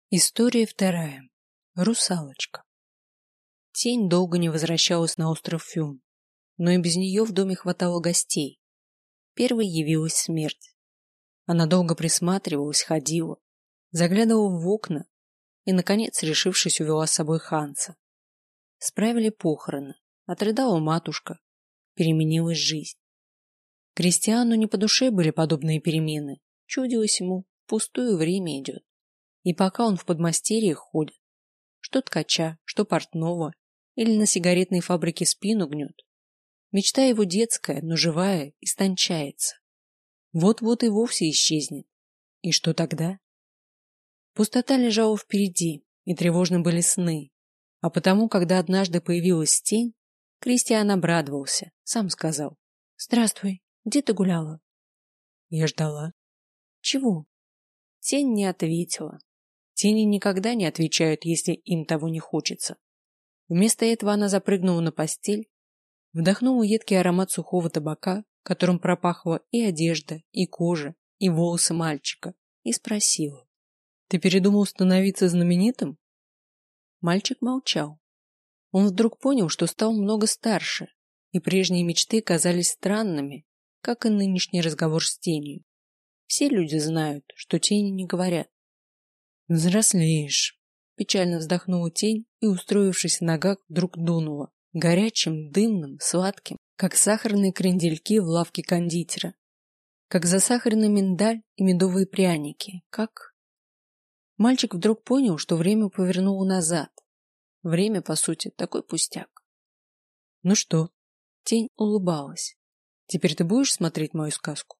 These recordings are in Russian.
История вторая. Русалочка. Тень долго не возвращалась на остров Фюн, но и без нее в доме хватало гостей. Первой явилась смерть. Она долго присматривалась, ходила, заглядывала в окна и, наконец, решившись, увела с собой Ханса. Справили похороны, отрыдала матушка, переменилась жизнь. Кристиану не по душе были подобные перемены, чудилось ему, пустое время идет. И пока он в подмастерьях ходит, что ткача, что портного, или на сигаретной фабрике спину гнет, мечта его детская, но живая, истончается. Вот-вот и вовсе исчезнет. И что тогда? Пустота лежала впереди, и тревожны были сны. А потому, когда однажды появилась тень, Кристиан обрадовался, сам сказал: «Здравствуй, где ты гуляла?» Я ждала. Чего? Тень не ответила. Тени никогда не отвечают, если им того не хочется. Вместо этого она запрыгнула на постель, вдохнула едкий аромат сухого табака, которым пропахла и одежда, и кожа, и волосы мальчика, и спросила: «Ты передумал становиться знаменитым?» Мальчик молчал. Он вдруг понял, что стал много старше, и прежние мечты казались странными, как и нынешний разговор с тенью. Все люди знают, что тени не говорят. «Взрослеешь», — печально вздохнула тень и, устроившись в ногах, вдруг дунула, горячим, дымным, сладким, как сахарные крендельки в лавке кондитера, как засахаренный миндаль и медовые пряники, как... Мальчик вдруг понял, что время повернуло назад. Время, по сути, такой пустяк. «Ну что?» — тень улыбалась. «Теперь ты будешь смотреть мою сказку?»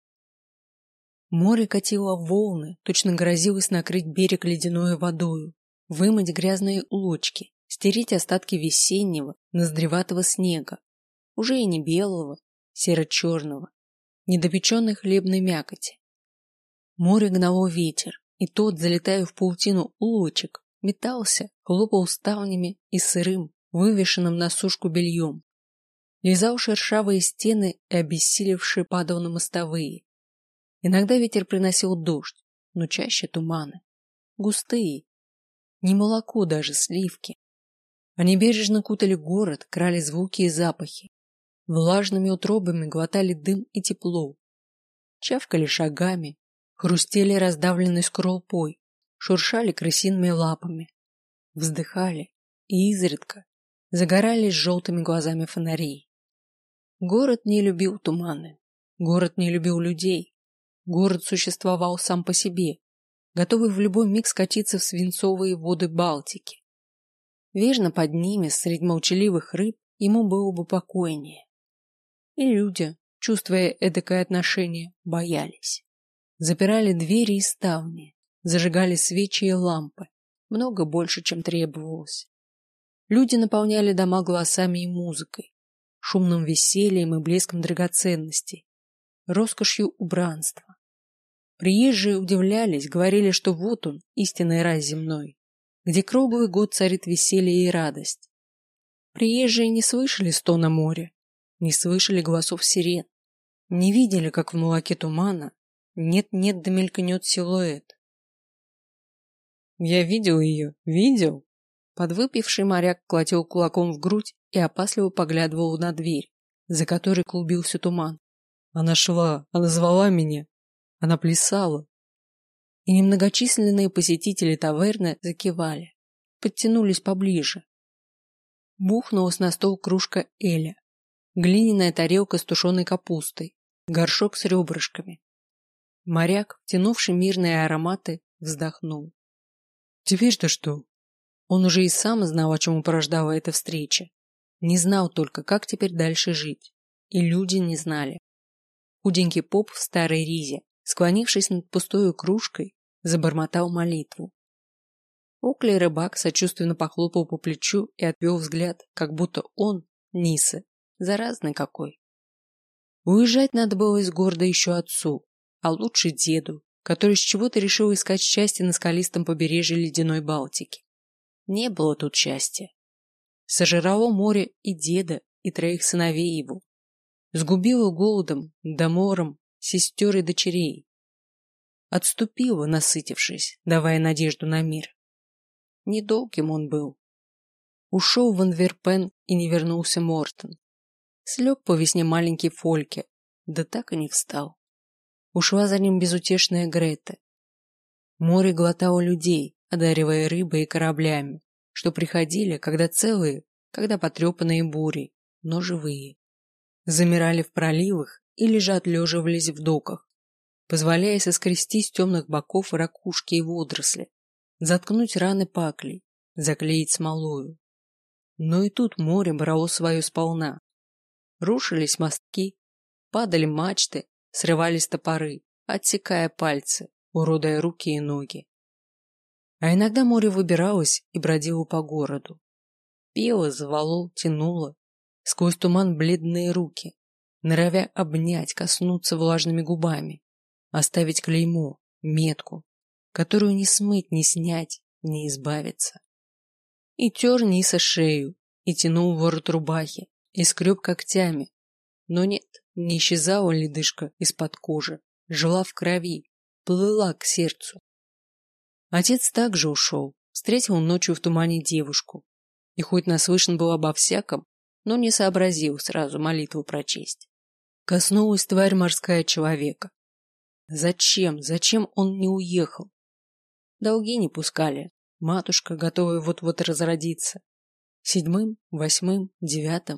Море катило волны, точно грозилось накрыть берег ледяной водою, вымыть грязные улочки, стереть остатки весеннего, ноздреватого снега, уже и не белого, серо-черного, недопеченной хлебной мякоти. Море гнало ветер, и тот, залетая в паутину улочек, метался, хлопал ставнями и сырым, вывешенным на сушку бельем, лизал шершавые стены и обессилевшие падал на мостовые. Иногда ветер приносил дождь, но чаще туманы. Густые. Не молоко даже, сливки. Они бережно кутали город, крали звуки и запахи. Влажными утробами глотали дым и тепло. Чавкали шагами, хрустели раздавленной скорлупой, шуршали крысиными лапами. Вздыхали и изредка загорались желтыми глазами фонарей. Город не любил туманы. Город не любил людей. Город существовал сам по себе, готовый в любой миг скатиться в свинцовые воды Балтики. Вечно под ними, среди молчаливых рыб, ему было бы покойнее. И люди, чувствуя эдакое отношение, боялись. Запирали двери и ставни, зажигали свечи и лампы, много больше, чем требовалось. Люди наполняли дома голосами и музыкой, шумным весельем и блеском драгоценностей, роскошью убранства. Приезжие удивлялись, говорили, что вот он, истинный рай земной, где круглый год царит веселье и радость. Приезжие не слышали стона моря, не слышали голосов сирен, не видели, как в молоке тумана нет-нет да мелькнет силуэт. «Я видел ее, видел!» Подвыпивший моряк колотил кулаком в грудь и опасливо поглядывал на дверь, за которой клубился туман. «Она шла, она звала меня, она плясала». И немногочисленные посетители таверны закивали, подтянулись поближе. Бухнулась на стол кружка эля, глиняная тарелка с тушеной капустой, горшок с ребрышками. Моряк, втянувший мирные ароматы, вздохнул. Теперь-то что? Он уже и сам знал, о чем порождала эта встреча. Не знал только, как теперь дальше жить. И люди не знали. Худенький поп в старой ризе, склонившись над пустой кружкой, забормотал молитву. Оклий рыбак сочувственно похлопал по плечу и отвел взгляд, как будто он, Ниса, заразный какой. Уезжать надо было из города еще отцу, а лучше деду, который с чего-то решил искать счастье на скалистом побережье ледяной Балтики. Не было тут счастья. Сожрало море и деда, и троих сыновей его. Сгубило голодом, да мором, сестер и дочерей. отступило, насытившись, давая надежду на мир. Недолгим он был. Ушел в Антверпен и не вернулся Мортон. Слег по весне маленький Фольке, да так и не встал. Ушла за ним безутешная Грета. Море глотало людей, одаривая рыбой и кораблями, что приходили, когда целые, когда потрепанные бурей, но живые. Замирали в проливах и лежат лежа вблизи в доках, позволяя соскрести с темных боков ракушки и водоросли, заткнуть раны паклей, заклеить смолою. Но и тут море брало свое сполна. Рушились мостки, падали мачты, срывались топоры, отсекая пальцы, уродуя руки и ноги. А иногда море выбиралось и бродило по городу. Пело, звало, тянуло, сквозь туман бледные руки, норовя обнять, коснуться влажными губами, оставить клеймо, метку, которую не смыть, не снять, не избавиться. И тер Ниса шею, и тянул ворот рубахи, и скреб когтями. Но нет, не исчезала ледышка из-под кожи, жила в крови, плыла к сердцу. Отец также ушел, встретил ночью в тумане девушку, и хоть наслышан был обо всяком, но не сообразил сразу молитву прочесть. Коснулась тварь морская человека. Зачем он не уехал? Долги не пускали, матушка, готовая вот-вот разродиться. 7, 8, 9.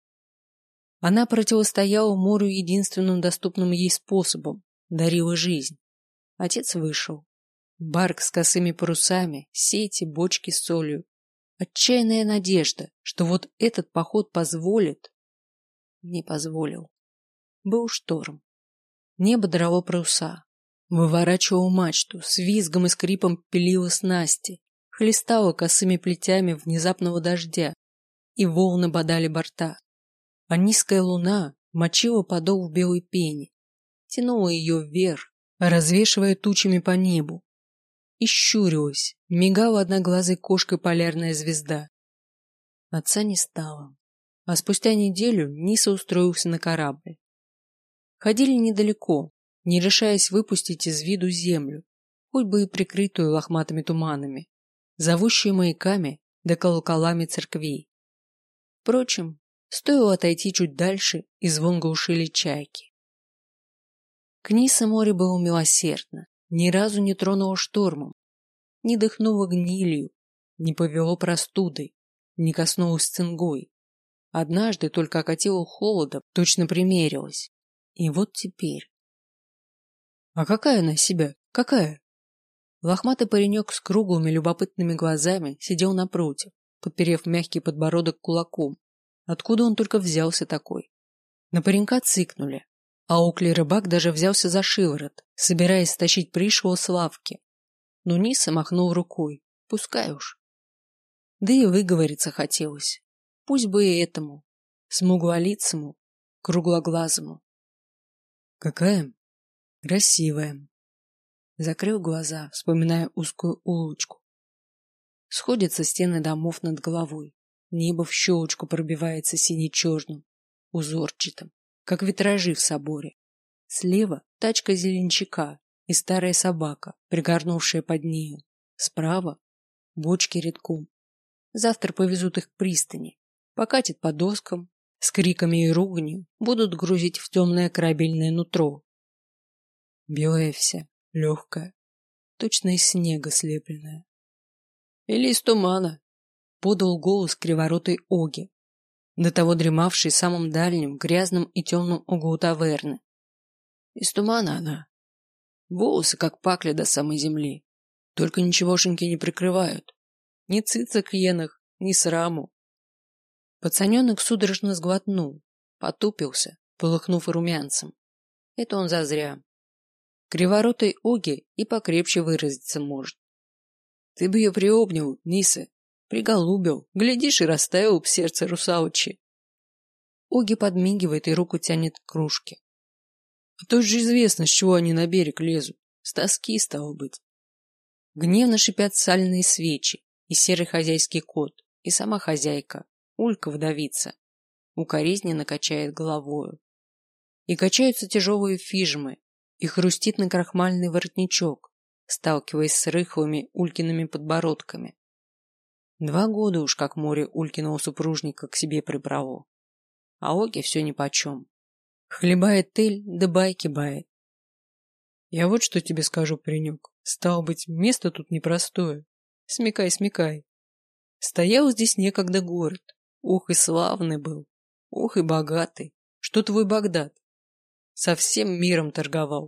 Она противостояла морю единственным доступным ей способом, дарила жизнь. Отец вышел. Барк с косыми парусами, сети, бочки с солью. Отчаянная надежда, что вот этот поход позволит. Не позволил. Был шторм. Небо драло паруса. Выворачивало мачту, с визгом и скрипом пилило снасти, хлестало косыми плетями внезапного дождя, и волны бодали борта. А низкая луна мочила подол в белой пене, тянула ее вверх, развешивая тучами по небу. И щурилась, мигала одноглазой кошкой полярная звезда. Отца не стало, а спустя неделю Ниса устроился на корабль. Ходили недалеко, не решаясь выпустить из виду землю, хоть бы и прикрытую лохматыми туманами, зовущую маяками да колоколами церквей. Впрочем, стоило отойти чуть дальше, и звон глушили чайки. К Нисе море было милосердно, ни разу не тронуло штормом, не дыхнуло гнилью, не повело простудой, не коснулось цингой. Однажды только окатило холодом, точно примерилась. И вот теперь. А какая она себя? Какая? Лохматый паренек с круглыми любопытными глазами сидел напротив, подперев мягкий подбородок кулаком. Откуда он только взялся такой? На паренька цыкнули, а оклий рыбак даже взялся за шиворот, собираясь стащить пришлого с лавки. Но Ниса махнул рукой. Пускай уж. Да и выговориться хотелось. Пусть бы и этому, смуглолицему, круглоглазому. Какая? Красивая. Закрыл глаза, вспоминая узкую улочку. Сходятся стены домов над головой. Небо в щелочку пробивается сине-черным, узорчатым, как витражи в соборе. Слева тачка зеленщика и старая собака, пригорнувшая под нею. Справа бочки редком. Завтра повезут их к пристани, покатят по доскам, с криками и руганью будут грузить в темное корабельное нутро. Белая вся, легкая, точно из снега слепленная. Или из тумана, подал голос криворотый Оги, до того дремавший в самом дальнем, грязном и темном углу таверны. Из тумана она. Волосы, как пакля до самой земли, только ничегошеньки не прикрывают. Ни цицок венах, ни сраму. Пацаненок судорожно сглотнул, потупился, полыхнув румянцем. Это он зазря. Криворотый Оги и покрепче выразиться может. Ты бы ее приобнял, Ниса, приголубил, глядишь, и растаял в сердце русалочи. Оги подмигивает и руку тянет к кружке. А то же известно, с чего они на берег лезут. С тоски, стало быть. Гневно шипят сальные свечи, и серый хозяйский кот, и сама хозяйка, Улька-вдовица, укоризненно качает головою. И качаются тяжелые фижмы, и хрустит на крахмальный воротничок, сталкиваясь с рыхлыми Улькиными подбородками. 2 года уж как море Улькиного супружника к себе прибрало. А Оге все нипочем. Хлебает эль, да байки бает. Я вот что тебе скажу, паренек. Стало быть, место тут непростое. Смекай, смекай. Стоял здесь некогда город. Ох и славный был. Ох и богатый. Что твой Багдад? Со всем миром торговал.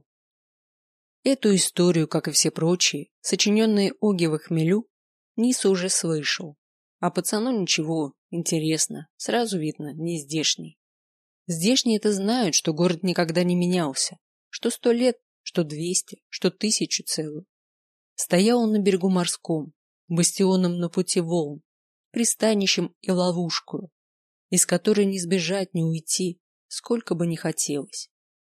Эту историю, как и все прочие, сочиненные Оге в хмелю, Ниса уже слышал. А пацану ничего, интересно, сразу видно, не здешний. Здешние-то знают, что город никогда не менялся, что 100 лет, что 200, что 1000 целую. Стоял он на берегу морском, бастионом на пути волн, пристанищем и ловушкою, из которой не сбежать, не уйти, сколько бы ни хотелось.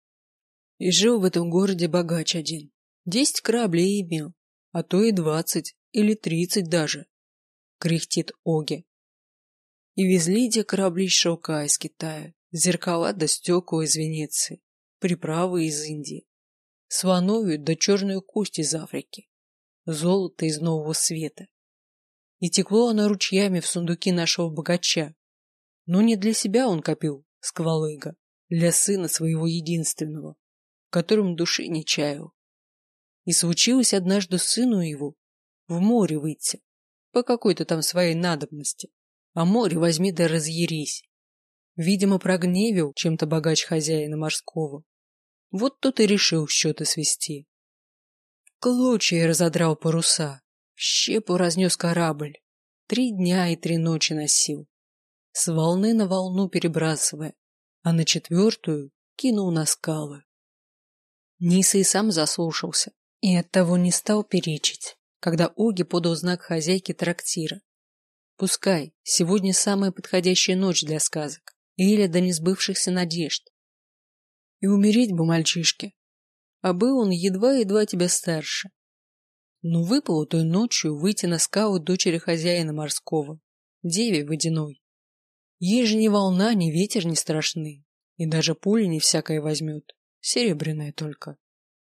И жил в этом городе богач один. 10 кораблей имел, а то и 20 или 30 даже, кряхтит Оге. И везли те корабли шелка из Китая, зеркала да стекла из Венеции, приправы из Индии, слоновью да черную кость из Африки, золото из Нового Света. И текло оно ручьями в сундуки нашего богача. Но не для себя он копил, сквалыга, для сына своего единственного, которым души не чаял. И случилось однажды сыну его в море выйти, по какой-то там своей надобности, а море возьми да разъярись. Видимо, прогневил чем-то богач хозяина морского. Вот тот и решил счеты свести. В клочья разодрал паруса, в щепу разнес корабль, 3 дня и 3 ночи носил, с волны на волну перебрасывая, а на 4-ю кинул на скалы. Ниса и сам заслушался, и оттого не стал перечить, когда Оги подал знак хозяйке трактира. Пускай, сегодня самая подходящая ночь для сказок или до несбывшихся надежд. И умереть бы мальчишке, а был он едва-едва тебя старше. Но выпало той ночью выйти на скалы дочери хозяина морского, деве водяной. Ей же ни волна, ни ветер не страшны, и даже пули не всякое возьмет, серебряная только.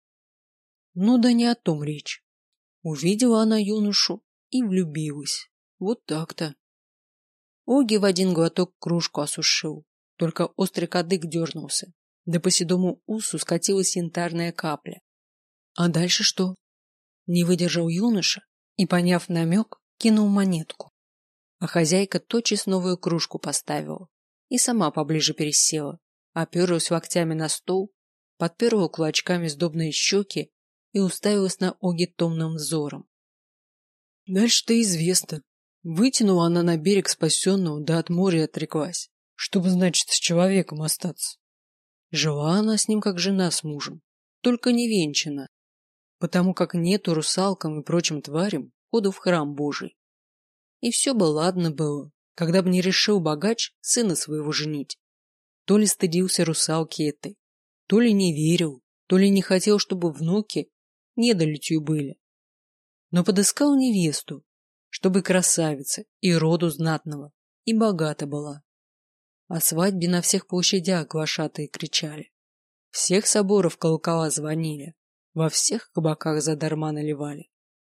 Ну да не о том речь. Увидела она юношу и влюбилась. Вот так-то. Оги в один глоток кружку осушил, только острый кадык дернулся, да по седому усу скатилась янтарная капля. А дальше что? Не выдержал юноша и, поняв намек, кинул монетку. А хозяйка тотчас новую кружку поставила и сама поближе пересела, оперлась локтями на стол, подперла кулачками сдобные щеки и уставилась на Оги томным взором. Дальше-то известно. Вытянула она на берег спасенного, да от моря отреклась, чтобы, значит, с человеком остаться. Жила она с ним, как жена с мужем, только не венчана, потому как нету русалкам и прочим тварям ходу в храм Божий. И все бы ладно было, когда бы не решил богач сына своего женить. То ли стыдился русалки этой, то ли не верил, то ли не хотел, чтобы внуки недолитью были. Но подыскал невесту, чтобы красавица и роду знатного, и богата была. О свадьбе на всех площадях глашатые кричали. Всех соборов колокола звонили, во всех кабаках задарма наливали.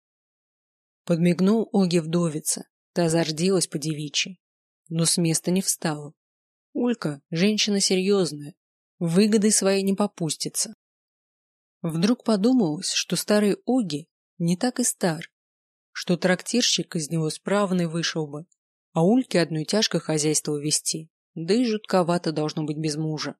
Подмигнул Оге вдовица, та зарделась по девичьи, но с места не встала. Улька – женщина серьезная, выгодой своей не попустится. Вдруг подумалось, что старый Оги не так и стар, что трактирщик из него справный вышел бы, а Ульке одной тяжко хозяйство вести, да и жутковато должно быть без мужа.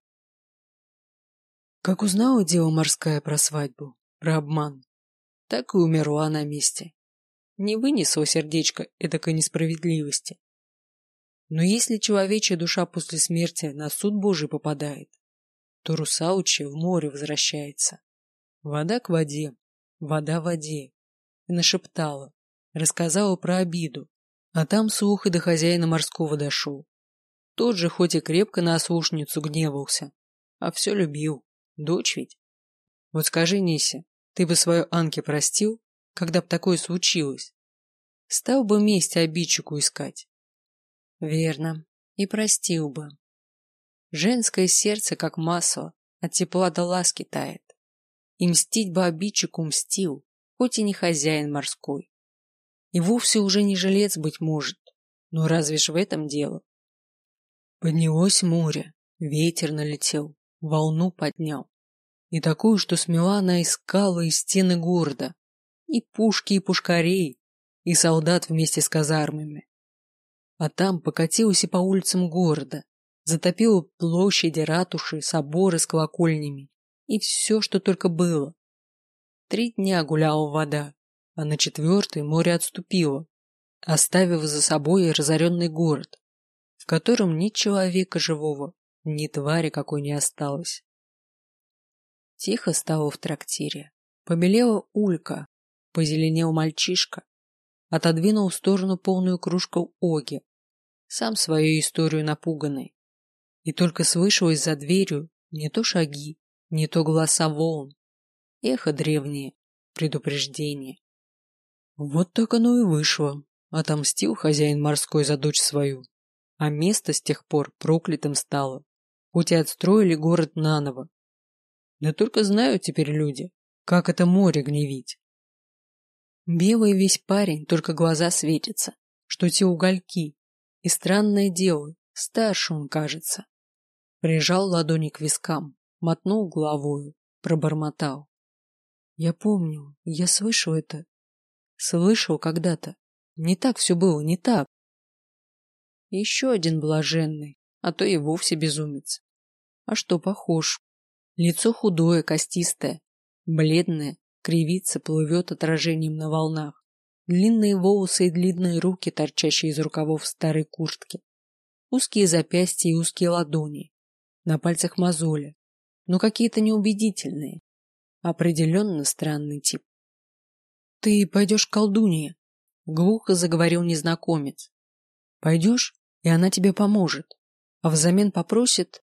Как узнала дева морская про свадьбу, про обман, так и умерла на месте. Не вынесло сердечко эдакой несправедливости. Но если человечья душа после смерти на суд Божий попадает, то русалочья в море возвращается. Вода к воде, вода в воде. И нашептала, рассказала про обиду, а там слух и до хозяина морского дошел. Тот же хоть и крепко на ослушницу гневался, а все любил, дочь ведь. Вот скажи, Нисе, ты бы свою Анке простил, когда б такое случилось? Стал бы месть обидчику искать? Верно, и простил бы. Женское сердце, как масло, от тепла до ласки тает. И мстить бы обидчику мстил, хоть и не хозяин морской. И вовсе уже не жилец, быть может, но разве ж в этом дело? Поднялось море, ветер налетел, волну поднял. И такую, что смела она и скалы, и стены города, и пушки, и пушкарей, и солдат вместе с казармами. А там покатилась и по улицам города, затопила площади, ратуши, соборы с колокольнями и все, что только было. 3 дня гуляла вода, а на 4-й море отступило, оставив за собой и разоренный город, в котором ни человека живого, ни твари какой не осталось. Тихо стало в трактире. Побелела Улька, позеленел мальчишка, отодвинул в сторону полную кружку Оги, сам свою историю напуганный. И только слышалось за дверью не то шаги, не то голоса волн, эхо древнее, предупреждение. Вот так оно и вышло. Отомстил хозяин морской за дочь свою, а место с тех пор проклятым стало, хоть и отстроили город наново. Да только знают теперь люди, как это море гневить. Белый весь парень, только глаза светятся, что те угольки. И странное дело, старше он кажется. Прижал ладони к вискам, мотнул головою, пробормотал. Я помню, я слышал это. Слышал когда-то. Не так все было, не так. Еще один блаженный, а то и вовсе безумец. А что, похож? Лицо худое, костистое, бледное, кривится, плывет отражением на волнах. Длинные волосы и длинные руки, торчащие из рукавов старой куртки. Узкие запястья и узкие ладони. На пальцах мозоли, но какие-то неубедительные. Определенно странный тип. «Ты пойдешь к колдунье», — глухо заговорил незнакомец. «Пойдешь, и она тебе поможет, а взамен попросит.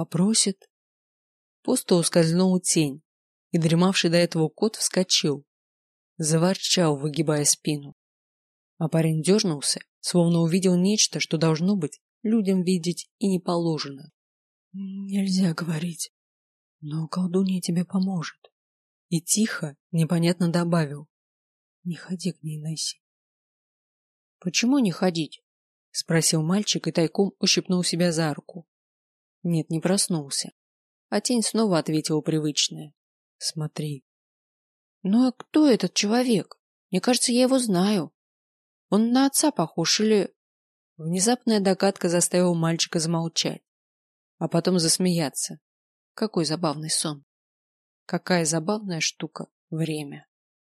По столу скользнула тень, и дремавший до этого кот вскочил, заворчал, выгибая спину. А парень дернулся, словно увидел нечто, что должно быть людям видеть и не положено. «Нельзя говорить, но колдунья тебе поможет». И тихо, непонятно добавил. «Не ходи к ней, Несси». «Почему не ходить?» — спросил мальчик и тайком ущипнул себя за руку. Нет, не проснулся. А тень снова ответила привычное. «Смотри». «Ну а кто этот человек? Мне кажется, я его знаю. Он на отца похож или...» Внезапная догадка заставила мальчика замолчать, а потом засмеяться. Какой забавный сон. Какая забавная штука — время.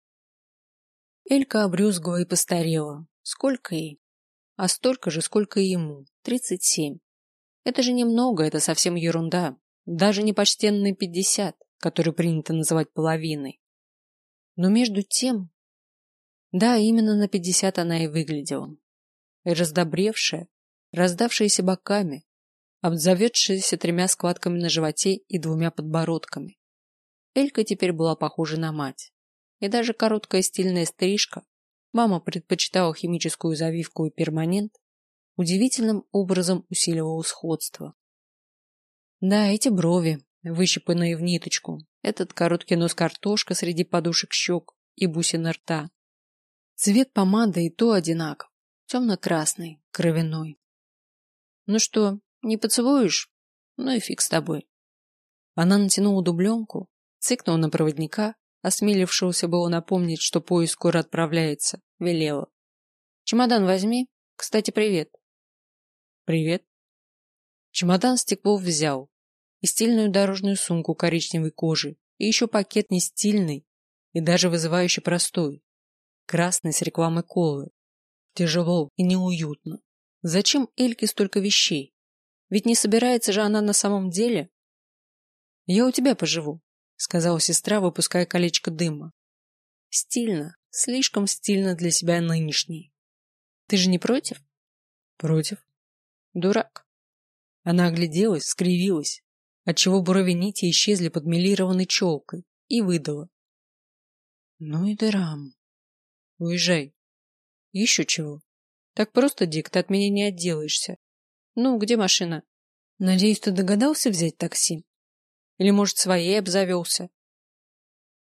Элька обрюзгла и постарела. Сколько ей? А столько же, сколько и ему. 37. Это же немного, это совсем ерунда. Даже не почтенные 50, которые принято называть половиной. Но между тем... Да, именно на 50 она и выглядела. И раздобревшая, раздавшаяся боками, обзаведшаяся 3 складками на животе и 2 подбородками. Элька теперь была похожа на мать. И даже короткая стильная стрижка, мама предпочитала химическую завивку и перманент, удивительным образом усиливала сходство. Да, эти брови, выщипанные в ниточку, этот короткий нос картошка среди подушек щек и бусин рта. Цвет помады и то одинаков, темно-красный, кровяной. Ну что, не поцелуешь? Ну и фиг с тобой. Она натянула дубленку, цыкнула на проводника, осмелившегося было напомнить, что поезд скоро отправляется, велела. Чемодан возьми. Кстати, привет. Привет. Чемодан Стеклов взял. И стильную дорожную сумку коричневой кожи, и еще пакет не стильный, и даже вызывающе простой. Красный с рекламой колы. Тяжело и неуютно. Зачем Эльке столько вещей? Ведь не собирается же она на самом деле. Я у тебя поживу, сказала сестра, выпуская колечко дыма. Стильно, слишком стильно для себя нынешней. Ты же не против? Против. Дурак. Она огляделась, скривилась, отчего брови нити исчезли под мелированной челкой, и выдала. Ну и драм. Уезжай. Еще чего. Так просто, Дик, ты от меня не отделаешься. Ну, где машина? Надеюсь, ты догадался взять такси? Или, может, своей обзавелся?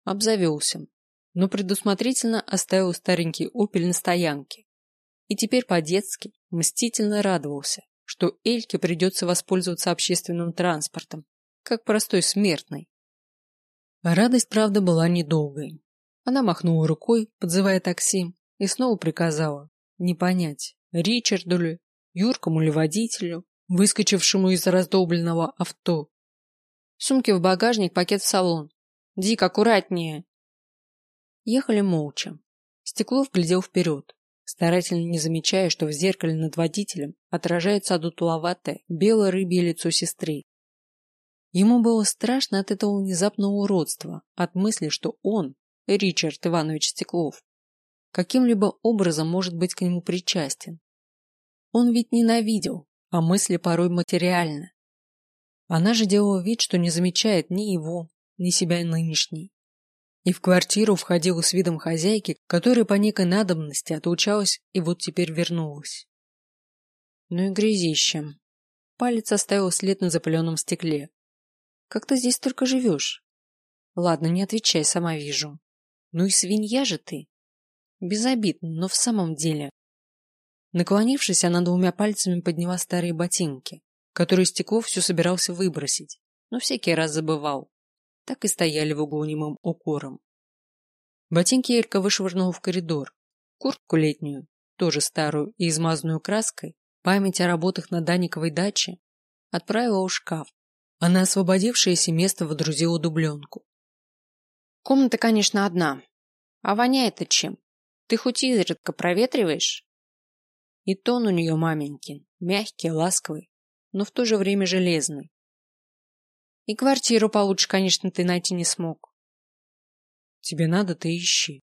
Обзавелся, но предусмотрительно оставил старенький «Опель» на стоянке. И теперь по-детски мстительно радовался, что Эльке придется воспользоваться общественным транспортом, как простой смертной. Радость, правда, была недолгой. Она махнула рукой, подзывая такси, и снова приказала не понять, Ричарду ли, юркому ли водителю, выскочившему из раздолбленного авто. Сумки в багажник, пакет в салон. Дик, аккуратнее. Ехали молча. Стеклов глядел вперед, старательно не замечая, что в зеркале над водителем отражается одутловатое белое рыбье лицо сестры. Ему было страшно от этого внезапного уродства, от мысли, что он, Ричард Иванович Стеклов, каким-либо образом может быть к нему причастен. Он ведь ненавидел, а мысли порой материальны. Она же делала вид, что не замечает ни его, ни себя нынешней. И в квартиру входила с видом хозяйки, которая по некой надобности отлучалась и вот теперь вернулась. Ну и грязище. Палец оставил след на запыленном стекле. Как ты здесь только живешь? Ладно, не отвечай, сама вижу. Ну и свинья же ты. Безобидно, но в самом деле. Наклонившись, она двумя пальцами подняла старые ботинки, которые Стеклов все собирался выбросить, но всякий раз забывал. Так и стояли в углу немым укором. Ботинки Элька вышвырнула в коридор. Куртку летнюю, тоже старую и измазанную краской, память о работах на Даниковой даче, отправила в шкаф, а на освободившееся место водрузила дубленку. Комната, конечно, одна. А воняет-то чем? Ты хоть изредка проветриваешь? И тон у нее маменькин, мягкий, ласковый, но в то же время железный. И квартиру получше, конечно, ты найти не смог. Тебе надо, ты ищи.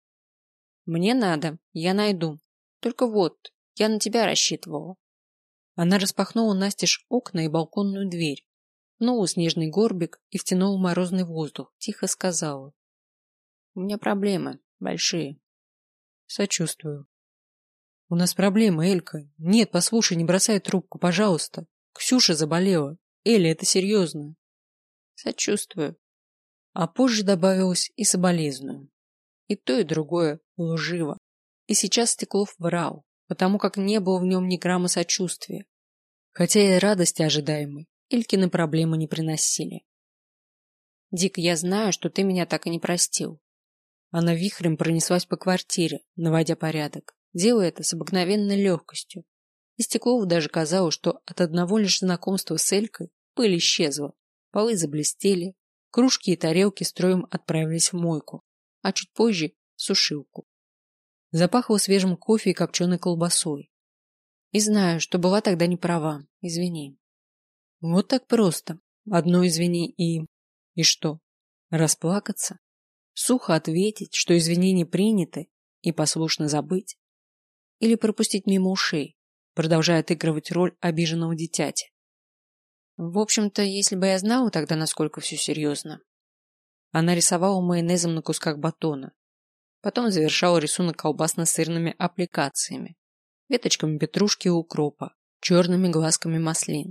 Мне надо, я найду. Только вот, я на тебя рассчитывала. Она распахнула настежь окна и балконную дверь, пнула снежный горбик и втянула морозный воздух, тихо сказала. У меня проблемы, большие. Сочувствую. У нас проблемы, Элька. Нет, послушай, не бросай трубку, пожалуйста. Ксюша заболела. Эля, это серьезно. Сочувствую. А позже добавилось и соболезную. И то, и другое лживо. И сейчас Стеклов врал, потому как не было в нем ни грамма сочувствия. Хотя и радости ожидаемой Элькины проблемы не приносили. Дик, я знаю, что ты меня так и не простил. Она вихрем пронеслась по квартире, наводя порядок, делая это с обыкновенной легкостью. И Стеклову даже казалось, что от одного лишь знакомства с Элькой пыль исчезла, полы заблестели, кружки и тарелки строем отправились в мойку, а чуть позже в сушилку. Запахло свежим кофе и копченой колбасой. И знаю, что была тогда не права, извини. Вот так просто. Одно извини и... И что? Расплакаться? Сухо ответить, что извинения приняты, и послушно забыть? Или пропустить мимо ушей, продолжая отыгрывать роль обиженного дитяти? В общем-то, если бы я знала тогда, насколько все серьезно. Она рисовала майонезом на кусках батона. Потом завершала рисунок колбасно-сырными аппликациями, веточками петрушки и укропа, черными глазками маслин.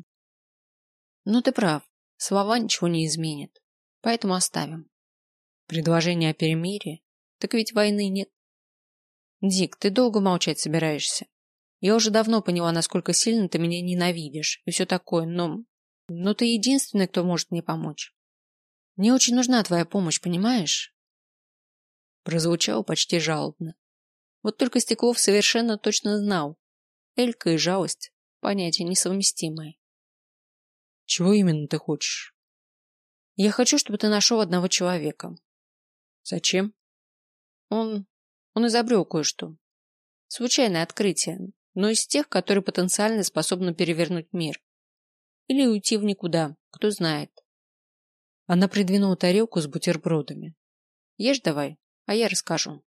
Ну ты прав, слова ничего не изменят, поэтому оставим. Предложение о перемирии? Так ведь войны нет. Дик, ты долго молчать собираешься? Я уже давно поняла, насколько сильно ты меня ненавидишь и все такое, но ты единственный, кто может мне помочь. Мне очень нужна твоя помощь, понимаешь? Прозвучало почти жалобно. Вот только Стеклов совершенно точно знал. Элька и жалость – понятия несовместимые. Чего именно ты хочешь? Я хочу, чтобы ты нашел одного человека. Зачем? Он изобрел кое-что. Случайное открытие, но из тех, которые потенциально способны перевернуть мир. Или уйти в никуда, кто знает. Она придвинула тарелку с бутербродами. Ешь давай, а я расскажу.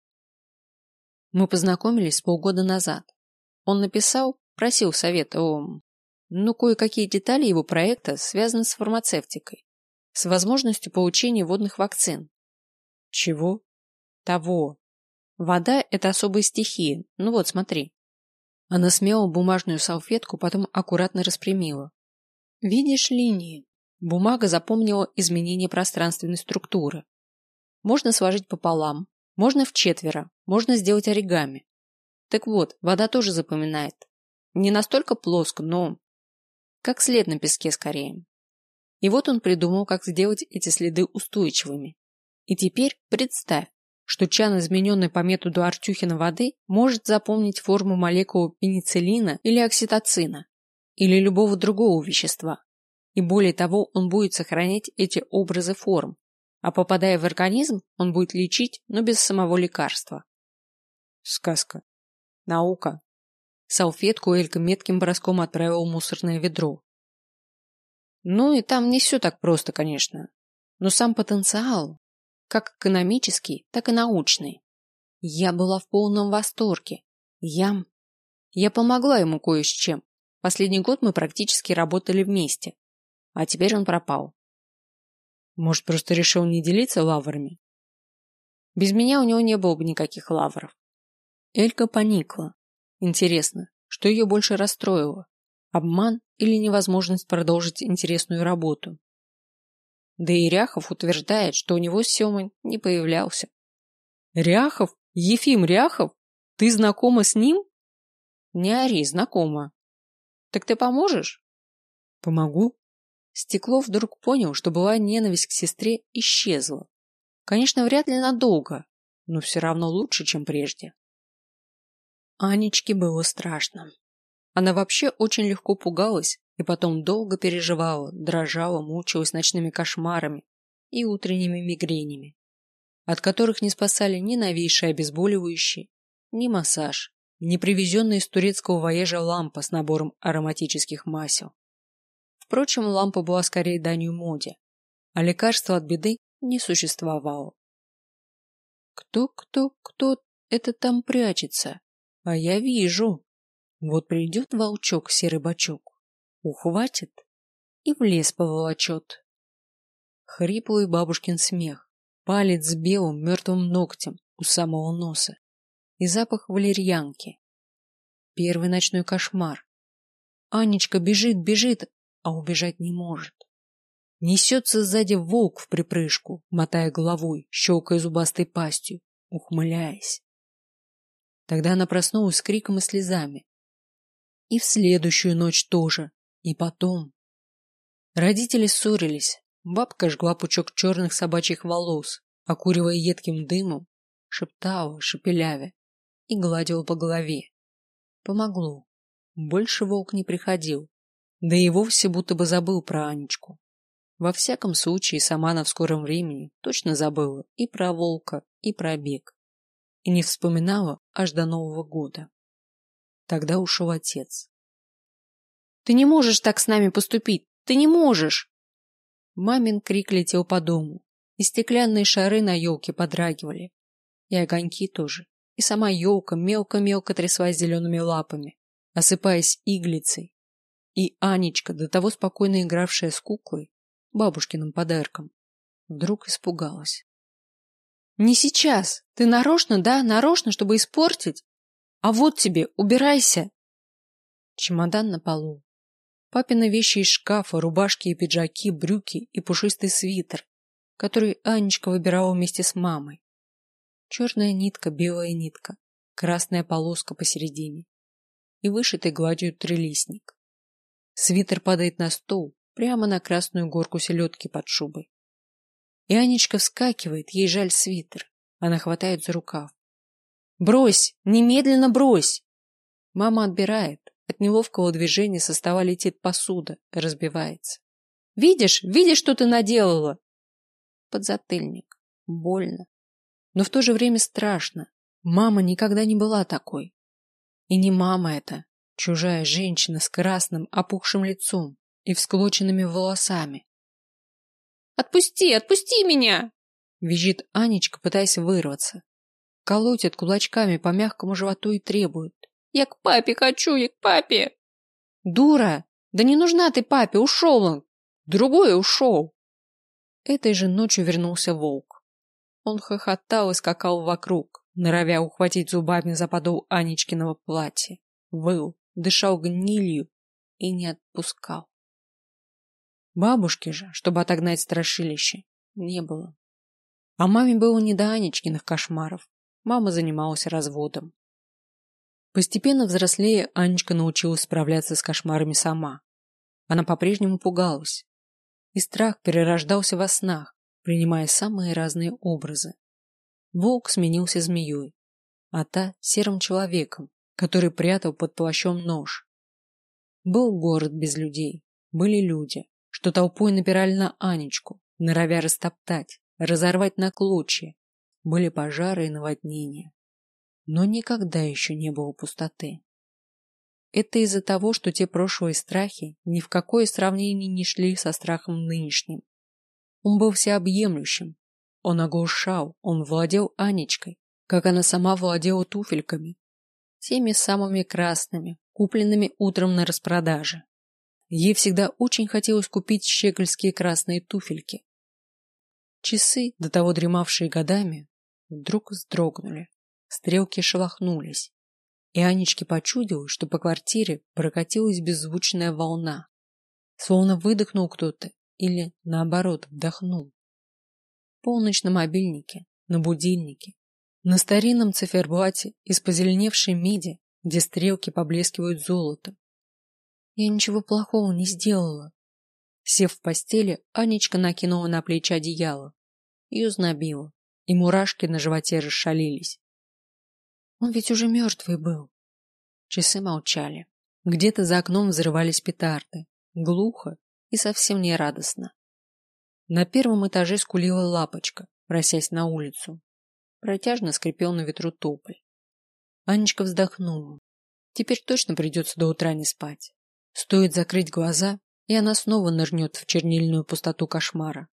Мы познакомились полгода назад. Он написал, просил совета кое-какие детали его проекта связаны с фармацевтикой, с возможностью получения водных вакцин. Чего? Того. Вода – это особая стихия. Ну вот, смотри. Она смяла бумажную салфетку, потом аккуратно распрямила. Видишь линии? Бумага запомнила изменение пространственной структуры. Можно сложить пополам, можно вчетверо, можно сделать оригами. Так вот, вода тоже запоминает. Не настолько плоско, но как след на песке скорее. И вот он придумал, как сделать эти следы устойчивыми. И теперь представь, что чан, измененный по методу Артюхина воды, может запомнить форму молекул пенициллина или окситоцина, или любого другого вещества. И более того, он будет сохранять эти образы форм, а попадая в организм, он будет лечить, но без самого лекарства. Сказка. Наука. Салфетку Элька метким броском отправила в мусорное ведро. Ну и там не все так просто, конечно. Но сам потенциал, как экономический, так и научный. Я была в полном восторге. Я помогла ему кое с чем. Последний год мы практически работали вместе. А теперь он пропал. Может, просто решил не делиться лаврами? Без меня у него не было бы никаких лавров. Элька поникла. Интересно, что ее больше расстроило? Обман или невозможность продолжить интересную работу? Да и Ряхов утверждает, что у него с Семой не появлялся. Ряхов? Ефим Ряхов? Ты знакома с ним? Не ори, знакома. Так ты поможешь? Помогу. Стеклов вдруг понял, что былая ненависть к сестре исчезла. Конечно, вряд ли надолго, но все равно лучше, чем прежде. Анечке было страшно. Она вообще очень легко пугалась и потом долго переживала, дрожала, мучилась ночными кошмарами и утренними мигренями, от которых не спасали ни новейшие обезболивающие, ни массаж, ни привезенная из турецкого вояжа лампа с набором ароматических масел. Впрочем, лампа была скорее данью моде, а лекарства от беды не существовало. Кто это там прячется? А я вижу. Вот придет волчок серый бочок, ухватит и в лес поволочет. Хриплый бабушкин смех, палец с белым мертвым ногтем у самого носа и запах валерьянки. Первый ночной кошмар. Анечка бежит, а убежать не может. Несется сзади волк в припрыжку, мотая головой, щелкая зубастой пастью, ухмыляясь. Тогда она проснулась с криком и слезами. И в следующую ночь тоже, и потом. Родители ссорились, бабка жгла пучок черных собачьих волос, окуривая едким дымом, шептала, шепелявя, и гладила по голове. Помогло. Больше волк не приходил, да и вовсе будто бы забыл про Анечку. Во всяком случае, сама она в скором времени точно забыла и про волка, и про бег. И не вспоминала аж до Нового года. Тогда ушел отец. «Ты не можешь так с нами поступить! Ты не можешь!» Мамин крик летел по дому, и стеклянные шары на елке подрагивали. И огоньки тоже. И сама елка мелко-мелко тряслась зелеными лапами, осыпаясь иглицей. И Анечка, до того спокойно игравшая с куклой, бабушкиным подарком, вдруг испугалась. «Не сейчас! Ты нарочно, да, нарочно, чтобы испортить? А вот тебе, убирайся!» Чемодан на полу. Папины вещи из шкафа, рубашки и пиджаки, брюки и пушистый свитер, который Анечка выбирала вместе с мамой. Черная нитка, белая нитка, красная полоска посередине и вышитый гладью трилистник. Свитер падает на стол, прямо на красную горку селедки под шубой. И Анечка вскакивает, ей жаль свитер. Она хватает за рукав. «Брось! Немедленно брось!» Мама отбирает. От неловкого движения со стола летит посуда, разбивается. «Видишь, что ты наделала?» Подзатыльник. Больно. Но в то же время страшно. Мама никогда не была такой. И не мама это, чужая женщина с красным, опухшим лицом и всклоченными волосами. «Отпусти, отпусти меня!» Визжит Анечка, пытаясь вырваться. Колотит кулачками по мягкому животу и требует. «Я к папе хочу, я к папе!» «Дура! Да не нужна ты папе, ушел он! Другой ушел!» Этой же ночью вернулся волк. Он хохотал и скакал вокруг, норовя ухватить зубами за подол Анечкиного платья. Выл, дышал гнилью и не отпускал. Бабушки же, чтобы отогнать страшилище, не было. А маме было не до Анечкиных кошмаров. Мама занималась разводом. Постепенно взрослея, Анечка научилась справляться с кошмарами сама. Она по-прежнему пугалась. И страх перерождался во снах, принимая самые разные образы. Волк сменился змеей, а та — серым человеком, который прятал под плащом нож. Был город без людей, были люди, что толпой напирали на Анечку, норовя растоптать, разорвать на клочья. Были пожары и наводнения. Но никогда еще не было пустоты. Это из-за того, что те прошлые страхи ни в какое сравнение не шли со страхом нынешним. Он был всеобъемлющим. Он оглушал, он владел Анечкой, как она сама владела туфельками. Теми самыми красными, купленными утром на распродаже. Ей всегда очень хотелось купить щегольские красные туфельки. Часы, до того дремавшие годами, вдруг вздрогнули. Стрелки шелохнулись. И Анечке почудилось, что по квартире прокатилась беззвучная волна. Словно выдохнул кто-то или, наоборот, вдохнул. Полночь на мобильнике, на будильнике, на старинном циферблате из позеленевшей меди, где стрелки поблескивают золотом. Я ничего плохого не сделала. Сев в постели, Анечка накинула на плечи одеяло. Ее знобило, и мурашки на животе расшалились. Он ведь уже мертвый был. Часы молчали. Где-то за окном взрывались петарды. Глухо и совсем не радостно. На первом этаже скулила лапочка, просясь на улицу. Протяжно скрипел на ветру тополь. Анечка вздохнула. Теперь точно придется до утра не спать. Стоит закрыть глаза, и она снова нырнет в чернильную пустоту кошмара.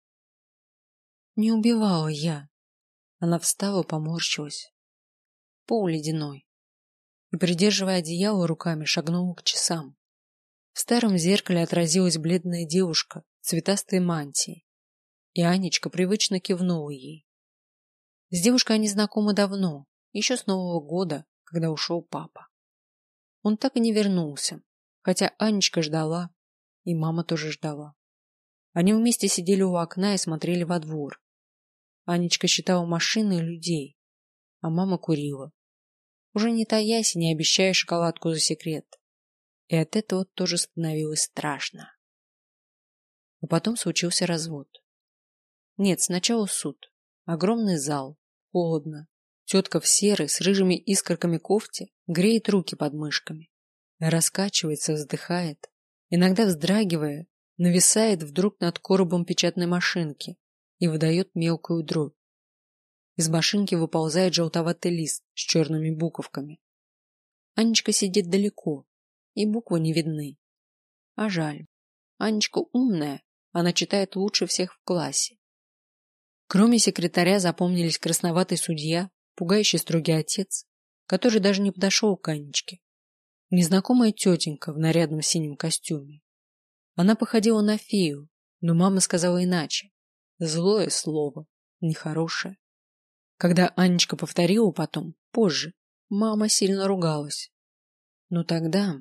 Не убивала я. Она встала, поморщилась. Пол ледяной. И, придерживая одеяло руками, шагнула к часам. В старом зеркале отразилась бледная девушка в цветастой мантии. И Анечка привычно кивнула ей. С девушкой они знакомы давно, еще с Нового года, когда ушел папа. Он так и не вернулся, хотя Анечка ждала, и мама тоже ждала. Они вместе сидели у окна и смотрели во двор. Анечка считала машины и людей, а мама курила. Уже не таясь и не обещая шоколадку за секрет. И от этого тоже становилось страшно. А потом случился развод. Нет, сначала суд. Огромный зал. Холодно. Тетка в серой, с рыжими искорками кофте, греет руки под мышками. Раскачивается, вздыхает. Иногда вздрагивая, нависает вдруг над коробом печатной машинки и выдает мелкую дробь. Из машинки выползает желтоватый лист с черными буковками. Анечка сидит далеко, и буквы не видны. А жаль. Анечка умная, она читает лучше всех в классе. Кроме секретаря запомнились красноватый судья, пугающий строгий отец, который даже не подошел к Анечке. Незнакомая тетенька в нарядном синем костюме. Она походила на фею, но мама сказала иначе. Злое слово, нехорошее. Когда Анечка повторила потом, позже, мама сильно ругалась. Но тогда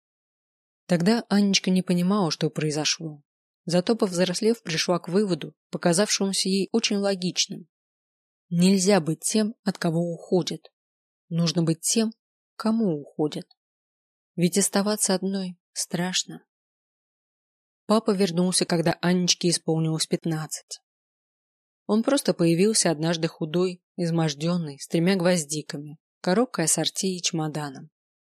Анечка не понимала, что произошло. Зато, повзрослев, пришла к выводу, показавшемуся ей очень логичным. Нельзя быть тем, от кого уходят. Нужно быть тем, кому уходят. Ведь оставаться одной страшно. Папа вернулся, когда Анечке исполнилось 15. Он просто появился однажды худой, изможденный, с 3 гвоздиками, коробкой ассорти и чемоданом.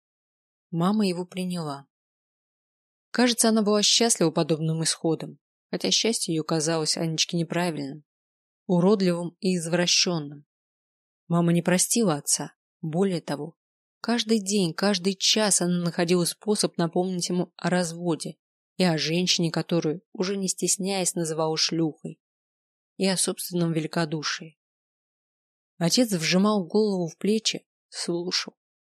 Мама его приняла. Кажется, она была счастлива подобным исходом, хотя счастье ее казалось Анечке неправильным, уродливым и извращенным. Мама не простила отца, более того, каждый день, каждый час она находила способ напомнить ему о разводе и о женщине, которую, уже не стесняясь, называла шлюхой, и о собственном великодушии. Отец вжимал голову в плечи, слушал.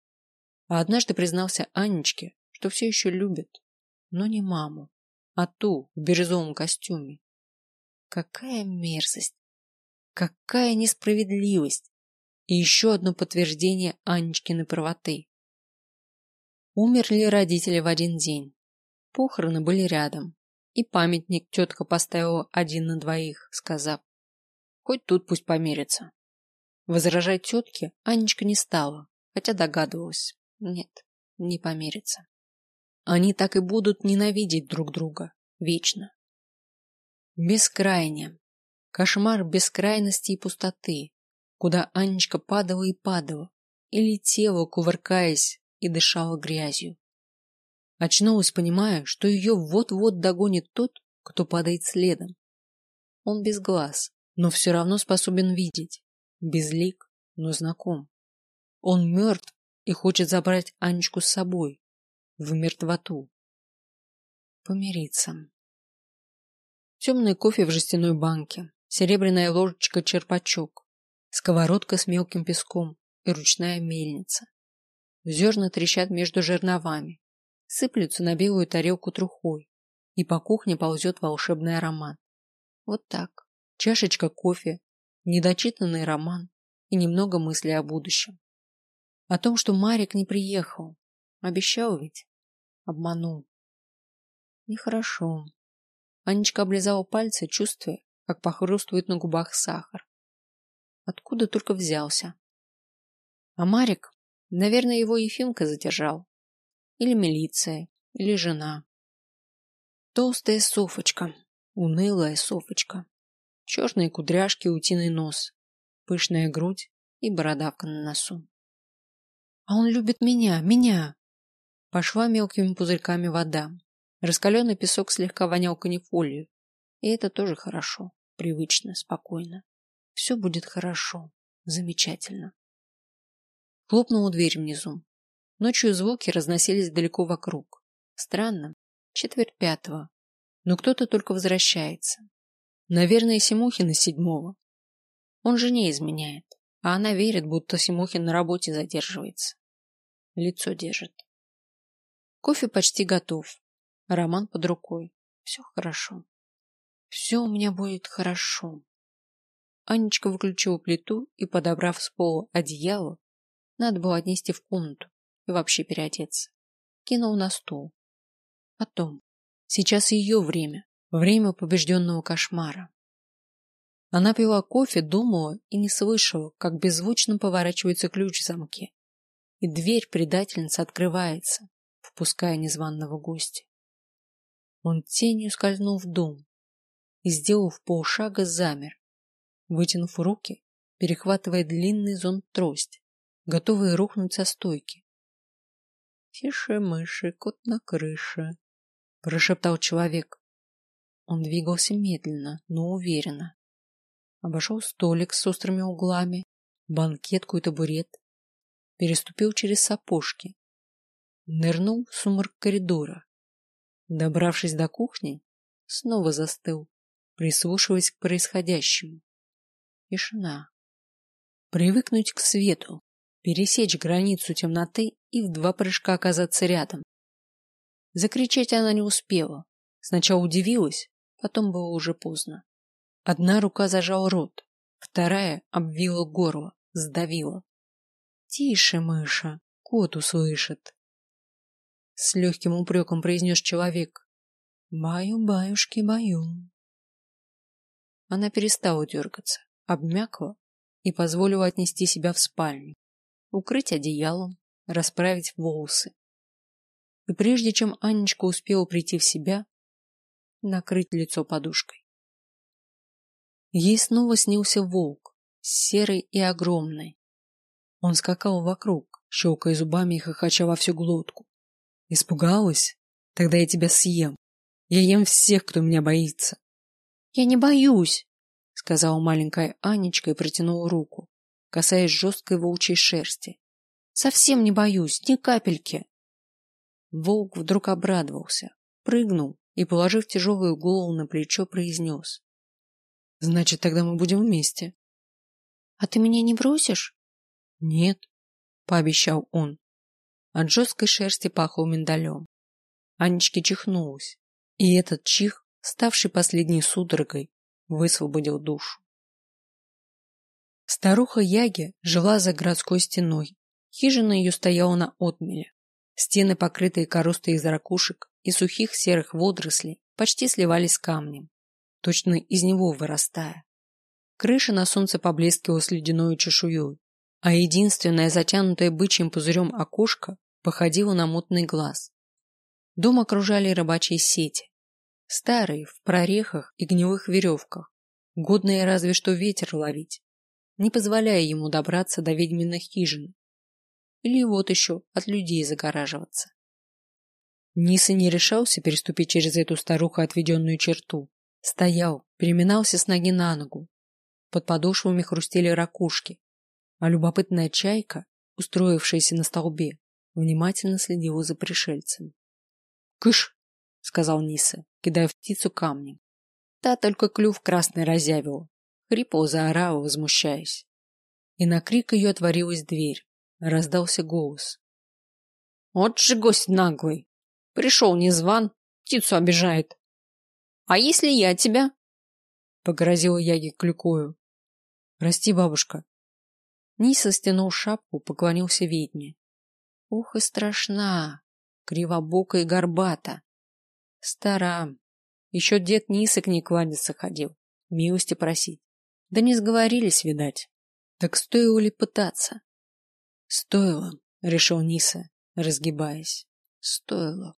А однажды признался Анечке, что все еще любит, но не маму, а ту в бирюзовом костюме. Какая мерзость! Какая несправедливость! И еще одно подтверждение Анечкиной правоты. Умерли родители в один день. Похороны были рядом. И памятник тетка поставила 1 на 2, сказав: Хоть тут пусть помирятся. Возражать тетке Анечка не стала, хотя догадывалась. Нет, не помирятся. Они так и будут ненавидеть друг друга. Вечно. Бескрайне. Кошмар бескрайности и пустоты, куда Анечка падала и падала, и летела, кувыркаясь, и дышала грязью. Очнулась, понимая, что ее вот-вот догонит тот, кто падает следом. Он без глаз, но все равно способен видеть. Безлик, но знаком. Он мертв и хочет забрать Анечку с собой. В мертвоту. Помириться. Темный кофе в жестяной банке, серебряная ложечка-черпачок, сковородка с мелким песком и ручная мельница. Зерна трещат между жерновами, сыплются на белую тарелку трухой, и по кухне ползет волшебный аромат. Вот так. Чашечка кофе, недочитанный роман и немного мыслей о будущем. О том, что Марик не приехал. Обещал ведь. Обманул. Нехорошо. Анечка облизала пальцы, чувствуя, как похрустывает на губах сахар. Откуда только взялся. А Марик, наверное, его Ефимка задержал. Или милиция, или жена. Толстая Софочка, унылая Софочка. Черные кудряшки, утиный нос, пышная грудь и бородавка на носу. А он любит меня. Пошла мелкими пузырьками вода. Раскаленный песок слегка вонял канифолью. И это тоже хорошо, привычно, спокойно. Все будет хорошо, замечательно. Хлопнула дверь внизу. Ночью звуки разносились далеко вокруг. Странно, 4:45, но кто-то только возвращается. Наверное, Симухин из 7-го. Он жене изменяет, а она верит, будто Симухин на работе задерживается. Лицо держит. Кофе почти готов. Роман под рукой. Все хорошо. Все у меня будет хорошо. Анечка выключила плиту и, подобрав с пола одеяло, надо было отнести в комнату и вообще переодеться, кинул на стол. Потом. Сейчас ее время. Время побежденного кошмара. Она пила кофе, думала и не слышала, как беззвучно поворачивается ключ в замке. И дверь предательницы открывается, впуская незваного гостя. Он тенью скользнул в дом и, сделав полшага, замер, вытянув руки, перехватывая длинный зонт-трость, готовый рухнуть со стойки. «Тише-мыши, кот на крыше», — прошептал человек. Он двигался медленно, но уверенно. Обошел столик с острыми углами, банкетку и табурет, переступил через сапожки, нырнул в сумрак коридора. Добравшись до кухни, снова застыл, прислушиваясь к происходящему. Тишина. Привыкнуть к свету, пересечь границу темноты и в 2 прыжка оказаться рядом. Закричать она не успела. Сначала удивилась, потом было уже поздно. Одна рука зажала рот, вторая обвила горло, сдавила. «Тише, мыша, кот услышит», — с легким упреком произнес человек. «Баю-баюшки, баю». Она перестала дергаться, обмякла и позволила отнести себя в спальню, укрыть одеялом, расправить волосы. И прежде чем Анечка успела прийти в себя, накрыть лицо подушкой. Ей снова снился волк, серый и огромный. Он скакал вокруг, щелкая зубами и хохоча во всю глотку. Испугалась? Тогда я тебя съем. Я ем всех, кто меня боится. Я не боюсь, сказала маленькая Анечка и протянула руку, касаясь жесткой волчьей шерсти. Совсем не боюсь, ни капельки. Волк вдруг обрадовался, прыгнул и, положив тяжелую голову на плечо, произнес: «Значит, тогда мы будем вместе». «А ты меня не бросишь?» «Нет», — пообещал он. От жесткой шерсти пахло миндалем. Анечке чихнулась, и этот чих, ставший последней судорогой, высвободил душу. Старуха Яги жила за городской стеной. Хижина ее стояла на отмеле. Стены, покрытые коростой из ракушек и сухих серых водорослей, почти сливались с камнем, точно из него вырастая. Крыша на солнце поблескивала с ледяной чешуей, а единственное затянутое бычьим пузырем окошко походило на мутный глаз. Дом окружали рыбачьи сети, старые, в прорехах и гнилых веревках, годные разве что ветер ловить, не позволяя ему добраться до ведьминых хижин. Или вот еще от людей загораживаться. Ниса не решался переступить через эту старуху отведенную черту. Стоял, переминался с ноги на ногу. Под подошвами хрустели ракушки, а любопытная чайка, устроившаяся на столбе, внимательно следила за пришельцем. «Кыш!» — сказал Ниса, кидая в птицу камни. Та только клюв красный разъявила, хрипло заорала, возмущаясь. И на крик ее отворилась дверь. Раздался голос. «Вот же гость наглый! Пришел незван, птицу обижает. А если я тебя?» — погрозила Яге клюкою. «Прости, бабушка». Ниса стянул шапку, поклонился ведьме. Ух и страшна, кривобока и горбата. Стара. Еще дед Ниса к ней кланяться ходил, милости просить. Да не сговорились, видать. Так стоило ли пытаться? Стоило, решил Ниса, разгибаясь. Стоило.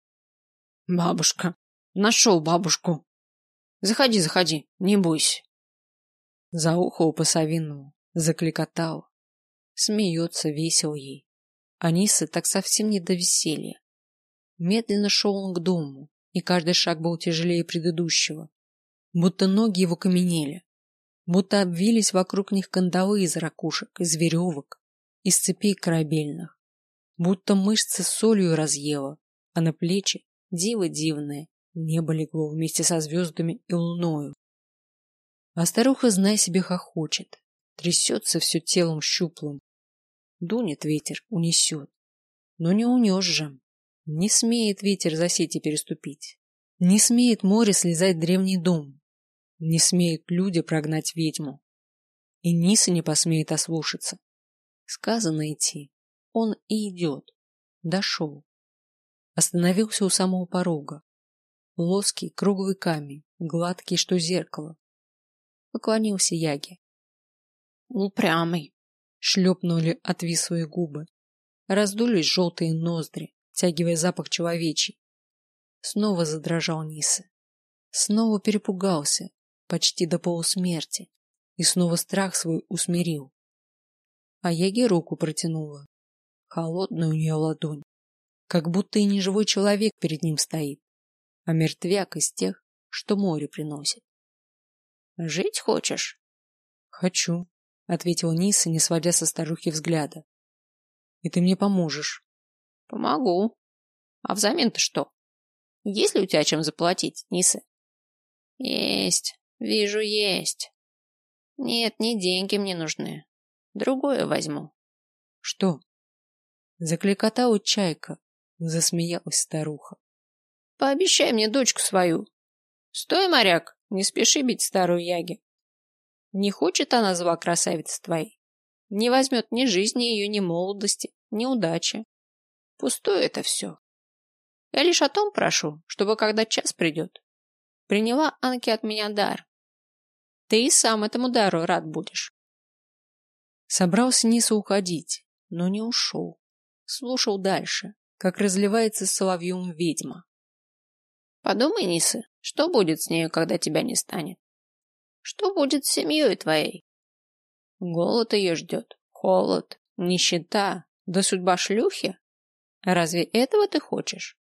Бабушка. Нашел бабушку. Заходи, заходи, не бойся. Заухал по-совиному, закликотал. Смеется весело ей. А Ниса так совсем не до веселья. Медленно шел он к дому, и каждый шаг был тяжелее предыдущего. Будто ноги его каменели. Будто обвились вокруг них кандалы из ракушек, из веревок, из цепей корабельных. Будто мышцы солью разъела, а на плечи, диво дивное, небо легло вместе со звездами и луною. А старуха, знай себе, хохочет, трясется все телом щуплым. Дунет ветер, унесет. Но не унес же. Не смеет ветер за сети переступить. Не смеет море слезать древний дом. Не смеют люди прогнать ведьму. И Ниса не посмеет ослушаться. Сказано идти. Он и идет. Дошел. Остановился у самого порога. Плоский, круглый камень, гладкий, что зеркало. Поклонился Яге. Упрямый. Шлепнули отвислые губы. Раздулись желтые ноздри, втягивая запах человечий. Снова задрожал Ниса. Снова перепугался, почти до полусмерти, и снова страх свой усмирил. А Яге руку протянула. Холодная у нее ладонь, как будто и не живой человек перед ним стоит, а мертвяк из тех, что море приносит. «Жить хочешь?» «Хочу», — ответил Ниса, не сводя со старухи взгляда. «И ты мне поможешь». «Помогу. А взамен-то что? Есть ли у тебя чем заплатить, Ниса?» «Есть. Вижу, есть. Нет, не деньги мне нужны. Другое возьму». «Что?» Закликотала чайка, засмеялась старуха. «Пообещай мне дочку свою. Стой, моряк, не спеши бить старую Яги. Не хочет она зла красавицы твоей. Не возьмет ни жизни ее, ни молодости, ни удачи. Пустое это все. Я лишь о том прошу, чтобы, когда час придет, приняла Анке от меня дар. Ты и сам этому дару рад будешь». Собрался Ниса уходить, но не ушел. Слушал дальше, как разливается с соловьем ведьма. «Подумай, Ниса, что будет с нею, когда тебя не станет? Что будет с семьей твоей? Голод ее ждет, холод, нищета, да судьба шлюхи? Разве этого ты хочешь?»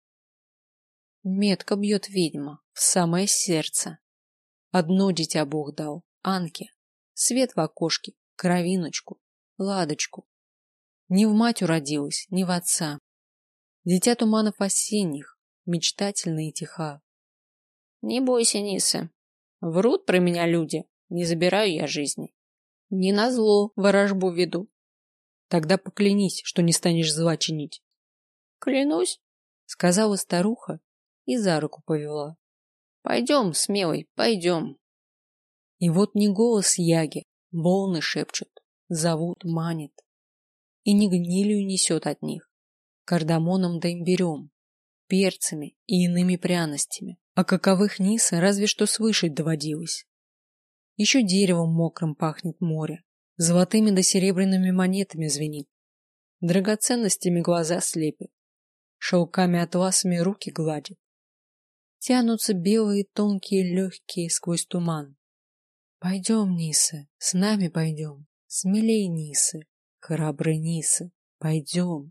Метко бьет ведьма в самое сердце. Одно дитя Бог дал, Анке, свет в окошке, кровиночку, ладочку. Не в мать уродилась, не в отца. Дитя туманов осенних, мечтательна и тиха. Не бойся, Ниса. Врут про меня люди, не забираю я жизни. Не назло ворожбу веду. Тогда поклянись, что не станешь зла чинить. Клянусь, сказала старуха и за руку повела. Пойдем, смелый, пойдем. И вот не голос Яги, волны шепчут, зовут, манит. И не гнилью несет от них, кардамоном да имбирем, перцами и иными пряностями, о каковых Ниса разве что слышать доводилось. Еще деревом мокрым пахнет море, золотыми да серебряными монетами звенит, драгоценностями глаза слепит, шелками атласами руки гладит. Тянутся белые, тонкие, легкие сквозь туман. Пойдем, Нисы, с нами пойдем, смелей, Нисы, храбрые Нисы, пойдем.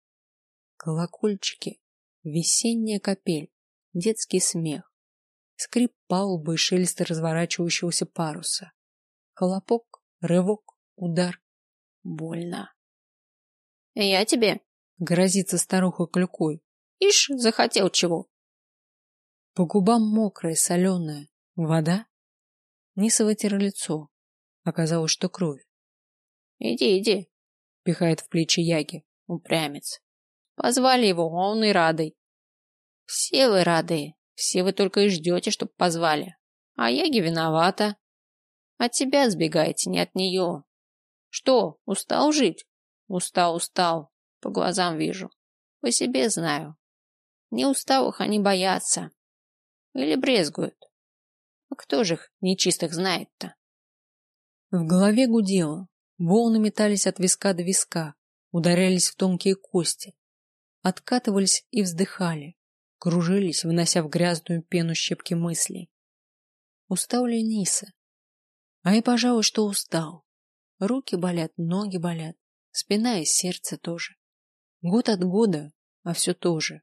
Колокольчики, весенняя капель, детский смех, скрип палубы и шелест разворачивающегося паруса. Хлопок, рывок, удар. Больно. — Я тебе? — грозится старуха клюкой. — Ишь, захотел чего? По губам мокрая, соленая. Вода? Ниса вытер лицо. Оказалось, что кровь. — Иди, иди, — пихает в плечи Яги. — упрямец. Позвали его, а он и радый. Все вы радые, все вы только и ждете, чтоб позвали. А Яги виновата. От тебя сбегаете, не от нее. Что, устал жить? Устал, устал. По глазам вижу. По себе знаю. Не усталых они боятся. Или брезгуют. А кто же их нечистых знает-то? В голове гудело. Волны метались от виска до виска, ударялись в тонкие кости, откатывались и вздыхали, кружились, вынося в грязную пену щепки мыслей. Устал ли Ниса? А и, пожалуй, что устал. Руки болят, ноги болят, спина и сердце тоже. Год от года, а все то же.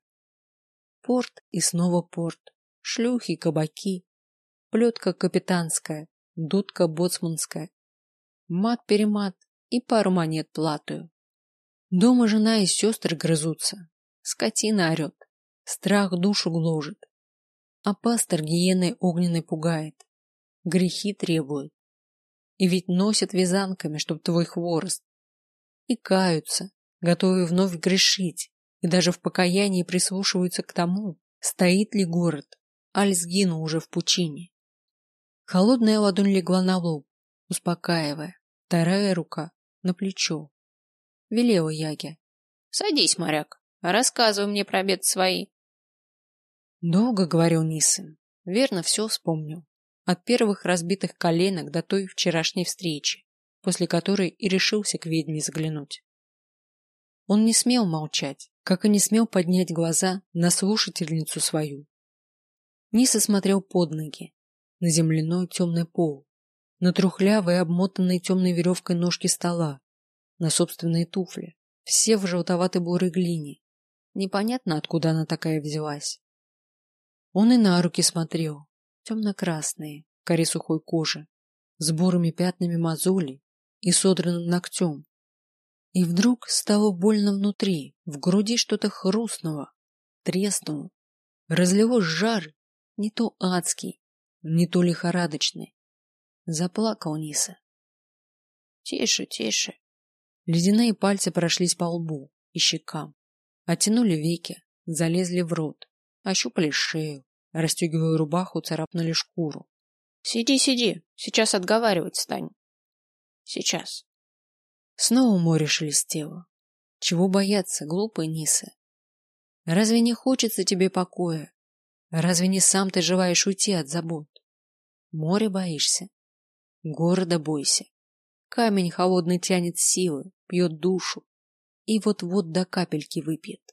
Порт и снова порт, шлюхи, кабаки, плетка капитанская, дудка боцманская, мат-перемат и пару монет платую. Дома жена и сестры грызутся, скотина орет, страх душу гложет, а пастор гиеной огненной пугает, грехи требует. И ведь носят вязанками, чтоб твой хворост. И каются, готовы вновь грешить, и даже в покаянии прислушиваются к тому, стоит ли город, аль сгинул уже в пучине. Холодная ладонь легла на лоб, успокаивая, вторая рука на плечо. Велела Яге. — Садись, моряк, рассказывай мне про бед свои. Долго говорил Нисын, верно все вспомнил. От первых разбитых коленок до той вчерашней встречи, после которой и решился к ведьме заглянуть. Он не смел молчать, как и не смел поднять глаза на слушательницу свою. Ниса смотрел под ноги, на земляной темный пол, на трухлявые, обмотанные темной веревкой ножки стола, на собственные туфли, все в желтоватой бурой глине. Непонятно, откуда она такая взялась. Он и на руки смотрел, темно-красные, в коре сухой кожи, с бурыми пятнами мозолей и содранным ногтем. И вдруг стало больно внутри, в груди что-то хрустнуло, треснуло, разлилось жар, не то адский, не то лихорадочный. Заплакал Ниса. — Тише, тише. Ледяные пальцы прошлись по лбу и щекам, оттянули веки, залезли в рот, ощупали шею, расстегивая рубаху, царапнули шкуру. — Сиди, сиди, сейчас отговаривать стань. Сейчас. Снова море шелестело. Чего бояться, глупый Ниса? Разве не хочется тебе покоя? Разве не сам ты желаешь уйти от забот? Море боишься? Города бойся. Камень холодный тянет силы, пьет душу и вот-вот до капельки выпьет.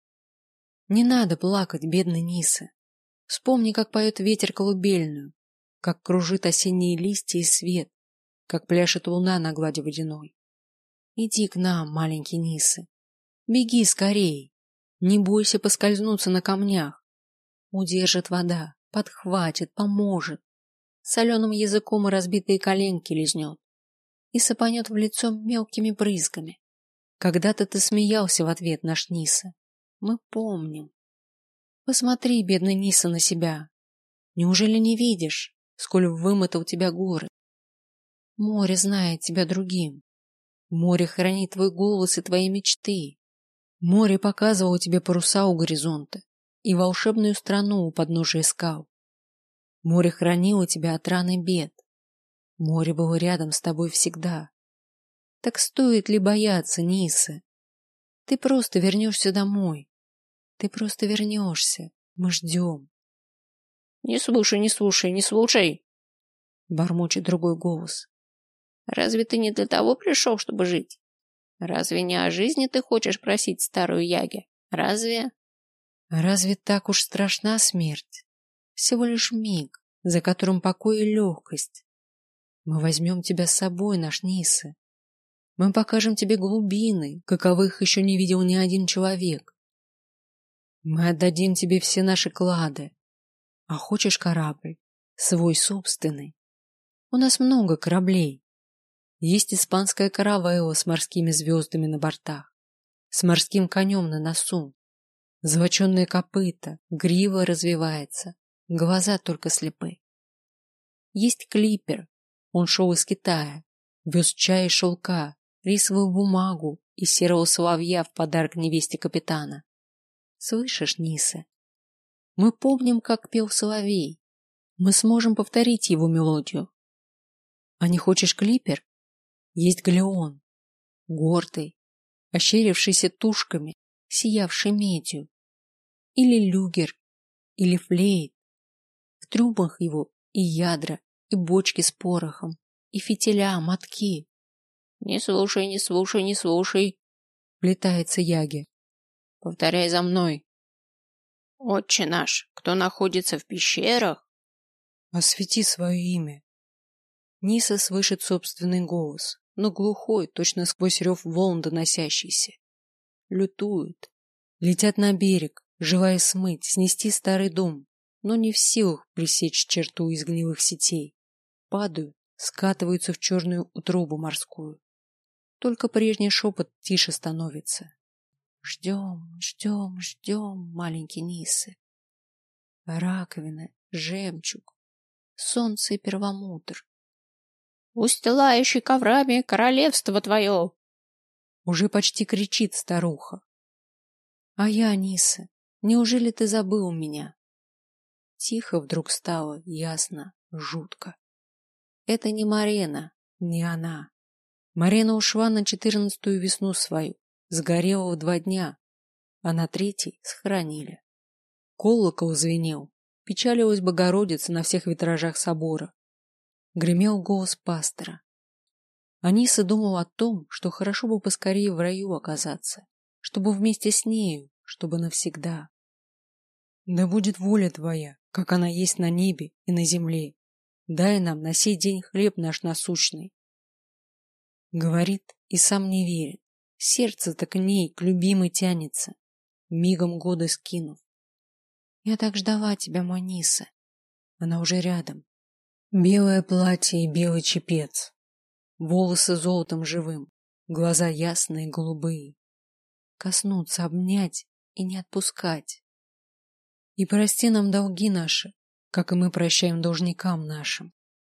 Не надо плакать, бедный Ниса. Вспомни, как поет ветер колыбельную, как кружит осенние листья и свет, как пляшет луна на глади водяной. Иди к нам, маленький Нисы. Беги скорей. Не бойся поскользнуться на камнях. Удержит вода, подхватит, поможет. Соленым языком и разбитые коленки лизнет. И сыпанет в лицо мелкими брызгами. Когда-то ты смеялся в ответ, наш Ниса. Мы помним. Посмотри, бедный Ниса, на себя. Неужели не видишь, сколь вымотал тебя город? Море знает тебя другим. Море хранит твой голос и твои мечты. Море показывало тебе паруса у горизонта и волшебную страну у подножия скал. Море хранило тебя от ран и бед. Море было рядом с тобой всегда. Так стоит ли бояться, Ниса? Ты просто вернешься домой. Ты просто вернешься. Мы ждем. Не слушай, не слушай, не слушай. бормочет другой голос. Разве ты не для того пришел, чтобы жить? Разве не о жизни ты хочешь просить старую Яги? Разве? Разве так уж страшна смерть? Всего лишь миг, за которым покой и легкость. Мы возьмем тебя с собой, наш Нисы. Мы покажем тебе глубины, каковых еще не видел ни один человек. Мы отдадим тебе все наши клады. А хочешь корабль? Свой собственный. У нас много кораблей. Есть испанская каравелла с морскими звездами на бортах, с морским конем на носу. Золоченые копыта, грива развивается, глаза только слепы. Есть клипер, он шел из Китая, вез чай и шелка, рисовую бумагу и серого соловья в подарок невесте капитана. Слышишь, Нисы? Мы помним, как пел соловей. Мы сможем повторить его мелодию. А не хочешь клипер? Есть галеон, гордый, ощерившийся тушками, сиявший медью. Или люгер, или флейт. В трюмах его и ядра, и бочки с порохом, и фитиля, мотки. Не слушай, не слушай, не слушай. Влетается Яги. Повторяй за мной. Отче наш, кто находится в пещерах? Освети свое имя. Ниса слышит собственный голос, но глухой, точно сквозь рев волн доносящийся. Лютуют, летят на берег, желая смыть, снести старый дом, но не в силах пресечь черту из гнилых сетей. Падают, скатываются в черную утробу морскую. Только прежний шепот тише становится. Ждем, ждем, ждем, маленькие Нисы. Раковина, жемчуг, солнце и перламутр. Устилающий коврами королевство твое. Уже почти кричит старуха. А я, Ниса, неужели ты забыл меня? Тихо вдруг стало, ясно, жутко. Это не Марена, не она. Марена ушла на 14-ю весну свою, сгорела в 2 дня, а на 3-й схоронили. Колокол звенел, печалилась Богородица на всех витражах собора. Гремел голос пастора. Аниса думал о том, что хорошо бы поскорее в раю оказаться, чтобы вместе с нею, чтобы навсегда. Да будет воля твоя, как она есть на небе и на земле. Дай нам на сей день хлеб наш насущный. Говорит и сам не верит. Сердце-то к ней, к любимой тянется, мигом годы скинув. Я так ждала тебя, мой Ниса. Она уже рядом. Белое платье и белый чепец. Волосы золотом живым, глаза ясные, голубые. Коснуться, обнять и не отпускать. И прости нам долги наши, как и мы прощаем должникам нашим.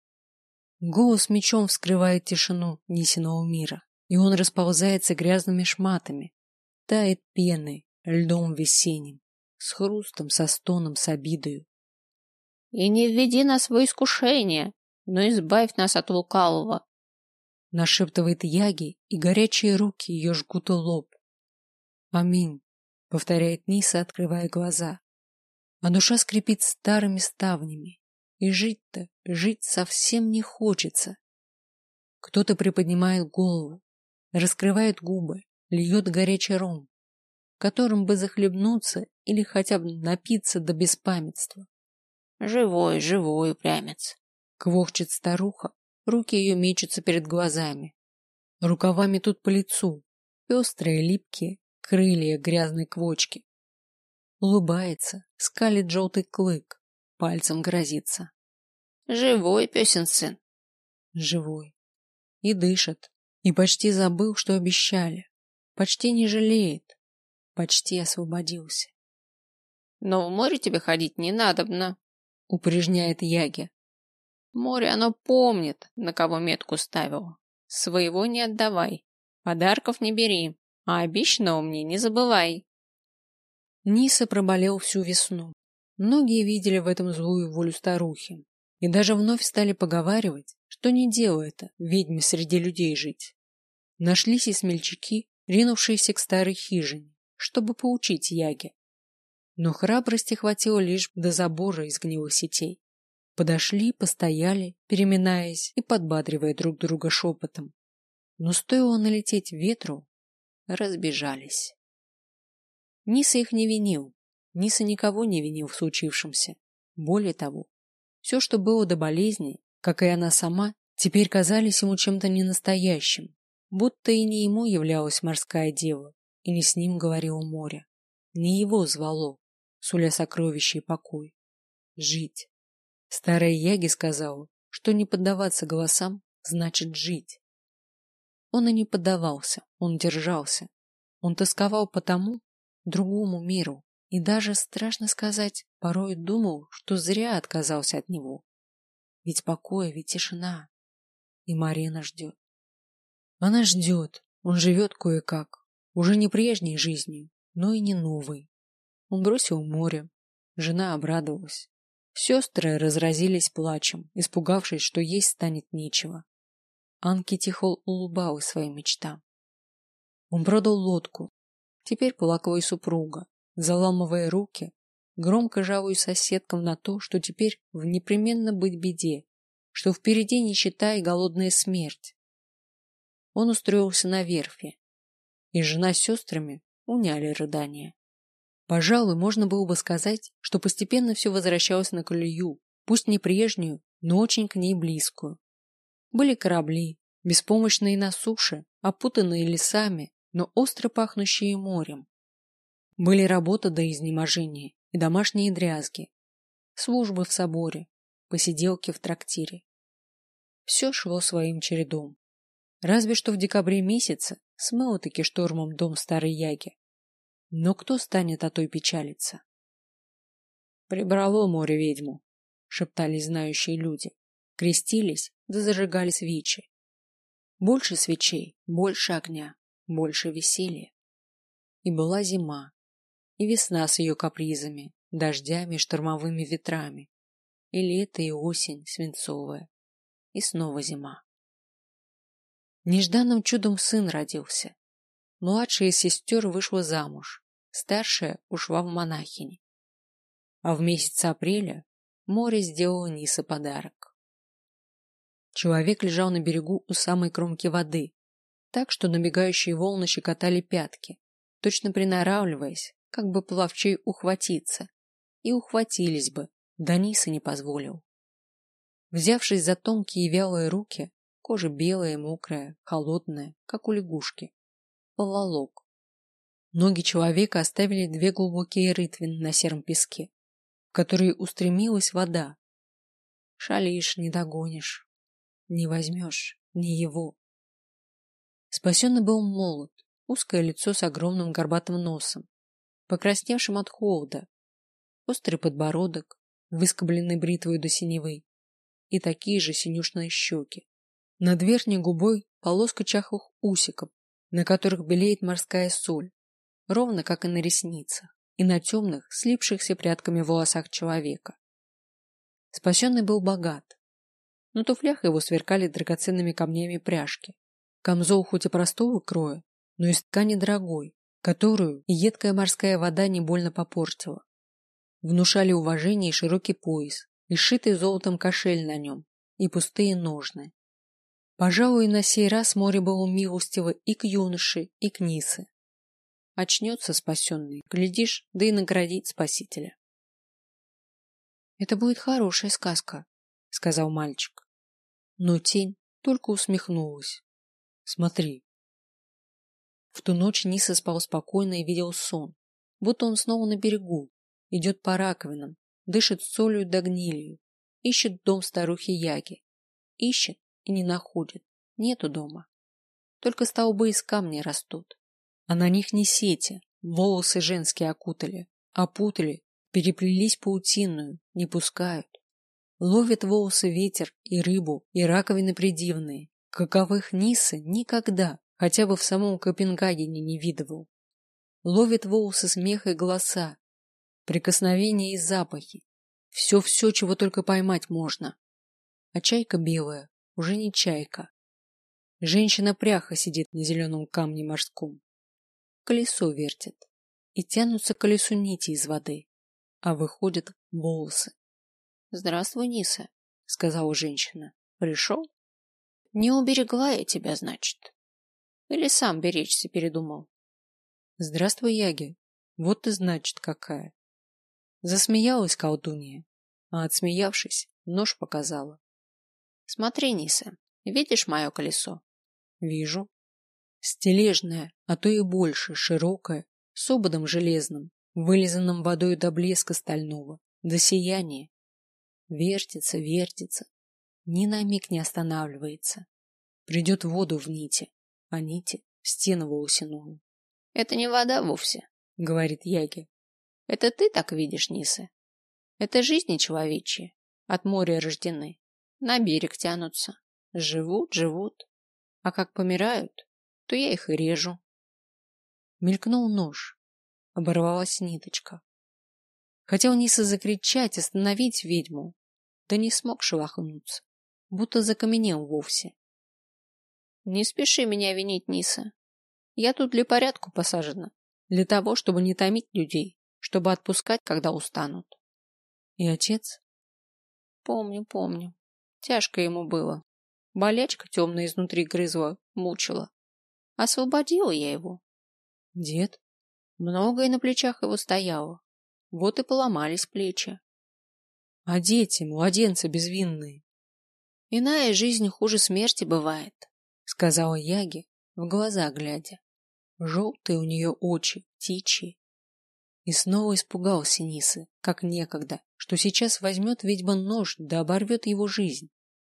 Голос мечом вскрывает тишину Нисиного мира, и он расползается грязными шматами, тает пеной, льдом весенним, с хрустом, со стоном, с обидою. И не введи нас в искушение, но избавь нас от лукавого. Нашептывает Яги, и горячие руки ее жгут лоб. Аминь, повторяет Ниса, открывая глаза. А душа скрипит старыми ставнями, и жить-то, жить совсем не хочется. Кто-то приподнимает голову, раскрывает губы, льет горячий ром, которым бы захлебнуться или хотя бы напиться до беспамятства. Живой, живой упрямец. Квохчет старуха, руки ее мечутся перед глазами. Рукава метут по лицу, пестрые, липкие, крылья грязной квочки. Улыбается, скалит желтый клык, пальцем грозится. Живой песен сын. Живой. И дышит, и почти забыл, что обещали. Почти не жалеет, почти освободился. Но в море тебе ходить не надобно, Упрежняет Яги. Море оно помнит, на кого метку ставил. Своего не отдавай, подарков не бери, а обещанного мне не забывай. Ниса проболел всю весну. Многие видели в этом злую волю старухи. И даже вновь стали поговаривать, что не дело это ведьме среди людей жить. Нашлись и смельчаки, ринувшиеся к старой хижине, чтобы поучить Яги. Но храбрости хватило лишь до забора из гнилых сетей. Подошли, постояли, переминаясь и подбадривая друг друга шепотом. Но стоило налететь ветру, разбежались. Ниса их не винил. Ниса никого не винил в случившемся. Более того, все, что было до болезни, как и она сама, теперь казались ему чем-то ненастоящим, будто и не ему являлась морская дева, и не с ним говорило море. Не его звало, суля сокровища и покой. Жить. Старая Яги сказала, что не поддаваться голосам значит жить. Он и не поддавался, он держался. Он тосковал по тому, другому миру, и даже, страшно сказать, порой думал, что зря отказался от него. Ведь покой, ведь тишина. И Марина ждет. Она ждет, он живет кое-как, уже не прежней жизнью, но и не новой. Он бросил море, жена обрадовалась. Сестры разразились плачем, испугавшись, что есть станет нечего. Анке тихо улыбалась своим мечтам. Он продал лодку. Теперь плакала и супруга, заламывая руки, громко жалуясь соседкам на то, что теперь в непременно быть беде, что впереди нищета и голодная смерть. Он устроился на верфи, и жена с сестрами уняли рыдания. Пожалуй, можно было бы сказать, что постепенно все возвращалось на колею, пусть не прежнюю, но очень к ней близкую. Были корабли, беспомощные на суше, опутанные лесами, но остро пахнущие морем. Были работа до изнеможения и домашние дрязги, службы в соборе, посиделки в трактире. Все шло своим чередом. Разве что в декабре месяце смыло-таки штормом дом старой Яги. Но кто станет о той печалиться? «Прибрало море ведьму», — шептались знающие люди, крестились да зажигали свечи. Больше свечей, больше огня, больше веселья. И была зима, и весна с ее капризами, дождями и штормовыми ветрами, и лето, и осень свинцовая, и снова зима. Нежданным чудом сын родился. Младшая из сестер вышла замуж, старшая ушла в монахини. А в месяц апреля море сделало Нисе подарок. Человек лежал на берегу у самой кромки воды, так что набегающие волны щекотали пятки, точно приноравливаясь, как бы пловчей ухватиться, и ухватились бы, да Ниса не позволил. Взявшись за тонкие вялые руки, кожа белая, мокрая, холодная, как у лягушки, поволок. Ноги человека оставили две глубокие рытвины на сером песке, в которые устремилась вода. Шалишь, не догонишь, не возьмешь, не его. Спасенный был молод, узкое лицо с огромным горбатым носом, покрасневшим от холода, острый подбородок, выскобленный бритвой до синевы, и такие же синюшные щеки. Над верхней губой полоска чахлых усиков, на которых белеет морская соль, ровно как и на ресницах, и на темных, слипшихся прядками волосах человека. Спасенный был богат. На туфлях его сверкали драгоценными камнями пряжки. Камзол хоть и простого кроя, но из ткани дорогой, которую и едкая морская вода не больно попортила. Внушали уважение и широкий пояс, и сшитый золотом кошель на нем, и пустые ножны. Пожалуй, на сей раз море было милостиво и к юноше, и к Нисе. Очнется спасенный, глядишь, да и наградит спасителя. — Это будет хорошая сказка, — сказал мальчик. Но тень только усмехнулась. — Смотри. В ту ночь Ниса спал спокойно и видел сон, будто он снова на берегу, идет по раковинам, дышит солью да гнилью, ищет дом старухи Яги. Ищет и не находит, нету дома. Только столбы из камней растут, а на них не сети, волосы женские опутали, переплелись паутинную, не пускают. Ловит волосы ветер и рыбу, и раковины придивные, каковых Ниса никогда, хотя бы в самом Копенгагене не видывал. Ловит волосы смех и голоса, прикосновения и запахи, все, чего только поймать можно. А чайка белая, уже не чайка. Женщина-пряха сидит на зеленом камне морском. Колесо вертит, и тянутся к колесу нити из воды, а выходят волосы. Здравствуй, Ниса, сказала женщина. Пришел? Не уберегла я тебя, значит. Или сам беречься передумал? Здравствуй, Яги. Вот ты, значит, какая. Засмеялась колдунья, а отсмеявшись, нож показала. Смотри, Ниса, видишь мое колесо? Вижу. Стележное, а то и больше, широкое, с ободом железным, вылизанным водой до блеска стального, до сияния. Вертится, вертится, ни на миг не останавливается. Придет воду в нити, а нити в стену волосяную. Это не вода вовсе, Говорит Яги. это ты так видишь, Ниса. Это жизни человечьи, от моря рождены, на берег тянутся, живут, живут, а как помирают, то я их и режу. Мелькнул нож, оборвалась ниточка. Хотел Ниса закричать, остановить ведьму, да не смог шелохнуться, будто закаменел вовсе. Не спеши меня винить, Ниса. Я тут для порядку посажена, для того, чтобы не томить людей, чтобы отпускать, когда устанут. И отец? Помню, помню. Тяжко ему было. Болячка темная изнутри грызла, мучила. Освободила я его. Дед? Многое на плечах его стояло. Вот и поломались плечи. А дети, младенцы безвинные? Иная жизнь хуже смерти бывает, Сказала Яги, в глаза глядя. Желтые у нее очи, птичьи. И снова испугался Нисы, как некогда, что сейчас возьмет ведьма нож да оборвет его жизнь.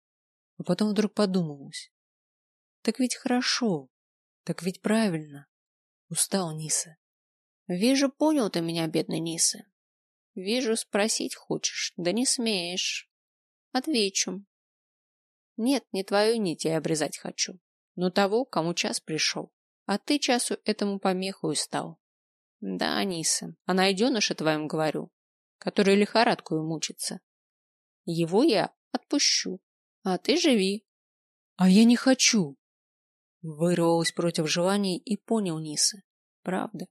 А потом вдруг подумалось. Так ведь хорошо, так ведь правильно. Устал Ниса. Вижу, понял ты меня, бедный Ниса. Вижу, спросить хочешь, да не смеешь. Отвечу. Нет, не твою нить я обрезать хочу, но того, кому час пришел. А ты часу этому помехой стал. Да, Ниса, о найденыше твоем говорю, который лихорадкою мучится. Его я отпущу, а ты живи. А я не хочу. Вырвалась против желаний и понял Ниса. Правда.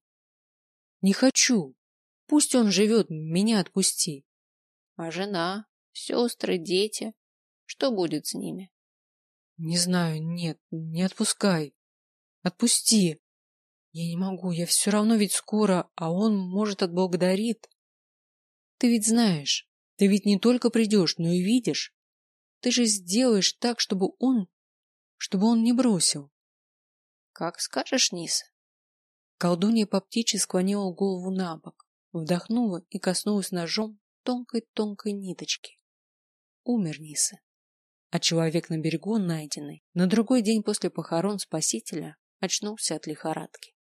Не хочу. Пусть он живет, меня отпусти. А жена, сестры, дети, что будет с ними? Не знаю, нет, не отпускай. Отпусти. Я не могу, я все равно ведь скоро, а он, может, отблагодарит. Ты ведь знаешь, ты ведь не только придешь, но и видишь. Ты же сделаешь так, чтобы он не бросил. Как скажешь, Ниса. Колдунья по птичьи склонила голову на бок, вдохнула и коснулась ножом тонкой-тонкой ниточки. Умер Ниса. А человек на берегу найденный на другой день после похорон Спасителя очнулся от лихорадки.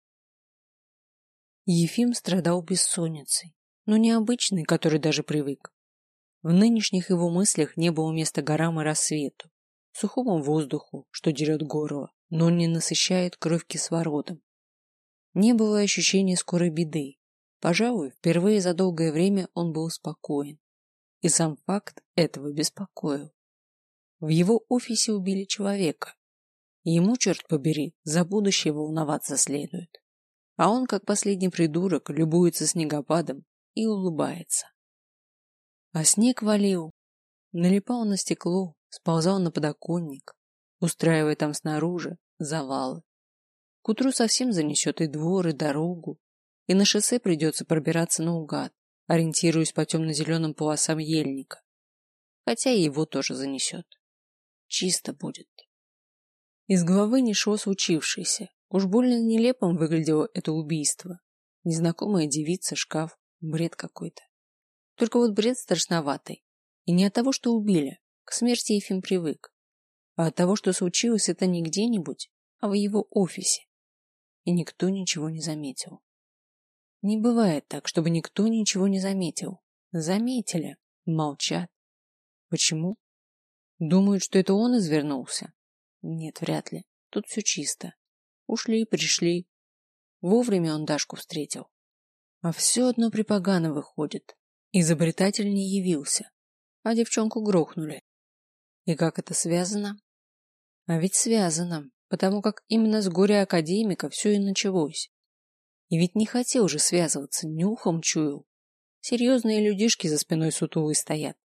Ефим страдал бессонницей, но не обычной, который даже привык. В нынешних его мыслях не было места горам и рассвету, сухому воздуху, что дерет горло, но не насыщает кровь кислородом. Не было ощущения скорой беды. Пожалуй, впервые за долгое время он был спокоен. И сам факт этого беспокоил. В его офисе убили человека. Ему, черт побери, за будущее волноваться следует. А он, как последний придурок, любуется снегопадом и улыбается. А снег валил, налипал на стекло, сползал на подоконник, устраивая там снаружи завалы. К утру совсем занесет и двор, и дорогу, и на шоссе придется пробираться наугад, ориентируясь по темно-зеленым полосам ельника. Хотя и его тоже занесет. Чисто будет. Из головы не шло случившееся. Уж больно нелепым выглядело это убийство. Незнакомая девица, шкаф, бред какой-то. Только вот бред страшноватый. И не от того, что убили, к смерти Ефим привык, а от того, что случилось это не где-нибудь, а в его офисе. И никто ничего не заметил. Не бывает так, чтобы никто ничего не заметил. Заметили, молчат. Почему? Думают, что это он извернулся? Нет, вряд ли. Тут все чисто. Ушли, пришли. Вовремя он Дашку встретил. А все одно припогано выходит. Изобретатель не явился, а девчонку грохнули. И как это связано? А ведь связано, потому как именно с горя академика все и началось. И ведь не хотел же связываться, нюхом чуял. Серьезные людишки за спиной сутулой стоят.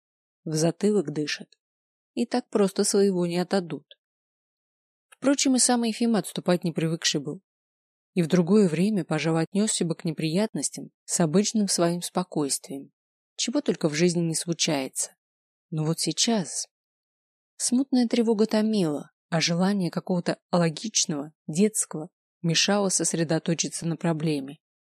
в затылок дышат. И так просто своего не отдадут. Впрочем, и сам Ефим отступать не привыкший был. И в другое время, пожалуй, отнесся бы к неприятностям с обычным своим спокойствием. Чего только в жизни не случается. Но вот сейчас смутная тревога томила, а желание какого-то алогичного, детского мешало сосредоточиться на проблеме.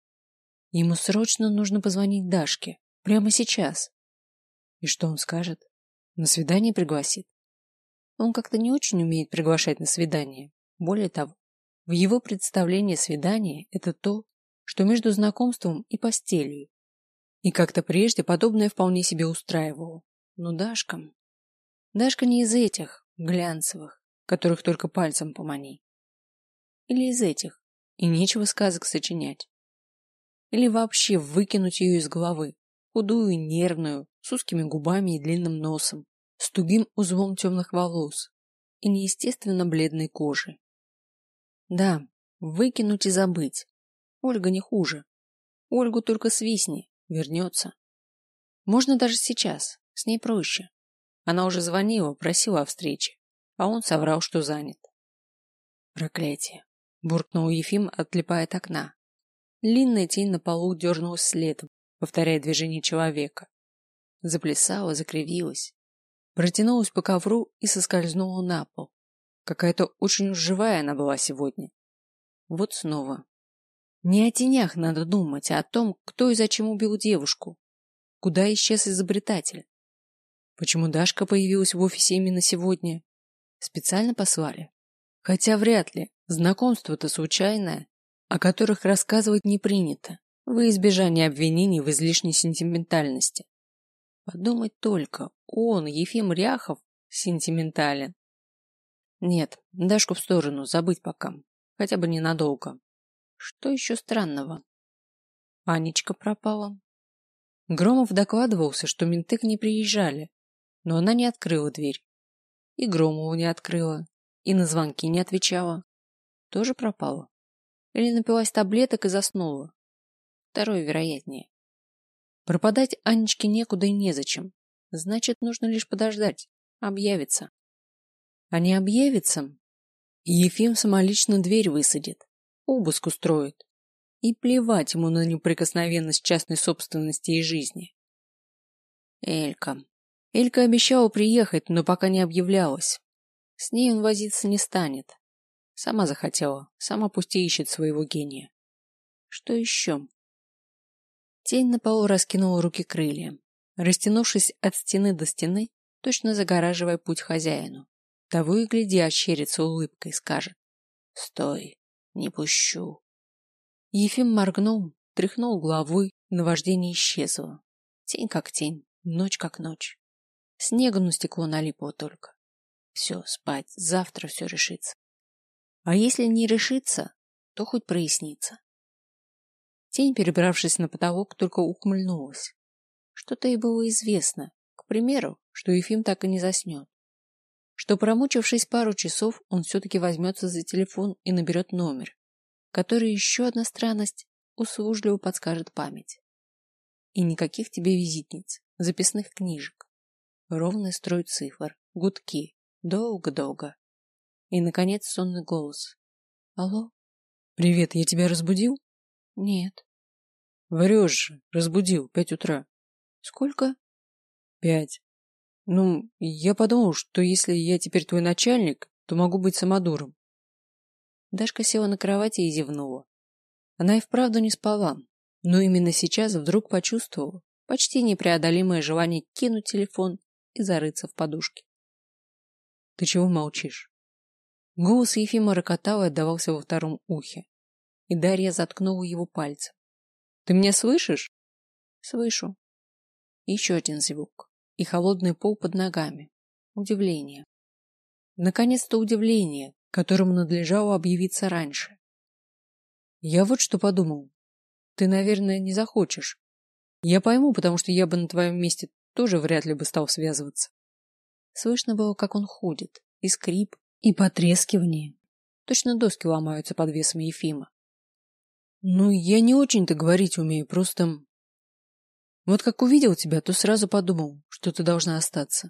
Ему срочно нужно позвонить Дашке. Прямо сейчас. И что он скажет? На свидание пригласит? Он как-то не очень умеет приглашать на свидание. Более того, в его представлении свидание – это то, что между знакомством и постелью. И как-то прежде подобное вполне себе устраивало. Но Дашка не из этих, глянцевых, которых только пальцем помани. Или из этих, и нечего сказок сочинять. Или вообще выкинуть ее из головы, худую, нервную, с узкими губами и длинным носом, с тугим узлом темных волос и неестественно бледной кожи. Да, выкинуть и забыть. Ольга не хуже. Ольгу только свистни, вернется. Можно даже сейчас, с ней проще. Она уже звонила, просила о встрече, а он соврал, что занят. Проклятие! Буркнул Ефим, отлипая от окна. Длинная тень на полу дернулась следом, повторяя движение человека. Заплясала, закривилась, протянулась по ковру и соскользнула на пол. Какая-то очень уж живая она была сегодня. Вот снова. Не о тенях надо думать, а о том, кто и зачем убил девушку. Куда исчез изобретатель? Почему Дашка появилась в офисе именно сегодня? Специально послали? Хотя вряд ли. Знакомство-то случайное, о которых рассказывать не принято, во избежание обвинений в излишней сентиментальности. Подумать только, он, Ефим Ряхов, сентиментален. Нет, Дашку в сторону, забыть пока. Хотя бы ненадолго. Что еще странного? Анечка пропала. Громов докладывался, что менты к ней приезжали, но она не открыла дверь. И Громову не открыла, и на звонки не отвечала. Тоже пропала. Или напилась таблеток и заснула. Второе вероятнее. Пропадать Анечке некуда и незачем. Значит, нужно лишь подождать. Объявится. А не объявится, Ефим самолично дверь высадит. Обыск устроит. И плевать ему на неприкосновенность частной собственности и жизни. Элька. Элька обещала приехать, но пока не объявлялась. С ней он возиться не станет. Сама захотела, сама пусть и ищет своего гения. Что еще? Тень на полу раскинула руки крыльям, растянувшись от стены до стены, точно загораживая путь хозяину. Того и гляди, ощерится улыбкой, скажет: «Стой, не пущу». Ефим моргнул, тряхнул головой, наваждение исчезло. Тень как тень, ночь как ночь. Снегу на стекло налипло только. Все, спать, завтра все решится. А если не решится, то хоть прояснится. Тень, перебравшись на потолок, только ухмыльнулась. Что-то ей было известно. К примеру, что Ефим так и не заснет. Что, промучившись пару часов, он все-таки возьмется за телефон и наберет номер, который, еще одна странность, услужливо подскажет память. И никаких тебе визитниц, записных книжек. Ровный строй цифр, гудки, долго-долго. И, наконец, сонный голос. Алло? Привет, я тебя разбудил? Нет. Врешь же, разбудил, 5 утра. Сколько? 5. Ну, я подумал, что если я теперь твой начальник, то могу быть самодуром. Дашка села на кровати и зевнула. Она и вправду не спала, но именно сейчас вдруг почувствовала почти непреодолимое желание кинуть телефон и зарыться в подушке. Ты чего молчишь? Голос Ефима рокотал и отдавался во втором ухе, и Дарья заткнула его пальцем. Ты меня слышишь? Слышу. Еще один звук. И холодный пол под ногами. Удивление. Наконец-то удивление, которому надлежало объявиться раньше. Я вот что подумал. Ты, наверное, не захочешь. Я пойму, потому что я бы на твоем месте тоже вряд ли бы стал связываться. Слышно было, как он ходит, и скрип, и потрескивание. Точно доски ломаются под весом Ефима. Ну, я не очень-то говорить умею, просто... Вот как увидел тебя, то сразу подумал, что ты должна остаться.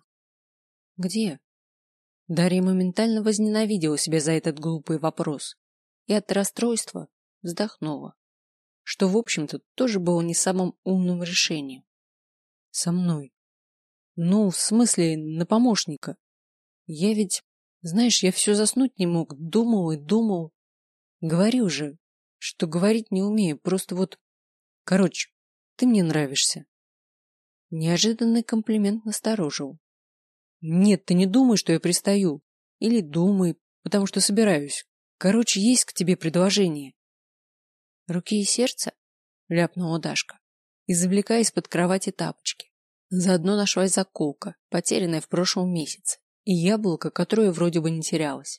Где? Дарья моментально возненавидела себя за этот глупый вопрос и от расстройства вздохнула, что, в общем-то, тоже было не самым умным решением. Со мной. Ну, в смысле, на помощника. Я ведь, знаешь, я все заснуть не мог, думал и думал. Говорил же, что говорить не умею, просто вот... Короче, ты мне нравишься. Неожиданный комплимент насторожил. Нет, ты не думай, что я пристаю. Или думай, потому что собираюсь. Короче, есть к тебе предложение. Руки и сердце? Ляпнула Дашка, извлекая из-под кровати тапочки. Заодно нашлась заколка, потерянная в прошлом месяце, и яблоко, которое вроде бы не терялось.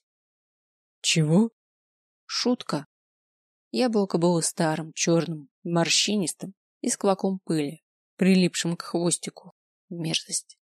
Чего? Шутка. Яблоко было старым, черным, морщинистым и с клоком пыли, прилипшим к хвостику. Мерзость.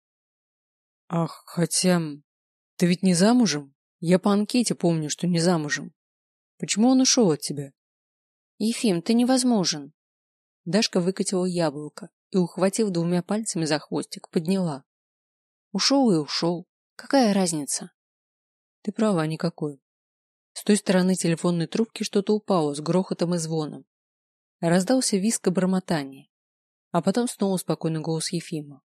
Ах, хотя... Ты ведь не замужем? Я по анкете помню, что не замужем. Почему он ушел от тебя? Ефим, ты невозможен. Дашка выкатила яблоко и, ухватив двумя пальцами за хвостик, подняла. Ушел и ушел. Какая разница? Ты права, никакой. С той стороны телефонной трубки что-то упало с грохотом и звоном. Раздался визг и бормотание. А потом снова спокойный голос Ефима.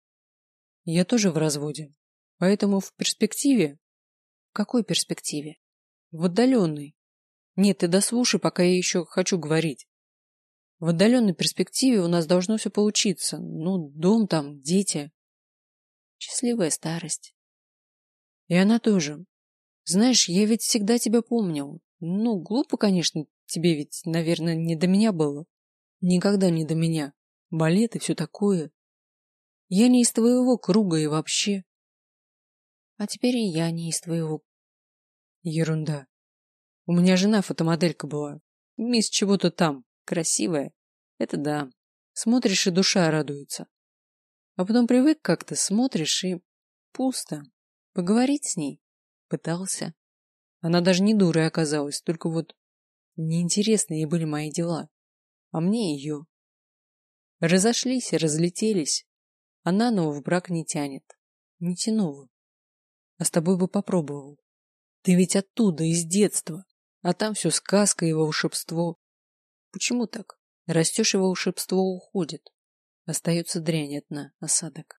Я тоже в разводе. Поэтому в перспективе... В какой перспективе? В отдаленной. Нет, ты дослушай, пока я еще хочу говорить. В отдаленной перспективе у нас должно все получиться. Ну, дом там, дети. Счастливая старость. И она тоже. Знаешь, я ведь всегда тебя помнил. Ну, глупо, конечно, тебе ведь, наверное, не до меня было. Никогда не до меня. Балет и все такое. Я не из твоего круга и вообще. А теперь и я не из твоего. Ерунда. У меня жена фотомоделька была. Мисс чего-то там. Красивая. Это да. Смотришь, и душа радуется. А потом привык как-то, смотришь, и пусто. Поговорить с ней? Пытался. Она даже не дурой оказалась, только вот неинтересны ей были мои дела. А мне ее. Разошлись и разлетелись. А наново в брак не тянет. Не тянуло. А с тобой бы попробовал. Ты ведь оттуда, из детства. А там все сказка и волшебство. Почему так? Растешь, и волшебство уходит. Остается дрянь одна, осадок.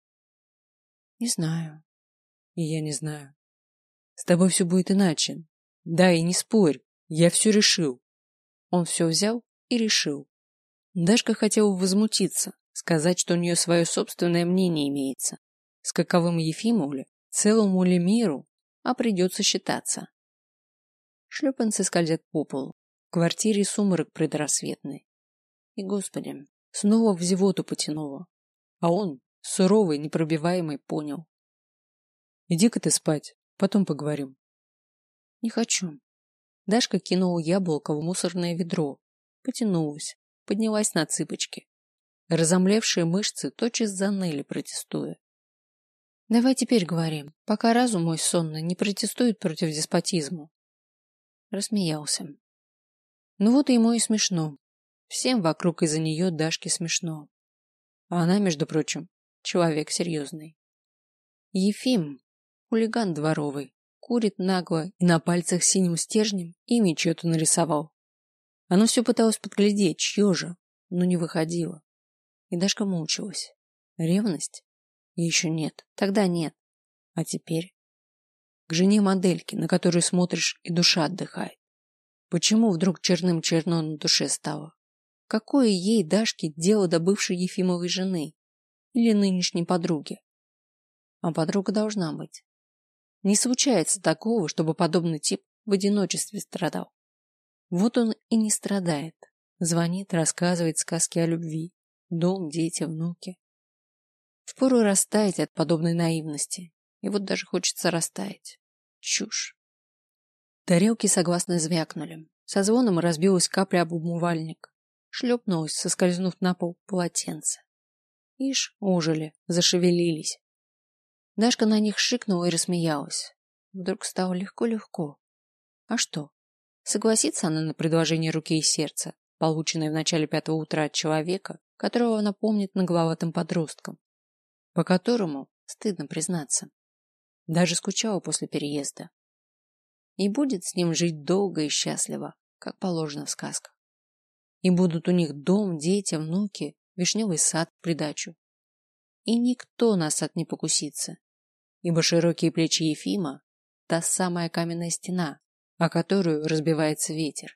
Не знаю. И я не знаю. С тобой все будет иначе. Да, и не спорь. Я все решил. Он все взял и решил. Дашка хотела возмутиться, сказать, что у нее свое собственное мнение имеется. С каковым Ефиму ли, целому ли миру, а придется считаться. Шлепанцы скользят по полу. В квартире сумрак предрассветный. И, Господи, снова в зевоту потянуло. А он, суровый, непробиваемый, понял. Иди-ка ты спать, потом поговорим. Не хочу. Дашка кинула яблоко в мусорное ведро, потянулась, поднялась на цыпочки. Разомлевшие мышцы тотчас заныли, протестуя. Давай теперь говорим, пока разум мой сонный не протестует против деспотизма. Рассмеялся. Ну вот и ему и смешно. Всем вокруг из-за нее Дашке смешно. А она, между прочим, человек серьезный. Ефим, хулиган дворовый, курит нагло и на пальцах синим стержнем имя чье-то нарисовал. Оно все пыталось подглядеть, чье же, но не выходило. И Дашка мучилась. Ревность? Еще нет. Тогда нет. А теперь? К жене модельки, на которую смотришь, и душа отдыхает. Почему вдруг черным-черно на душе стало? Какое ей, Дашке, дело до бывшей Ефимовой жены или нынешней подруги? А подруга должна быть. Не случается такого, чтобы подобный тип в одиночестве страдал. Вот он и не страдает. Звонит, рассказывает сказки о любви. Дом, дети, внуки. Впору растаять от подобной наивности. И вот даже хочется растаять. Чушь. Тарелки согласно звякнули. Со звоном разбилась капля об умывальник. Шлепнулась, соскользнув на пол полотенце. Ишь, ожили, зашевелились. Дашка на них шикнула и рассмеялась. Вдруг стало легко-легко. А что? Согласится она на предложение руки и сердца, полученной в начале 5-го утра от человека, которого она помнит нагловатым подростком, по которому, стыдно признаться, даже скучала после переезда. И будет с ним жить долго и счастливо, как положено в сказках. И будут у них дом, дети, внуки, вишневый сад в придачу. И никто на сад не покусится, ибо широкие плечи Ефима – та самая каменная стена, о которую разбивается ветер.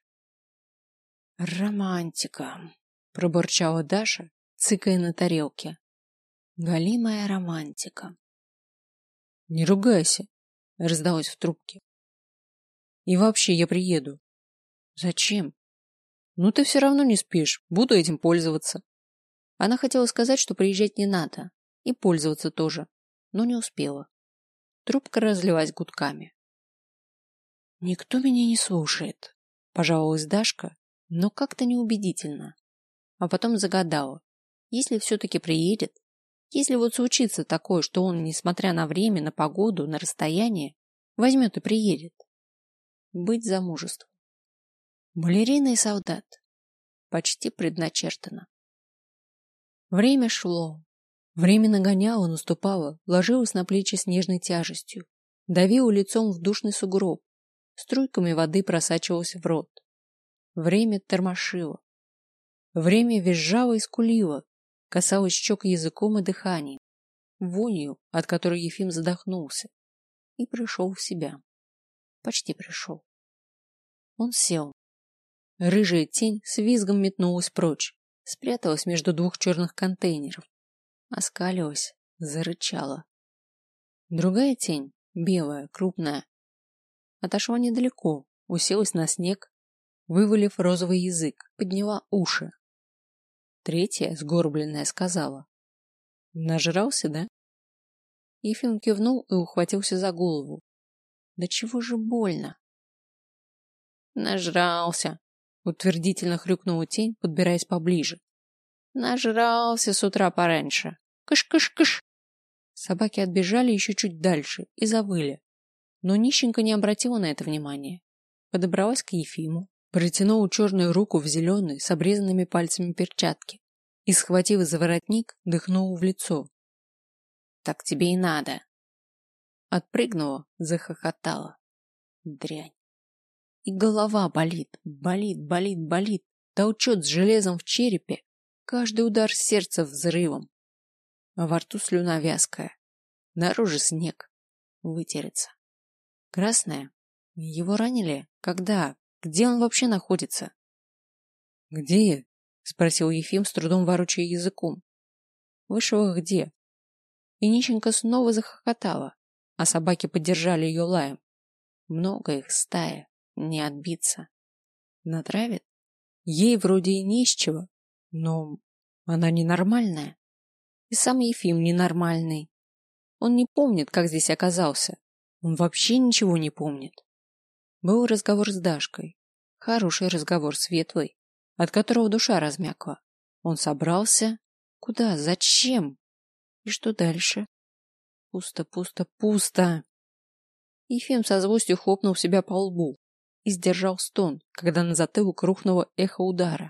«Романтика», – пробурчала Даша, цыкая на тарелке. «Галимая романтика». «Не ругайся», – раздалось в трубке. «И вообще я приеду». «Зачем?» «Ну ты все равно не спишь, буду этим пользоваться». Она хотела сказать, что приезжать не надо, и пользоваться тоже, но не успела. Трубка разлилась гудками. «Никто меня не слушает», – пожаловалась Дашка, но как-то неубедительно. А потом загадала, если все-таки приедет, если вот случится такое, что он, несмотря на время, на погоду, на расстояние, возьмет и приедет. Быть замужеством. Балерина и солдат. Почти предначертано. Время шло. Время нагоняло, наступало, ложилось на плечи снежной тяжестью, давило лицом в душный сугроб, струйками воды просачивалось в рот. Время тормошило. Время визжало и скулило, касалось щек языком и дыханием, вонью, от которой Ефим задохнулся, и пришел в себя. Почти пришел. Он сел. Рыжая тень с визгом метнулась прочь, спряталась между двух черных контейнеров, оскалилась, зарычала. Другая тень, белая, крупная, отошла недалеко, уселась на снег, вывалив розовый язык, подняла уши. Третья, сгорбленная, сказала: «Нажрался, да?» Ефим кивнул и ухватился за голову. «Да чего же больно?» «Нажрался», — утвердительно хрюкнула тень, подбираясь поближе. «Нажрался с утра пораньше. Кыш-кыш-кыш!» Собаки отбежали еще чуть дальше и завыли. Но нищенка не обратила на это внимания. Подобралась к Ефиму, протянула черную руку в зеленой с обрезанными пальцами перчатки и, схватив за воротник, дыхнула в лицо. «Так тебе и надо!» Отпрыгнула, захохотала. Дрянь. И голова болит, болит, болит, болит, толчет с железом в черепе, каждый удар сердца взрывом. А во рту слюна вязкая, наружу снег, вытереться. Красная? Его ранили? Когда? Где он вообще находится? «Где?» — спросил Ефим, с трудом ворочая языком. Вышел где? И нищенка снова захохотала, а собаки поддержали ее лаем. Много их, стая, не отбиться. Натравит? Ей вроде и не из чего, но она ненормальная. И сам Ефим ненормальный. Он не помнит, как здесь оказался. Он вообще ничего не помнит. Был разговор с Дашкой. Хороший разговор, светлый, от которого душа размякла. Он собрался. Куда? Зачем? И что дальше? Пусто, пусто, пусто. Ефим со злостью хлопнул себя по лбу и сдержал стон, когда на затылок рухнуло эхо удара.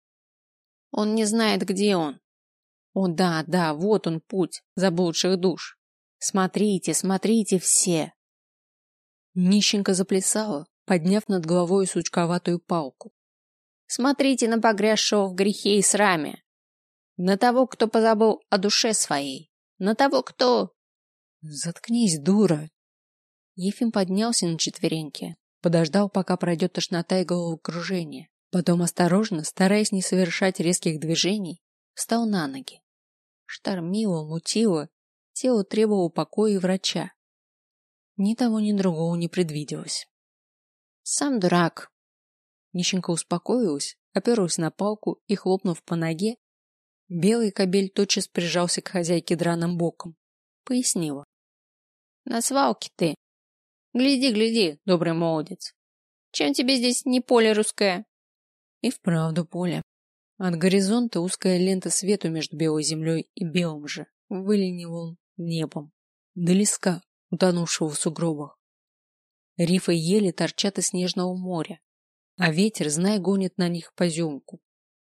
Он не знает, где он. О, да, да, вот он путь заблудших душ. Смотрите, смотрите все. Нищенка заплясала, подняв над головой сучковатую палку. Смотрите на погрязшего в грехе и сраме. На того, кто позабыл о душе своей. На того, кто... Заткнись, дура. Ефим поднялся на четвереньки, подождал, пока пройдет тошнота и головокружение. Потом осторожно, стараясь не совершать резких движений, встал на ноги. Штормило, мутило, тело требовало покоя и врача. Ни того, ни другого не предвиделось. Сам дурак. Нищенка успокоилась, оперлась на палку и, хлопнув по ноге, белый кобель тотчас прижался к хозяйке драным боком. Пояснила. На свалке ты. Гляди, гляди, добрый молодец. Чем тебе здесь не поле русское? И вправду поле. От горизонта узкая лента свету между белой землей и белым же, выленивым небом. До леска, утонувшего в сугробах. Рифы ели торчат из снежного моря, а ветер, знай, гонит на них поземку,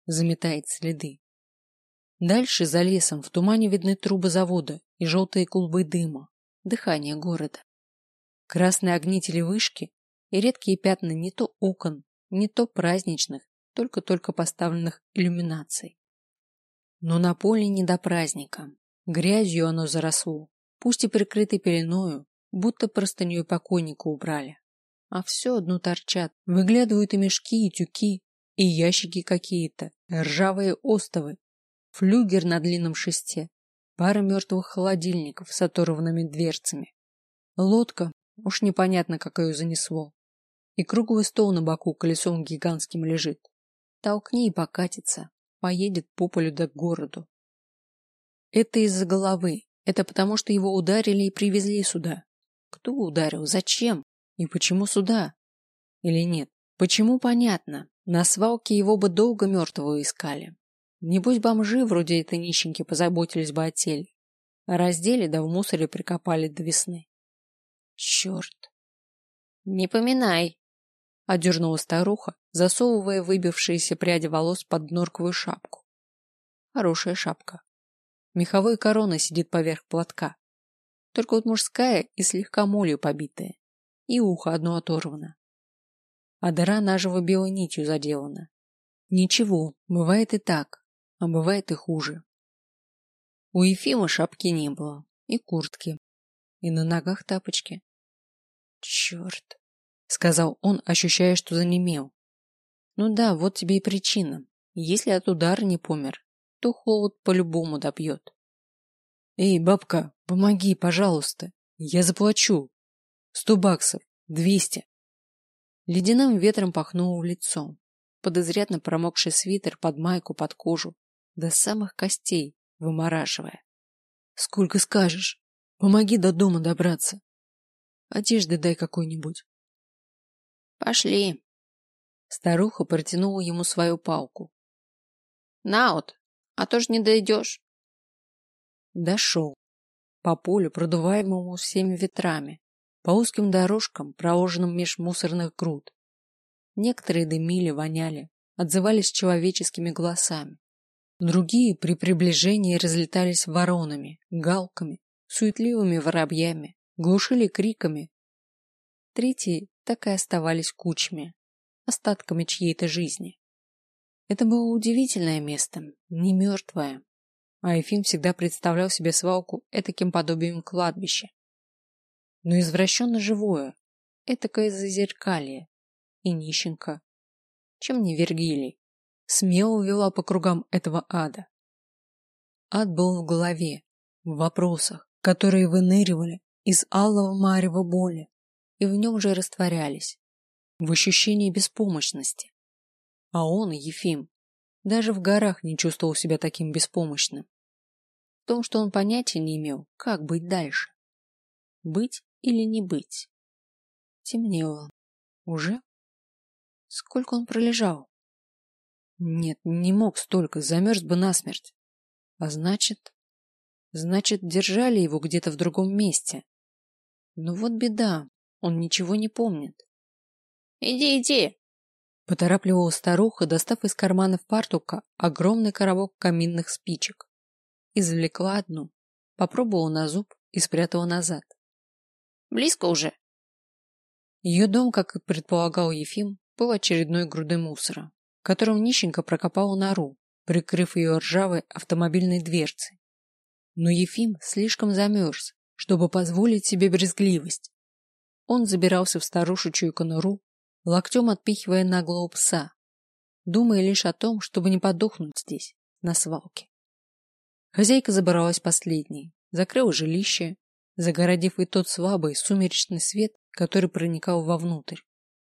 заметает следы. Дальше за лесом в тумане видны трубы завода и желтые клубы дыма, дыхание города. Красные огни телевышки и редкие пятна не то окон, не то праздничных, только-только поставленных иллюминаций. Но на поле не до праздника. Грязью оно заросло, пусть и прикрытой пеленою, будто простыней покойника убрали. А все одно торчат, выглядывают и мешки, и тюки, и ящики какие-то, ржавые остовы, флюгер на длинном шесте, пара мертвых холодильников с оторванными дверцами, лодка, уж непонятно, как ее занесло, и круглый стол на боку колесом гигантским лежит. Толкни и покатится, поедет по полю да к городу. Это из-за головы, это потому, что его ударили и привезли сюда. Кто ударил, зачем и почему сюда? Или нет? Почему, понятно, на свалке его бы долго мертвого искали. Небось, бомжи вроде этой нищенки позаботились бы о теле, а раздели да в мусоре прикопали до весны. Черт! Не поминай, Одернула старуха, засовывая выбившиеся пряди волос под норковую шапку. Хорошая шапка. Меховой корона сидит поверх платка. Только вот мужская и слегка молью побитая. И ухо одно оторвано. А дыра наживо белой нитью заделана. Ничего, бывает и так, а бывает и хуже. У Ефима шапки не было, и куртки, и на ногах тапочки. Черт! Сказал он, ощущая, что занемел. Ну да, вот тебе и причина. Если от удара не помер, то холод по-любому добьет. Эй, бабка, помоги, пожалуйста. Я заплачу. 100 баксов, 200. Ледяным ветром пахнуло в лицо. Под изрядно промокший свитер, под майку, под кожу. До самых костей, вымораживая. Сколько скажешь. Помоги до дома добраться. Одежды дай какой-нибудь. Пошли. Старуха протянула ему свою палку. На вот, а то ж не дойдешь. Дошел. По полю, продуваемому всеми ветрами, по узким дорожкам, проложенным меж мусорных груд. Некоторые дымили, воняли, отзывались человеческими голосами. Другие при приближении разлетались воронами, галками, суетливыми воробьями, глушили криками. Третьи так и оставались кучами, остатками чьей-то жизни. Это было удивительное место, не мертвое. А Ефим всегда представлял себе свалку этаким подобием кладбища. Но извращенно живое, этакое зазеркалье. И нищенка. Чем не Вергилий? Смело вела по кругам этого ада. Ад был в голове, в вопросах, которые выныривали из алого марева боли и в нем же растворялись, в ощущении беспомощности. А он, Ефим, даже в горах не чувствовал себя таким беспомощным. В том, что он понятия не имел, как быть дальше. Быть или не быть. Темнело. Уже? Сколько он пролежал? Нет, не мог столько, замерз бы насмерть. А значит... Значит, держали его где-то в другом месте. Но вот беда, он ничего не помнит. Иди, иди. Поторапливала старуха, достав из кармана фартука огромный коробок каминных спичек. Извлекла одну, попробовала на зуб и спрятала назад. Близко уже. Ее дом, как и предполагал Ефим, был очередной грудой мусора, в котором нищенка прокопала нору, прикрыв ее ржавой автомобильной дверцей. Но Ефим слишком замерз, чтобы позволить себе брезгливость. Он забирался в старушечью конуру, локтем отпихивая наглого пса, думая лишь о том, чтобы не подохнуть здесь, на свалке. Хозяйка забралась последней, закрыла жилище, загородив и тот слабый сумеречный свет, который проникал вовнутрь.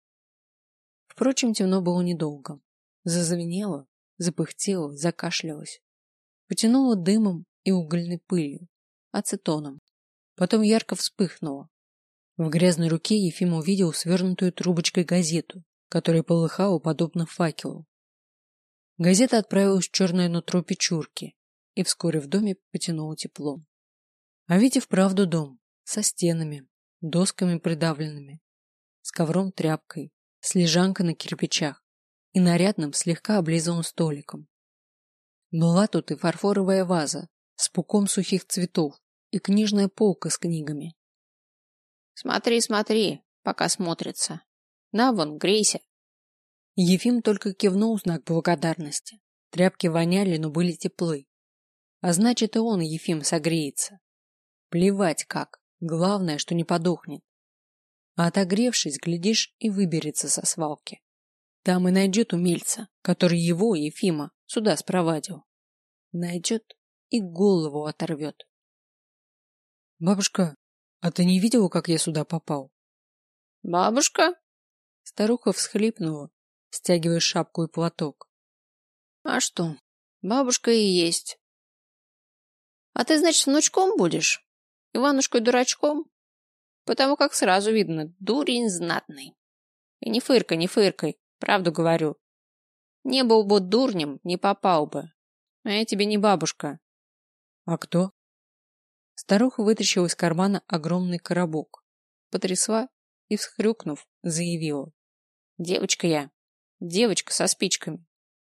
Впрочем, темно было недолго. Зазвенело, запыхтело, закашлялось. Потянуло дымом и угольной пылью, ацетоном. Потом ярко вспыхнуло. В грязной руке Ефим увидел свернутую трубочкой газету, которая полыхала подобно факелу. Газета отправилась в черное нутро печурки, и вскоре в доме потянуло теплом. А ведь и вправду дом, со стенами, досками придавленными, с ковром-тряпкой, с лежанкой на кирпичах, и нарядным, слегка облизанным столиком. Была тут и фарфоровая ваза с пуком сухих цветов и книжная полка с книгами. Смотри, смотри, пока смотрится. На вон, грейся. Ефим только кивнул в знак благодарности. Тряпки воняли, но были теплы. А значит, и он, Ефим, согреется. Плевать как, главное, что не подохнет. А отогревшись, глядишь, и выберется со свалки. Там и найдет умельца, который его, Ефима, сюда спровадил. Найдет и голову оторвет. Бабушка, а ты не видела, как я сюда попал? Бабушка? Старуха всхлипнула, стягивая шапку и платок. А что, бабушка и есть. А ты, значит, внучком будешь? Иванушкой-дурачком? Потому как сразу видно, дурень знатный. И не фыркай, не фыркай, правду говорю. Не был бы дурнем, не попал бы. А я тебе не бабушка. А кто? Старуха вытащила из кармана огромный коробок, потрясла и, всхрюкнув, заявила. Девочка я. Девочка со спичками.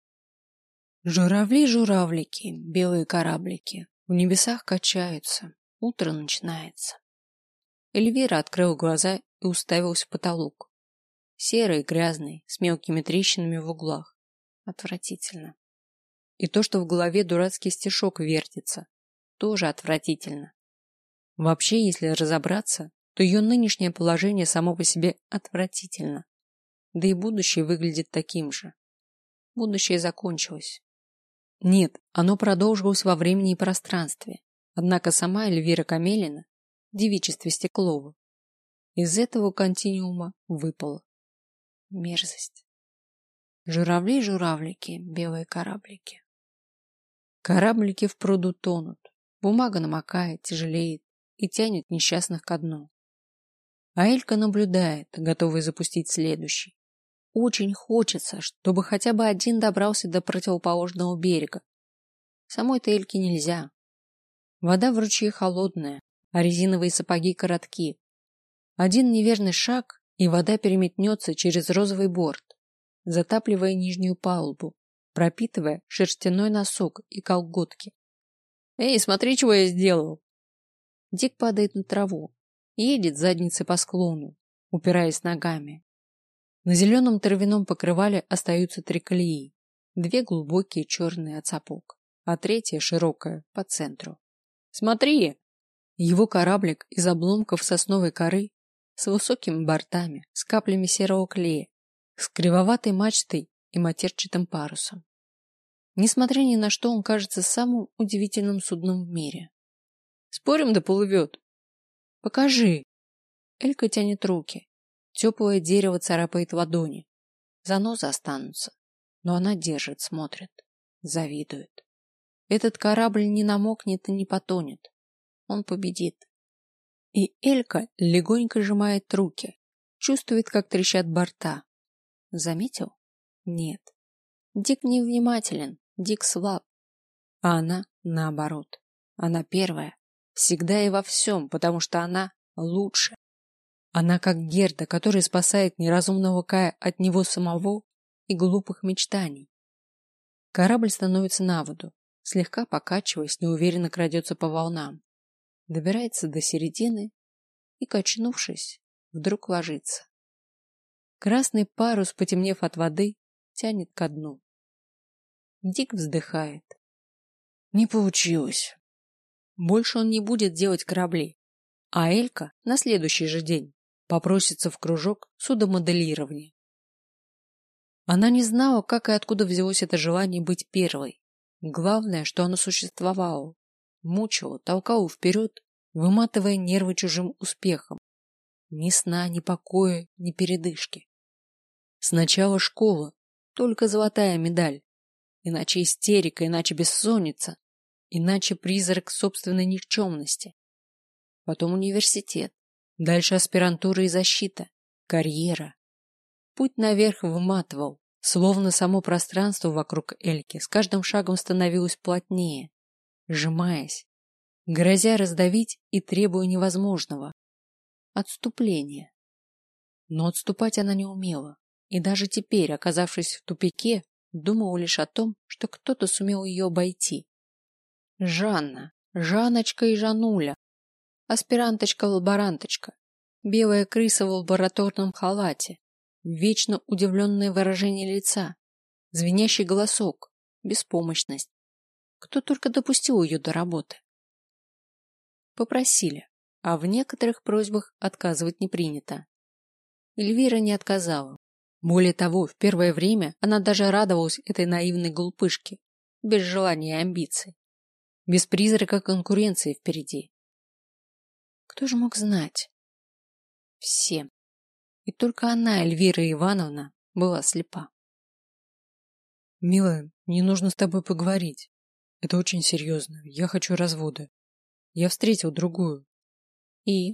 Журавли-журавлики, белые кораблики, в небесах качаются, утро начинается. Эльвира открыла глаза и уставилась в потолок. Серый, грязный, с мелкими трещинами в углах. Отвратительно. И то, что в голове дурацкий стишок вертится, тоже отвратительно. Вообще, если разобраться, то ее нынешнее положение само по себе отвратительно. Да и будущее выглядит таким же. Будущее закончилось. Нет, оно продолжилось во времени и пространстве. Однако сама Эльвира Камелина в девичестве Стеклова из этого континуума выпала. Мерзость. Журавли-журавлики, белые кораблики. Кораблики в пруду тонут. Бумага намокает, тяжелеет и тянет несчастных ко дну. А Элька наблюдает, готовая запустить следующий. Очень хочется, чтобы хотя бы один добрался до противоположного берега. Самой-то Эльке нельзя. Вода в ручье холодная, а резиновые сапоги коротки. Один неверный шаг, и вода переметнется через розовый борт, затапливая нижнюю палубу, пропитывая шерстяной носок и колготки. «Эй, смотри, чего я сделал!» Дик падает на траву, едет задницей по склону, упираясь ногами. На зеленом травяном покрывале остаются 3 колеи, 2 глубокие черные от сапог, а 3 широкая по центру. «Смотри!» Его кораблик из обломков сосновой коры с высокими бортами, с каплями серого клея, с кривоватой мачтой и матерчатым парусом. Несмотря ни на что, он кажется самым удивительным судном в мире. Спорим, да плывет. Покажи. Элька тянет руки. Теплое дерево царапает ладони. Занозы останутся. Но она держит, смотрит. Завидует. Этот корабль не намокнет и не потонет. Он победит. И Элька легонько сжимает руки. Чувствует, как трещат борта. Заметил? Нет. Дик невнимателен. Дик слаб. А она наоборот. Она первая. Всегда и во всем, потому что она лучше. Она как Герда, которая спасает неразумного Кая от него самого и глупых мечтаний. Корабль становится на воду, слегка покачиваясь, неуверенно крадется по волнам. Добирается до середины и, качнувшись, вдруг ложится. Красный парус, потемнев от воды, тянет ко дну. Дик вздыхает. Не получилось. Больше он не будет делать корабли, а Элька на следующий же день попросится в кружок судомоделирования. Она не знала, как и откуда взялось это желание быть первой. Главное, что оно существовало, мучило, толкало вперед, выматывая нервы чужим успехом. Ни сна, ни покоя, ни передышки. Сначала школа, только золотая медаль, иначе истерика, иначе бессонница, иначе призрак собственной никчемности. Потом университет, дальше аспирантура и защита, карьера. Путь наверх выматывал, словно само пространство вокруг Эльки с каждым шагом становилось плотнее, сжимаясь, грозя раздавить и требуя невозможного — отступления. Но отступать она не умела, И даже теперь, оказавшись в тупике, думала лишь о том, что кто-то сумел ее обойти. Жанна, Жанночка и Жануля, аспиранточка-лаборанточка, белая крыса в лабораторном халате, вечно удивленное выражение лица, звенящий голосок, беспомощность. Кто только допустил ее до работы. Попросили, а в некоторых просьбах отказывать не принято. Эльвира не отказала. Более того, в первое время она даже радовалась этой наивной глупышке, без желания и амбиций, без призрака конкуренции впереди. Кто же мог знать? Все. И только она, Эльвира Ивановна, была слепа. «Милая, мне нужно с тобой поговорить. Это очень серьезно. Я хочу развода. Я встретил другую. И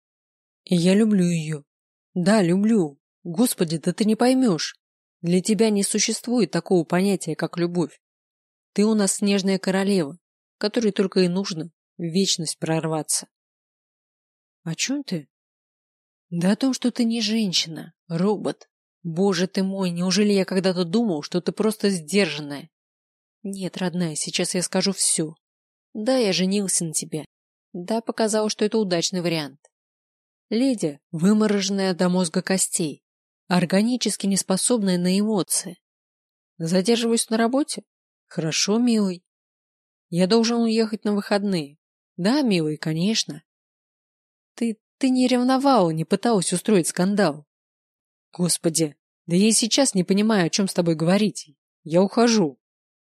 я люблю ее. Да, люблю. Господи, да ты не поймешь. Для тебя не существует такого понятия, как любовь. Ты у нас снежная королева, которой только и нужно в вечность прорваться». «О чем ты?» «Да о том, что ты не женщина, робот. Боже ты мой, неужели я когда-то думал, что ты просто сдержанная? Нет, родная, сейчас я скажу все. Да, я женился на тебе. Да, показал, что это удачный вариант. Леди, вымороженная до мозга костей, органически неспособная на эмоции. Задерживаюсь на работе? Хорошо, милый. Я должен уехать на выходные. Да, милый, конечно. Ты не ревновала, не пыталась устроить скандал. Господи, да я и сейчас не понимаю, о чем с тобой говорить. Я ухожу.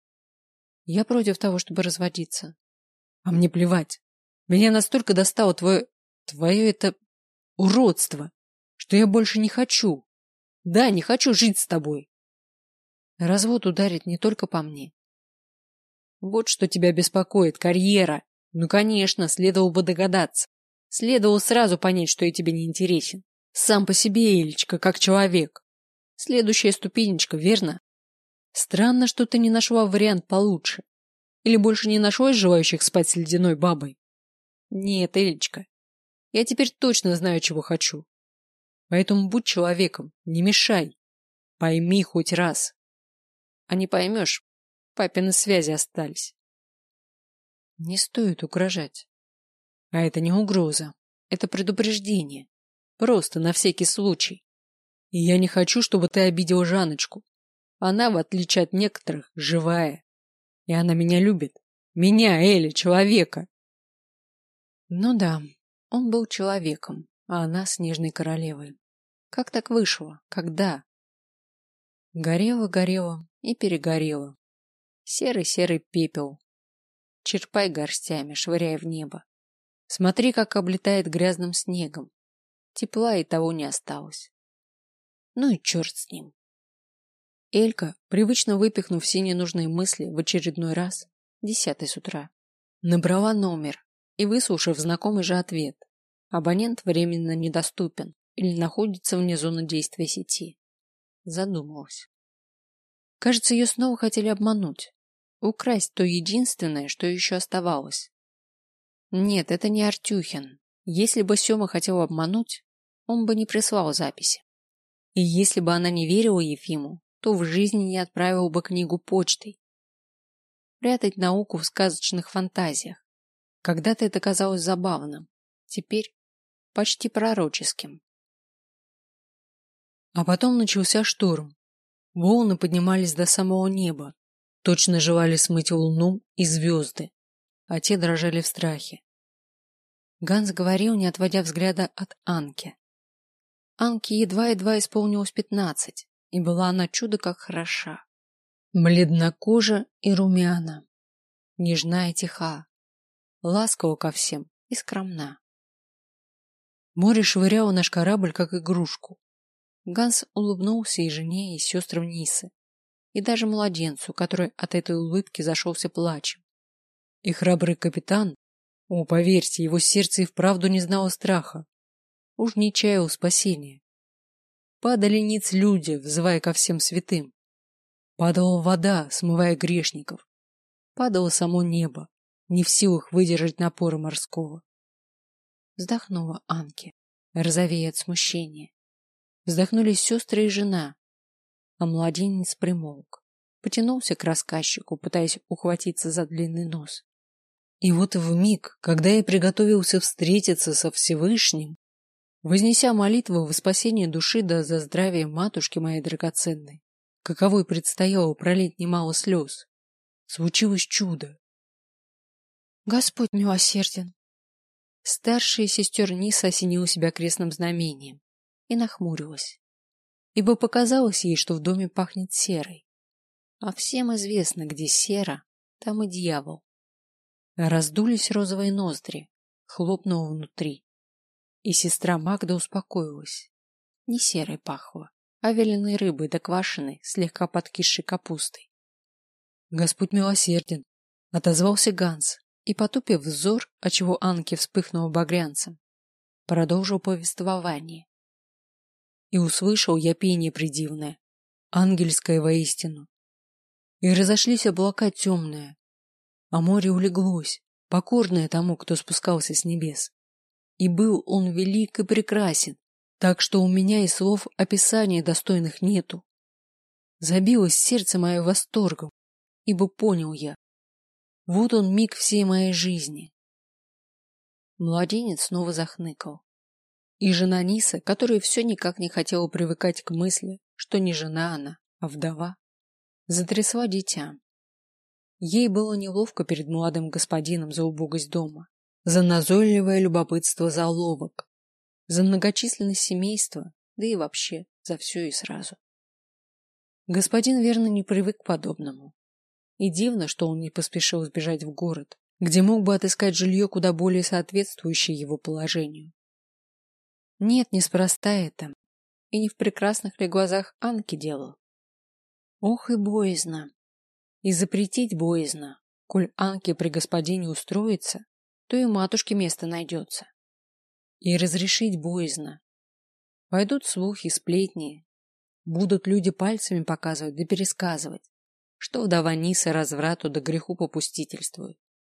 Я против того, чтобы разводиться. А мне плевать. Меня настолько достало твое это уродство, что я больше не хочу. Да, не хочу жить с тобой. Развод ударит не только по мне. Вот что тебя беспокоит, карьера. Ну, конечно, следовало бы догадаться. Следовало сразу понять, что я тебе не интересен. Сам по себе, Элечка, как человек. Следующая ступенечка, верно? Странно, что ты не нашла вариант получше. Или больше не нашлось желающих спать с ледяной бабой? Нет, Элечка, я теперь точно знаю, чего хочу. Поэтому будь человеком, не мешай. Пойми хоть раз. А не поймешь, папины связи остались. Не стоит угрожать. А это не угроза. Это предупреждение. Просто на всякий случай. И я не хочу, чтобы ты обидел Жанночку. Она, в отличие от некоторых, живая. И она меня любит. Меня, Эли, человека. Ну да, он был человеком, а она снежной королевой. Как так вышло? Когда? Горело и перегорело. Серый-серый пепел. Черпай горстями, швыряй в небо. Смотри, как облетает грязным снегом. Тепла и того не осталось. Ну и черт с ним. Элька, привычно выпихнув все ненужные мысли в очередной раз, 10 с утра, набрала номер и, выслушав знакомый же ответ, абонент временно недоступен или находится вне зоны действия сети, задумалась. Кажется, ее снова хотели обмануть, украсть то единственное, что еще оставалось. Нет, это не Артюхин. Если бы Сема хотел обмануть, он бы не прислал записи. И если бы она не верила Ефиму, то в жизни не отправил бы книгу почтой. Прятать науку в сказочных фантазиях. Когда-то это казалось забавным, теперь почти пророческим. А потом начался шторм. Волны поднимались до самого неба, точно желали смыть луну и звезды, а те дрожали в страхе. Ганс говорил, не отводя взгляда от Анки. Анке едва-едва исполнилось 15, и была она чудо как хороша. Бледнокожа и румяна, нежна и тиха, ласкова ко всем и скромна. Море швыряло наш корабль как игрушку. Ганс улыбнулся и жене, и сестрам Нисы, и даже младенцу, который от этой улыбки зашелся плачем. И храбрый капитан, о, поверьте, его сердце и вправду не знало страха, уж не чаял спасения. Падали ниц люди, взывая ко всем святым. Падала вода, смывая грешников. Падало само небо, не в силах выдержать напора морского. Вздохнула Анки, розовея от смущения. Вздохнули сестры и жена, а младенец примолк, потянулся к рассказчику, пытаясь ухватиться за длинный нос. И вот в миг, когда я приготовился встретиться со Всевышним, вознеся молитву во спасение души да за здравие матушки моей драгоценной, каковой предстояло пролить немало слез, случилось чудо. Господь милосерден. Старшая сестер Ниса осенила себя крестным знамением и нахмурилась, ибо показалось ей, что в доме пахнет серой. А всем известно, где сера, там и дьявол. Раздулись розовые ноздри, хлопнуло внутри, и сестра Магда успокоилась. Не серой пахло, а вяленой рыбой да квашеной, слегка подкисшей капустой. Господь милосерден, отозвался Ганс, и, потупив взор, отчего Анке вспыхнула багрянцем, продолжил повествование. И услышал я пение придивное, ангельское воистину. И разошлись облака темные, а море улеглось, покорное тому, кто спускался с небес. И был он велик и прекрасен, так что у меня и слов описания достойных нету. Забилось сердце мое восторгом, ибо понял я, вот он миг всей моей жизни. Младенец снова захныкал. И жена Ниса, которая все никак не хотела привыкать к мысли, что не жена она, а вдова, затрясла дитя. Ей было неловко перед молодым господином за убогость дома, за назойливое любопытство заловок, за многочисленность семейства, да и вообще за все и сразу. Господин верно не привык к подобному. И дивно, что он не поспешил сбежать в город, где мог бы отыскать жилье куда более соответствующее его положению. Нет, неспроста это, и не в прекрасных ли глазах Анки дело. Ох и боязно. И запретить боязно, коль Анке при господине устроится, то и матушке место найдется. И разрешить боязно. Пойдут слухи, сплетни, будут люди пальцами показывать да пересказывать, что вдова Ниса разврату да греху попустительствует.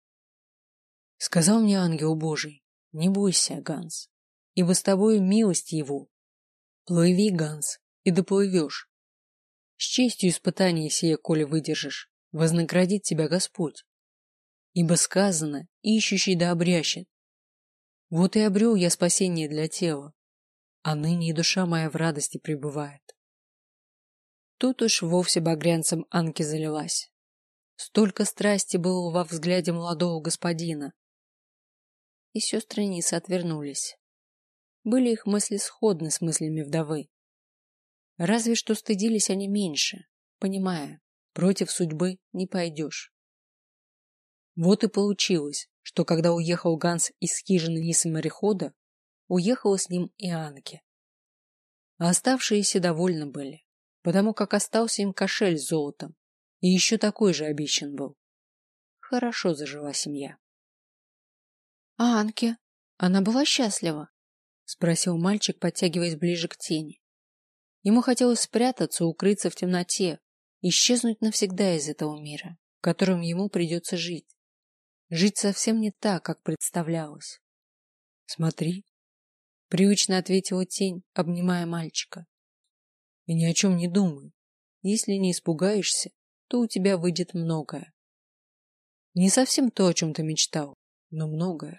Сказал мне ангел Божий: не бойся, Ганс, ибо с тобою милость его. Плыви, Ганс, и доплывешь. С честью испытание сие, коли выдержишь, вознаградит тебя Господь. Ибо сказано: ищущий да обрящет. Вот и обрел я спасение для тела, а ныне и душа моя в радости пребывает. Тут уж вовсе багрянцем Анки залилась. Столько страсти было во взгляде молодого господина. И сестры Нисы отвернулись. Были их мысли сходны с мыслями вдовы. Разве что стыдились они меньше, понимая, против судьбы не пойдешь. Вот и получилось, что когда уехал Ганс из хижины Нисы морехода, уехала с ним и Анки. А оставшиеся довольны были, потому как остался им кошель с золотом, и еще такой же обещан был. Хорошо зажила семья. — А Анке? Она была счастлива? — спросил мальчик, подтягиваясь ближе к тени. Ему хотелось спрятаться, укрыться в темноте, исчезнуть навсегда из этого мира, в котором ему придется жить. Жить совсем не так, как представлялось. — Смотри, — привычно ответила тень, обнимая мальчика. И ни о чем не думай. Если не испугаешься, то у тебя выйдет многое. Не совсем то, о чем ты мечтал, но многое.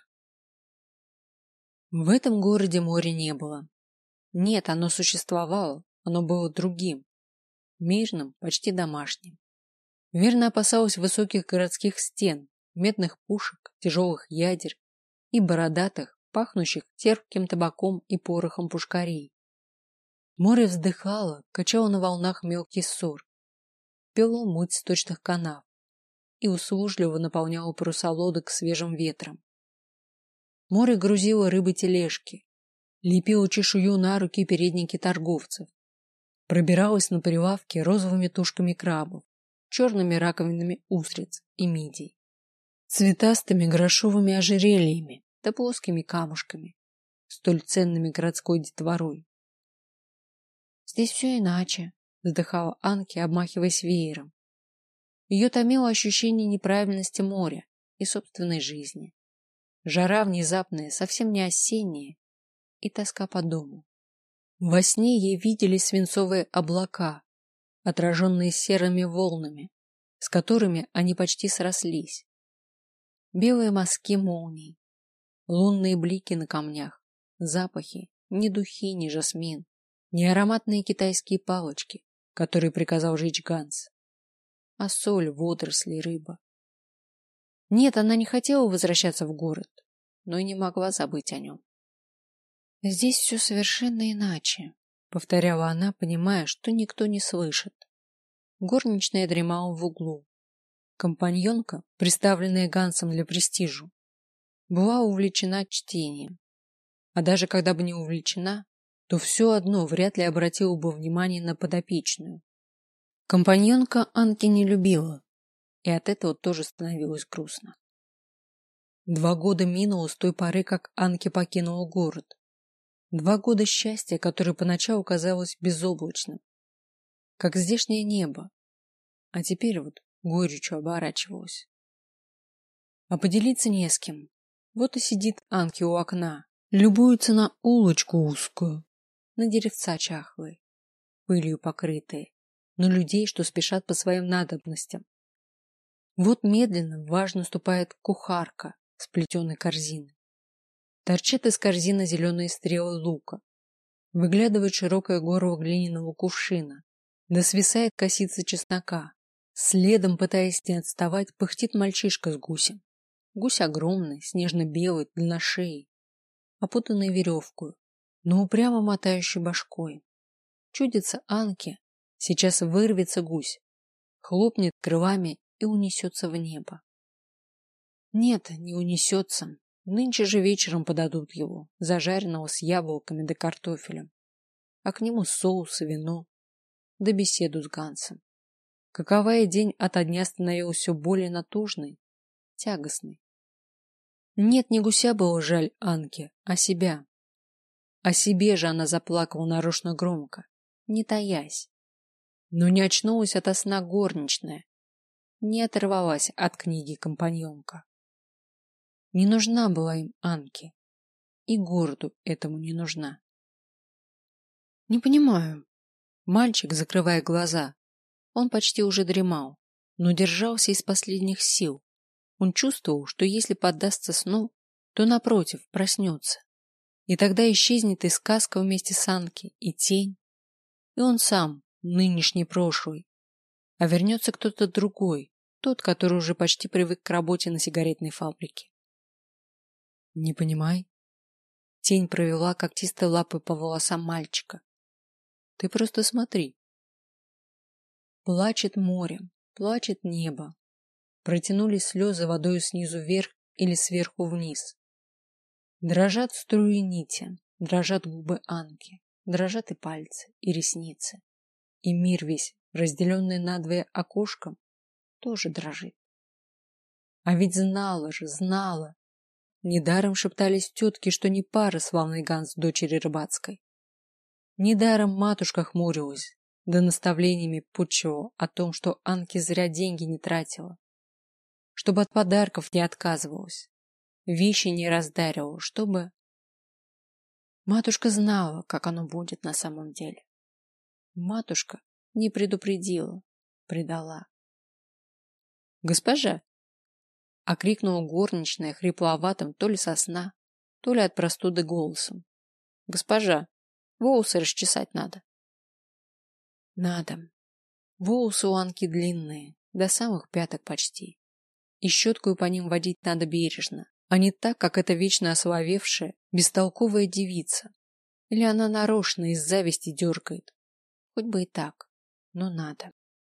В этом городе моря не было. Нет, оно существовало, оно было другим, мирным, почти домашним. Верно опасалась высоких городских стен, медных пушек, тяжелых ядер и бородатых, пахнущих терпким табаком и порохом пушкарей. Море вздыхало, качало на волнах мелкий ссор, пело муть сточных канав и услужливо наполняло паруса лодок свежим ветром. Море грузило рыбы тележки, лепило чешую на руки и передники торговцев, пробиралось на прилавки розовыми тушками крабов, черными раковинами устриц и мидий, цветастыми грошовыми ожерельями да плоскими камушками, столь ценными городской детворой. Здесь все иначе, вздыхала Анки, обмахиваясь веером. Ее томило ощущение неправильности моря и собственной жизни. Жара внезапная, совсем не осенняя, и тоска по дому. Во сне ей виделись свинцовые облака, отраженные серыми волнами, с которыми они почти срослись. Белые мазки молний, лунные блики на камнях, запахи, ни духи, ни жасмин, ни ароматные китайские палочки, которые приказал жечь Ганс, а соль, водоросли, рыба. Нет, она не хотела возвращаться в город, но и не могла забыть о нем. Здесь все совершенно иначе, повторяла она, понимая, что никто не слышит. Горничная дремала в углу. Компаньонка, приставленная Гансом для престижа, была увлечена чтением. А даже когда бы не увлечена, то все одно вряд ли обратила бы внимание на подопечную. Компаньонка Анки не любила, и от этого тоже становилось грустно. 2 года минуло с той поры, как Анки покинула город. 2 года счастья, которое поначалу казалось безоблачным, как здешнее небо, а теперь вот горечью оборачивалось. А поделиться не с кем. Вот и сидит Анки у окна, любуется на улочку узкую, на деревца чахлые, пылью покрытые, на людей, что спешат по своим надобностям. Вот медленно, важно ступает кухарка с плетеной корзины. Торчит из корзины зеленые стрелы лука. Выглядывает широкое горло глиняного кувшина. Да свисает косица чеснока. Следом, пытаясь не отставать, пыхтит мальчишка с гусем. Гусь огромный, снежно-белый, длинношеей, опутанный веревкой, но упрямо мотающий башкой. Чудится Анке, сейчас вырвется гусь, хлопнет крылами и унесется в небо. Нет, не унесется. Нынче же вечером подадут его, зажаренного с яблоками да картофелем. А к нему соус и вино, да беседу с Гансом. Каковая день ото дня становилась все более натужной, тягостной. Нет, не гуся было жаль Анке, а себя. О себе же она заплакала нарочно громко, не таясь. Но не очнулась ото сна горничная, не оторвалась от книги компаньонка. Не нужна была им Анке, и городу этому не нужна. Не понимаю. Мальчик, закрывая глаза, он почти уже дремал, но держался из последних сил. Он чувствовал, что если поддастся сну, то, напротив, проснется. И тогда исчезнет и сказка вместе с Анки, и тень, и он сам, нынешний прошлый. А вернется кто-то другой, тот, который уже почти привык к работе на сигаретной фабрике. Не понимай. Тень провела когтистой лапой по волосам мальчика. Ты просто смотри. Плачет море, плачет небо. Протянулись слезы водою снизу вверх или сверху вниз. Дрожат струи нити, дрожат губы Анки, дрожат и пальцы, и ресницы. И мир весь, разделенный надвое окошком, тоже дрожит. А ведь знала же, знала. Недаром шептались тетки, что не пара славный Ганс дочери рыбацкой. Недаром матушка хмурилась, да наставлениями путчего о том, что Анки зря деньги не тратила, чтобы от подарков не отказывалась, вещи не раздарила, чтобы... Матушка знала, как оно будет на самом деле. Матушка не предупредила, предала. «Госпожа!» — окрикнула горничная хрипловатым то ли со сна, то ли от простуды голосом. «Госпожа, волосы расчесать надо». Надо. Волосы у Анки длинные, до самых пяток почти. И щеткою по ним водить надо бережно, а не так, как эта вечно осоловевшая, бестолковая девица. Или она нарочно из зависти дергает. Хоть бы и так, но надо.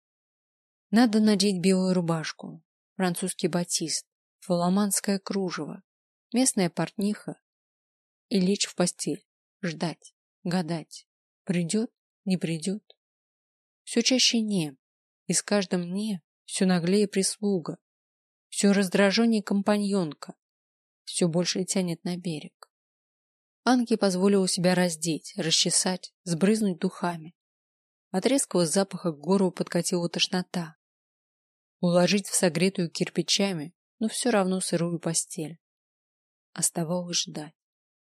Надо надеть белую рубашку, французский батист, фаламандское кружево, местная портниха и лечь в постель, ждать, гадать, придет, не придет. Все чаще не, и с каждым «не» все наглее прислуга, все раздраженнее компаньонка, все больше тянет на берег. Анке позволила себя раздеть, расчесать, сбрызнуть духами. От резкого запаха к горлу подкатила тошнота. Уложить в согретую кирпичами, но все равно сырую постель. Оставалось ждать.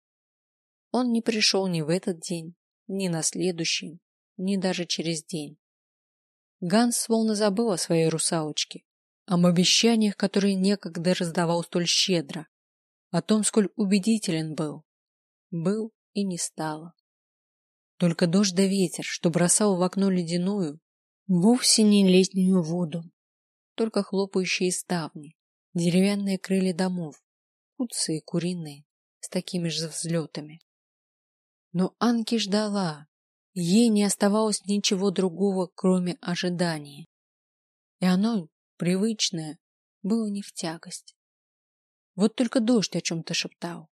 Он не пришел ни в этот день, ни на следующий, ни даже через день. Ганс словно забыл о своей русалочке, об обещаниях, которые некогда раздавал столь щедро, о том, сколь убедителен был. Был и не стало. Только дождь да ветер, что бросал в окно ледяную, вовсе не летнюю воду, только хлопающие ставни, деревянные крылья домов, куцые куриные, с такими же взлетами. Но Анки ждала, ей не оставалось ничего другого, кроме ожидания. И оно, привычное, было не в тягость. Вот только дождь о чем-то шептал.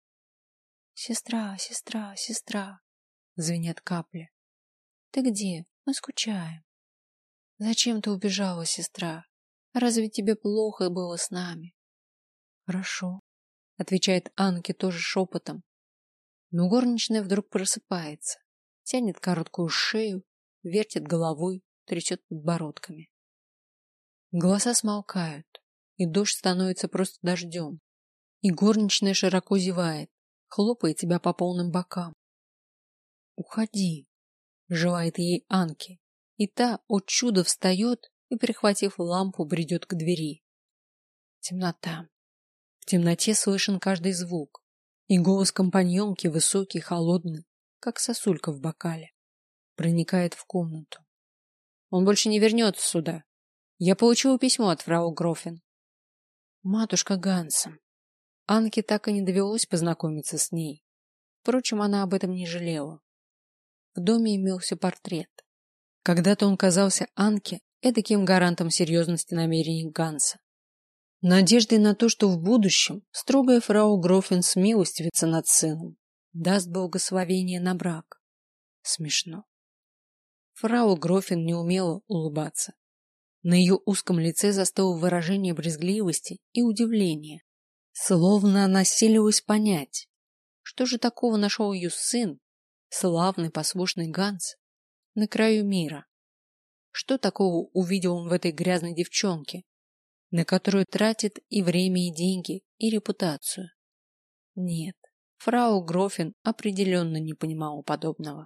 «Сестра, сестра, сестра!» — звенят капли. «Ты где? Мы скучаем. Зачем ты убежала, сестра? Разве тебе плохо было с нами?» «Хорошо», — отвечает Анке тоже шепотом. Но горничная вдруг просыпается, тянет короткую шею, вертит головой, трясет подбородками. Голоса смолкают, и дождь становится просто дождем, и горничная широко зевает, хлопает тебя по полным бокам. «Уходи», — желает ей Анке, и та, о чудо, встает и, прихватив лампу, бредет к двери. Темнота. В темноте слышен каждый звук, и голос компаньонки, высокий, холодный, как сосулька в бокале, проникает в комнату. «Он больше не вернется сюда. Я получила письмо от фрау Грофен». Матушка Ганса. Анке так и не довелось познакомиться с ней. Впрочем, она об этом не жалела. В доме имелся портрет. Когда-то он казался Анке эдаким гарантом серьезности намерений Ганса. Надеждой на то, что в будущем строгая фрау Грофен смилостивится над сыном, даст благословение на брак. Смешно. Фрау Грофен не умела улыбаться. На ее узком лице застыло выражение брезгливости и удивления, словно она силилась понять, что же такого нашел ее сын, славный послушный Ганс, на краю мира. Что такого увидел он в этой грязной девчонке, на которую тратит и время, и деньги, и репутацию? Нет, фрау Грофен определенно не понимала подобного.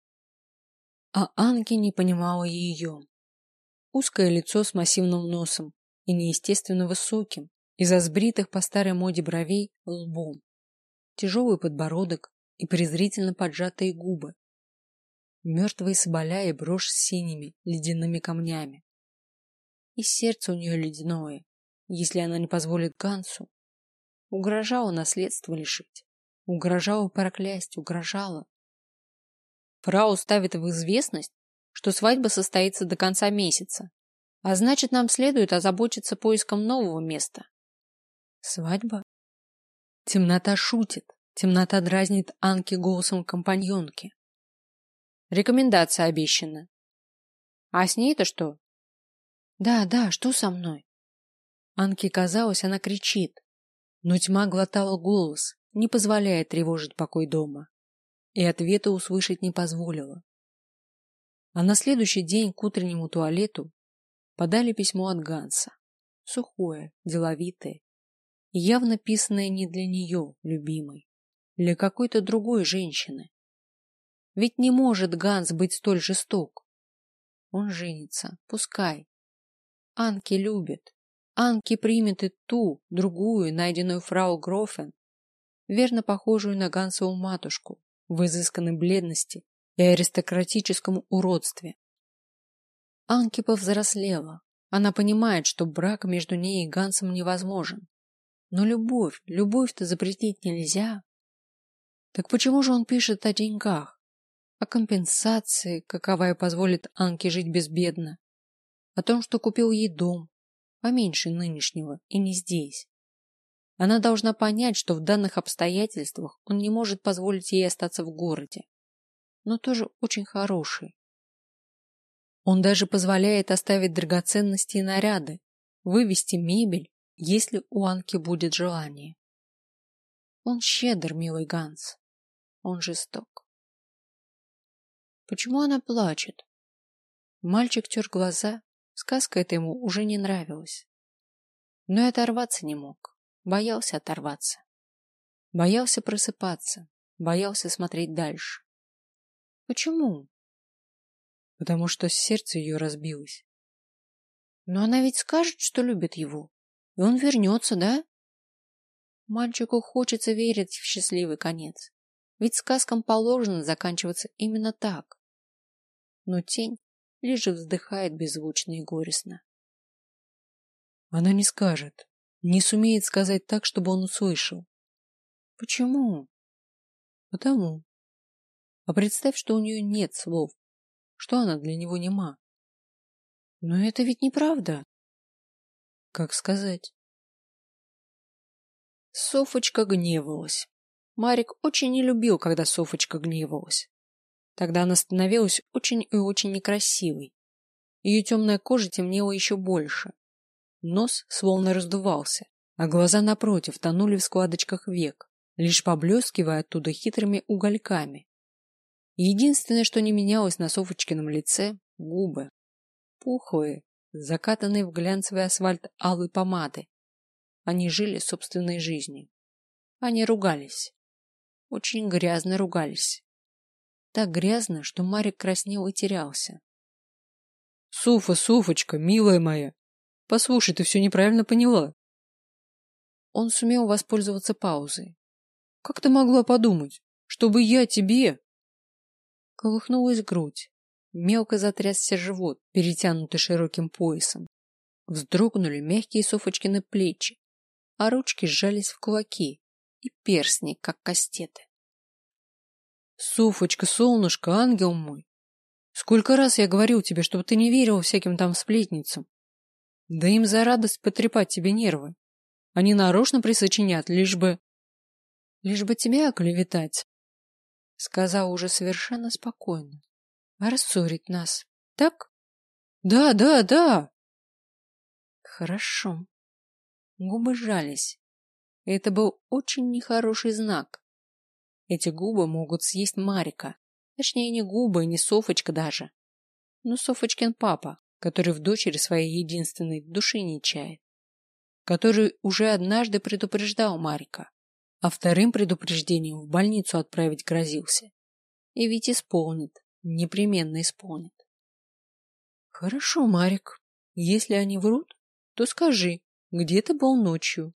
А Анке не понимала ее. Узкое лицо с массивным носом и неестественно высоким, из-за сбритых по старой моде бровей, лбом. Тяжелый подбородок и презрительно поджатые губы. Мертвые соболя и брошь с синими ледяными камнями. И сердце у нее ледяное, если она не позволит Гансу. Угрожала наследство лишить, угрожала проклясть, угрожала. Фрау ставит в известность, что свадьба состоится до конца месяца, а значит, нам следует озаботиться поиском нового места. Свадьба? Темнота шутит, темнота дразнит Анке голосом компаньонки. Рекомендация обещана. А с ней-то что? Да, что со мной? Анке казалось, она кричит, но тьма глотала голос, не позволяя тревожить покой дома, и ответа услышать не позволила. А на следующий день к утреннему туалету подали письмо от Ганса, сухое, деловитое, явно писанное не для нее, любимой, для какой-то другой женщины. Ведь не может Ганс быть столь жесток. Он женится, пускай. Анке любит. Анке примет и ту, другую, найденную фрау Грофен, верно похожую на Гансову матушку, в изысканной бледности и аристократическом уродстве. Анке повзрослела. Она понимает, что брак между ней и Гансом невозможен. Но любовь-то запретить нельзя. Так почему же он пишет о деньгах? О компенсации, каковая позволит Анке жить безбедно? О том, что купил ей дом, поменьше нынешнего, и не здесь. Она должна понять, что в данных обстоятельствах он не может позволить ей остаться в городе, но тоже очень хороший. Он даже позволяет оставить драгоценности и наряды, вывести мебель, если у Анки будет желание. Он щедр, милый Ганс. Он жесток. Почему она плачет? Мальчик тер глаза, сказка эта ему уже не нравилась. Но и оторваться не мог, боялся оторваться. Боялся просыпаться, боялся смотреть дальше. Почему? потому что сердце ее разбилось. Но она ведь скажет, что любит его, и он вернется, да? Мальчику хочется верить в счастливый конец, ведь сказкам положено заканчиваться именно так. Но тень лишь вздыхает беззвучно и горестно. Она не скажет, не сумеет сказать так, чтобы он услышал. Почему? Потому. А представь, что у нее нет слов, что она для него нема. Но это ведь неправда. Как сказать? Софочка гневалась. Марик очень не любил, когда Софочка гневалась. Тогда она становилась очень и очень некрасивой. Ее темная кожа темнела еще больше. Нос словно раздувался, а глаза напротив тонули в складочках век, лишь поблескивая оттуда хитрыми угольками. Единственное, что не менялось на Софочкином лице — губы. Пухлые, закатанные в глянцевый асфальт алой помады. Они жили собственной жизнью. Они ругались. Очень грязно ругались. Так грязно, что Марик краснел и терялся. Софочка, милая моя, послушай, ты все неправильно поняла. Он сумел воспользоваться паузой. Как ты могла подумать, чтобы я тебе... Колыхнулась грудь. Мелко затрясся живот, перетянутый широким поясом. Вздрогнули мягкие Софочкины плечи, а ручки сжались в кулаки и перстни, как кастеты. Софочка, солнышко, ангел мой, сколько раз я говорил тебе, чтобы ты не верил всяким там сплетницам. Да им за радость потрепать тебе нервы. Они нарочно присочинят, лишь бы тебя оклеветать, — сказал уже совершенно спокойно. А рассорить нас, так? Да, да, да. Хорошо. Губы сжались. Это был очень нехороший знак. Эти губы могут съесть Марика. Точнее, не губы, не Софочка даже. Но Софочкин папа, который в дочери своей единственной души не чает. Который уже однажды предупреждал Марика, а вторым предупреждением в больницу отправить грозился. И ведь исполнит, непременно исполнит. Хорошо, Марик, если они врут, то скажи, где ты был ночью?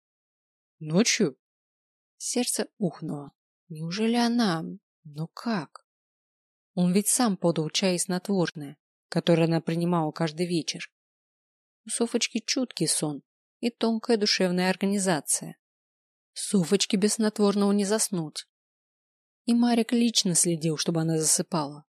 Ночью? Сердце ухнуло. Неужели она? Но как? Он ведь сам подал чай и снотворное, которое она принимала каждый вечер. У Софочки чуткий сон и тонкая душевная организация. Софочке без снотворного не заснуть. И Марик лично следил, чтобы она засыпала.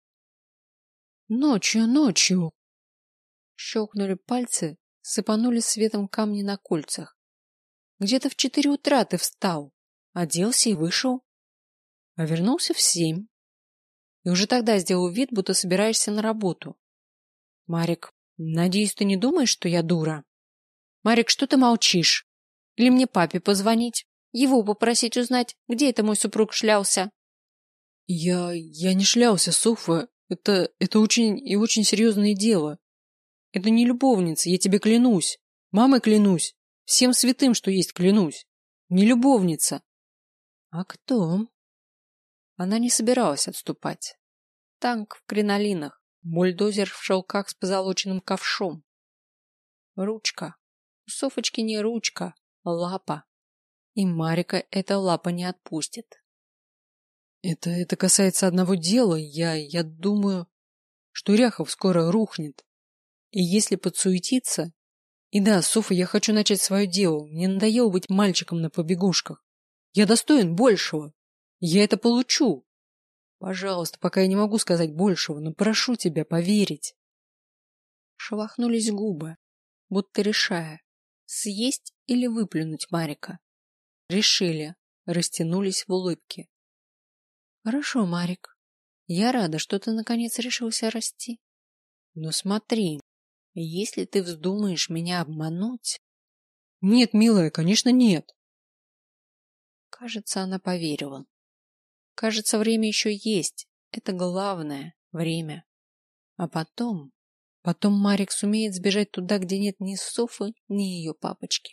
Ночью. Щелкнули пальцы, сыпанули светом камни на кольцах. Где-то в 4 утра ты встал, оделся и вышел. А вернулся в 7. И уже тогда сделал вид, будто собираешься на работу. Марик, надеюсь, ты не думаешь, что я дура? Марик, что ты молчишь? Или мне папе позвонить? Его попросить узнать, где это мой супруг шлялся? Я не шлялся, Софа. Это очень и очень серьезное дело. Это не любовница, я тебе клянусь. Мамой клянусь. Всем святым, что есть, клянусь. Не любовница. А кто? Она не собиралась отступать. Танк в кринолинах, бульдозер в шелках с позолоченным ковшом. Ручка. У Софочки не ручка, а лапа. И Марика эта лапа не отпустит. Это касается одного дела. Я думаю, что Ряхов скоро рухнет. И если подсуетиться... И да, Софа, я хочу начать свое дело. Мне надоело быть мальчиком на побегушках. Я достоин большего. Я это получу. Пожалуйста, пока я не могу сказать большего, но прошу тебя поверить. Шелохнулись губы, будто решая, съесть или выплюнуть Марика. Решили, растянулись в улыбке. Хорошо, Марик. Я рада, что ты наконец решился расти. Но смотри, если ты вздумаешь меня обмануть... Нет, милая, конечно, нет. Кажется, она поверила. Кажется, время еще есть. Это главное время. А потом Марик сумеет сбежать туда, где нет ни Софы, ни ее папочки.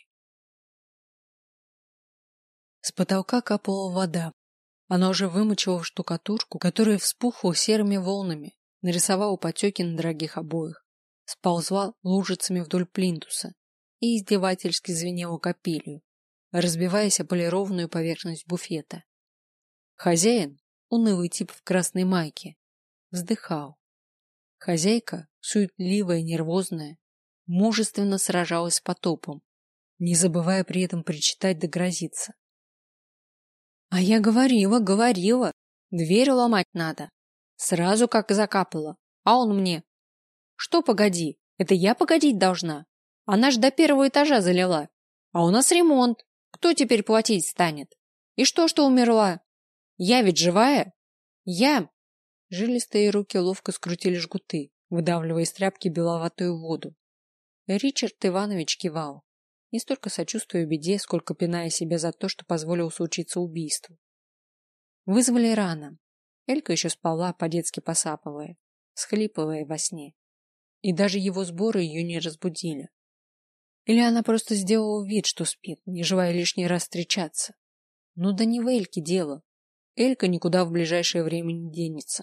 С потолка капала вода. Она уже вымочила в штукатурку, которая вспухла серыми волнами, нарисовала потеки на дорогих обоях, сползла лужицами вдоль плинтуса и издевательски звенела капелью, разбиваясь о полированную поверхность буфета. Хозяин, унылый тип в красной майке, вздыхал. Хозяйка, суетливая и нервозная, мужественно сражалась с потопом, не забывая при этом причитать да грозиться. А я говорила, дверь ломать надо. Сразу как закапала. А он мне: что погоди, это я погодить должна? Она ж до первого этажа залила. А у нас ремонт. Кто теперь платить станет? И что умерла? Я ведь живая? Я... Жилистые руки ловко скрутили жгуты, выдавливая из тряпки беловатую воду. Ричард Иванович кивал, не столько сочувствуя беде, сколько пиная себя за то, что позволил случиться убийству. Вызвали рано. Элька еще спала, по-детски посапывая, схлипывая во сне. И даже его сборы ее не разбудили. Или она просто сделала вид, что спит, не желая лишний раз встречаться. Ну да не в Эльке дело. Элька никуда в ближайшее время не денется.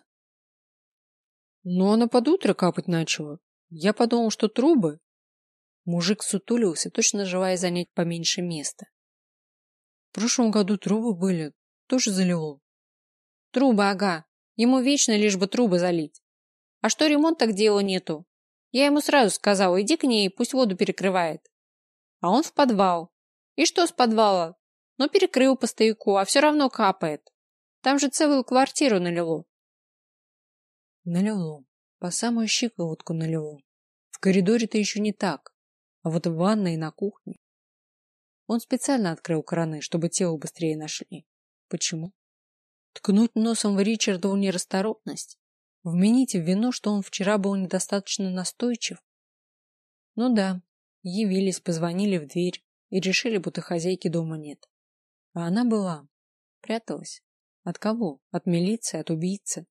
Но она под утро капать начала. Я подумал, что трубы. Мужик сутулился, точно желая занять поменьше места. В прошлом году трубы были, тоже залило. Трубы, ага. Ему вечно лишь бы трубы залить. А что ремонт, так дела нету. Я ему сразу сказала: иди к ней, пусть воду перекрывает. А он в подвал. И что с подвала? Ну, перекрыл по стояку, а все равно капает. Там же целую квартиру налило. Налило. По самую щиколотку налило. В коридоре-то еще не так. А вот в ванной и на кухне. Он специально открыл краны, чтобы тело быстрее нашли. Почему? Ткнуть носом в Ричардову нерасторопность? Вменить в вину, что он вчера был недостаточно настойчив? Ну да, явились, позвонили в дверь и решили, будто хозяйки дома нет. А она была. Пряталась. От кого? От милиции, от убийцы.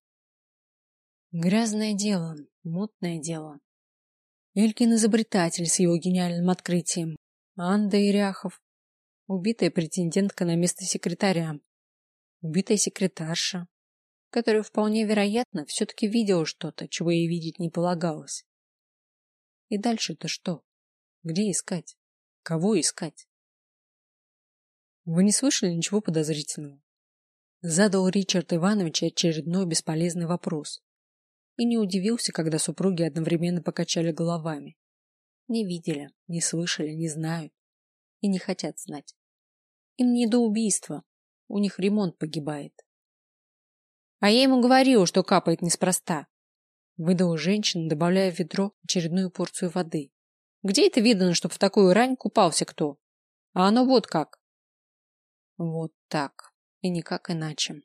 Грязное дело, мутное дело. Элькин изобретатель с его гениальным открытием. Анда Иряхов. Убитая претендентка на место секретаря. Убитая секретарша, которая вполне вероятно все-таки видела что-то, чего ей видеть не полагалось. И дальше-то что? Где искать? Кого искать? Вы не слышали ничего подозрительного? Задал Ричард Иванович очередной бесполезный вопрос. И не удивился, когда супруги одновременно покачали головами. Не видели, не слышали, не знают и не хотят знать. Им не до убийства, у них ремонт погибает. А я ему говорила, что капает неспроста. Выдала женщина, добавляя в ведро очередную порцию воды. Где это видно, чтоб в такую рань купался кто? А оно вот как. Вот так. И никак иначе.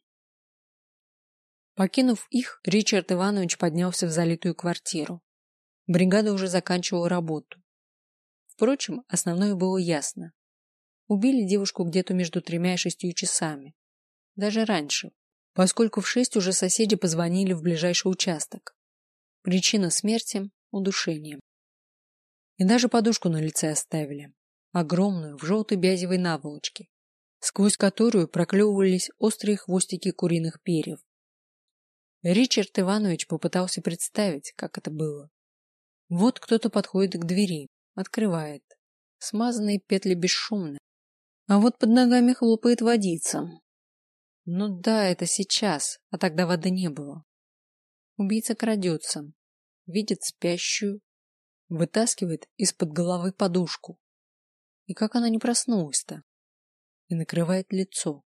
Покинув их, Ричард Иванович поднялся в залитую квартиру. Бригада уже заканчивала работу. Впрочем, основное было ясно. Убили девушку где-то между 3 и 6 часами. Даже раньше, поскольку в 6 уже соседи позвонили в ближайший участок. Причина смерти – удушение. И даже подушку на лице оставили. Огромную, в желтой бязевой наволочке, сквозь которую проклевывались острые хвостики куриных перьев. Ричард Иванович попытался представить, как это было. Вот кто-то подходит к двери, открывает. Смазанные петли бесшумны. А вот под ногами хлопает водица. Ну да, это сейчас, а тогда воды не было. Убийца крадется, видит спящую, вытаскивает из-под головы подушку. И как она не проснулась-то? И накрывает лицо.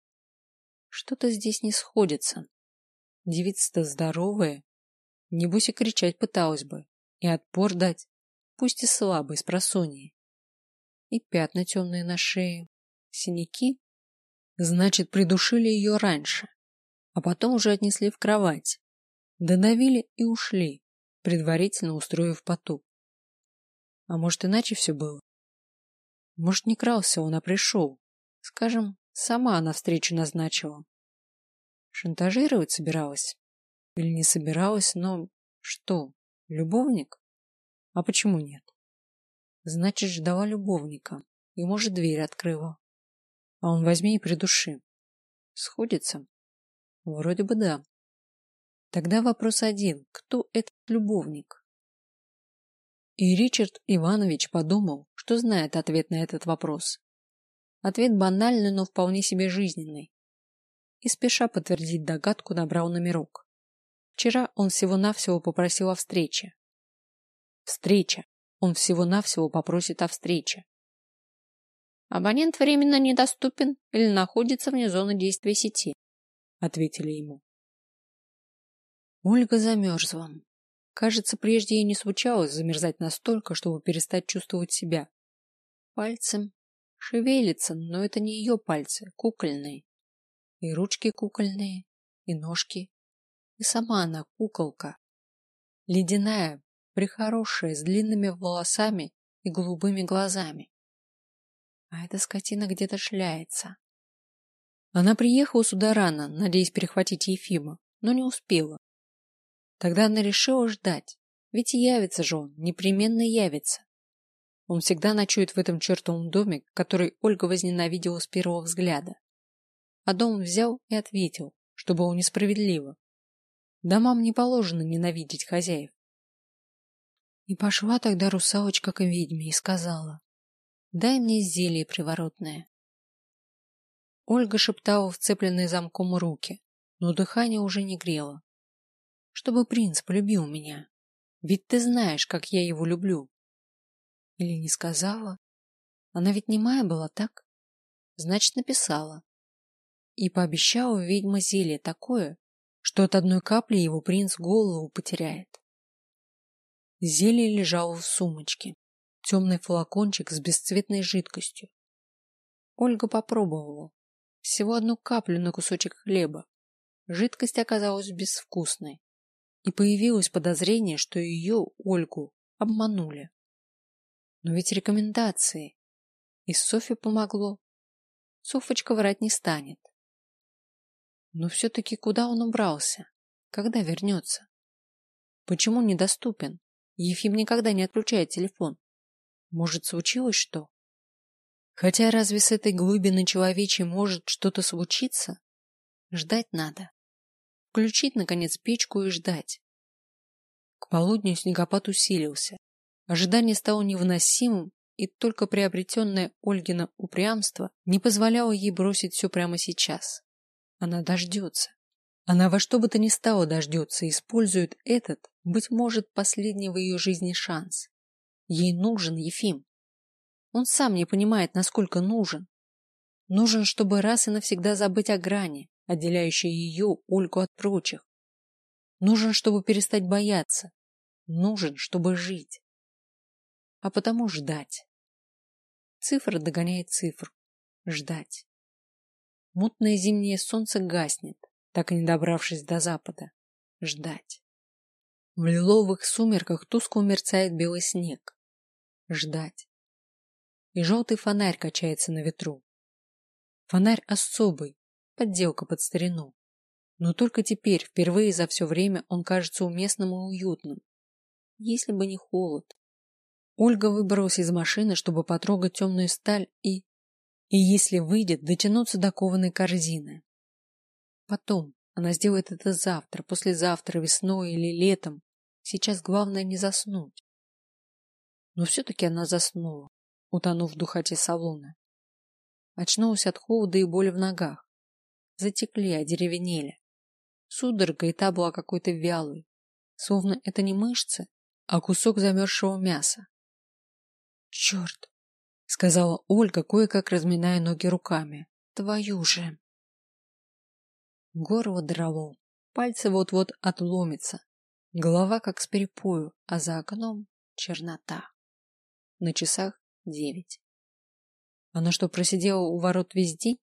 Что-то здесь не сходится. Девица-то здоровая. Небось и кричать пыталась бы. И отпор дать. Пусть и слабый, спросонья. И пятна темные на шее. Синяки. Значит, придушили ее раньше. А потом уже отнесли в кровать. Додавили и ушли, предварительно устроив потуг. А может, иначе все было? Может, не крался он, а пришел. Скажем, сама она встречу назначила. Шантажировать собиралась? Или не собиралась, но... Что, любовник? А почему нет? Значит, ждала любовника. И, может, дверь открыла. А он возьми и придуши. Сходится? Вроде бы да. Тогда вопрос один: кто этот любовник? И Ричард Иванович подумал, что знает ответ на этот вопрос. Ответ банальный, но вполне себе жизненный. И спеша подтвердить догадку, набрал номерок. Вчера он всего-навсего попросил о встрече. Встреча. Он всего-навсего попросит о встрече. Абонент временно недоступен или находится вне зоны действия сети, ответили ему. Ольга замерзла. Кажется, прежде ей не случалось замерзать настолько, чтобы перестать чувствовать себя. Пальцем шевелится, но это не ее пальцы, кукольные. И ручки кукольные, и ножки. И сама она куколка. Ледяная, прехорошая, с длинными волосами и голубыми глазами. А эта скотина где-то шляется. Она приехала сюда рано, надеясь перехватить Ефима, но не успела. Тогда она решила ждать, ведь явится же он, непременно явится. Он всегда ночует в этом чертовом доме, который Ольга возненавидела с первого взгляда. А дом взял и ответил, что было несправедливо. Домам не положено ненавидеть хозяев. И пошла тогда русалочка к ведьме и сказала: «Дай мне зелье приворотное». Ольга шептала вцепленные замком руки, но дыхание уже не грело. «Чтобы принц полюбил меня. Ведь ты знаешь, как я его люблю». Или не сказала? Она ведь немая была, так? Значит, написала. И пообещала ведьма зелье такое, что от одной капли его принц голову потеряет. Зелье лежало в сумочке. Темный флакончик с бесцветной жидкостью. Ольга попробовала. Всего одну каплю на кусочек хлеба. Жидкость оказалась безвкусной. И появилось подозрение, что ее, Ольгу, обманули. Но ведь рекомендации. И Софье помогло. Софочка врать не станет. Но все-таки куда он убрался? Когда вернется? Почему недоступен? Ефим никогда не отключает телефон. Может, случилось что? Хотя разве с этой глубины человечьей может что-то случиться? Ждать надо. Включить, наконец, печку и ждать. К полудню снегопад усилился. Ожидание стало невыносимым, и только приобретенное Ольгино упрямство не позволяло ей бросить все прямо сейчас. Она дождется. Она во что бы то ни стало дождется и использует этот, быть может, последний в ее жизни шанс. Ей нужен Ефим. Он сам не понимает, насколько нужен. Нужен, чтобы раз и навсегда забыть о грани, отделяющей ее, Ольгу, от прочих. Нужен, чтобы перестать бояться. Нужен, чтобы жить. А потому ждать. Цифра догоняет цифру. Ждать. Мутное зимнее солнце гаснет, так и не добравшись до запада. Ждать. В лиловых сумерках тускло мерцает белый снег. Ждать. И желтый фонарь качается на ветру. Фонарь особый, подделка под старину. Но только теперь, впервые за все время, он кажется уместным и уютным. Если бы не холод. Ольга выбралась из машины, чтобы потрогать темную сталь и если выйдет, дотянуться до кованой корзины. Потом. Она сделает это завтра, послезавтра, весной или летом. Сейчас главное не заснуть. Но все-таки она заснула, утонув в духоте салона. Очнулась от холода и боли в ногах. Затекли, одеревенели. Судорога и та была какой-то вялой. Словно это не мышцы, а кусок замерзшего мяса. «Черт!» — сказала Ольга, кое-как разминая ноги руками. «Твою же!» Горло драло, пальцы вот-вот отломятся. Голова как с перепою, а за окном чернота. На часах 9. Она что, просидела у ворот весь день?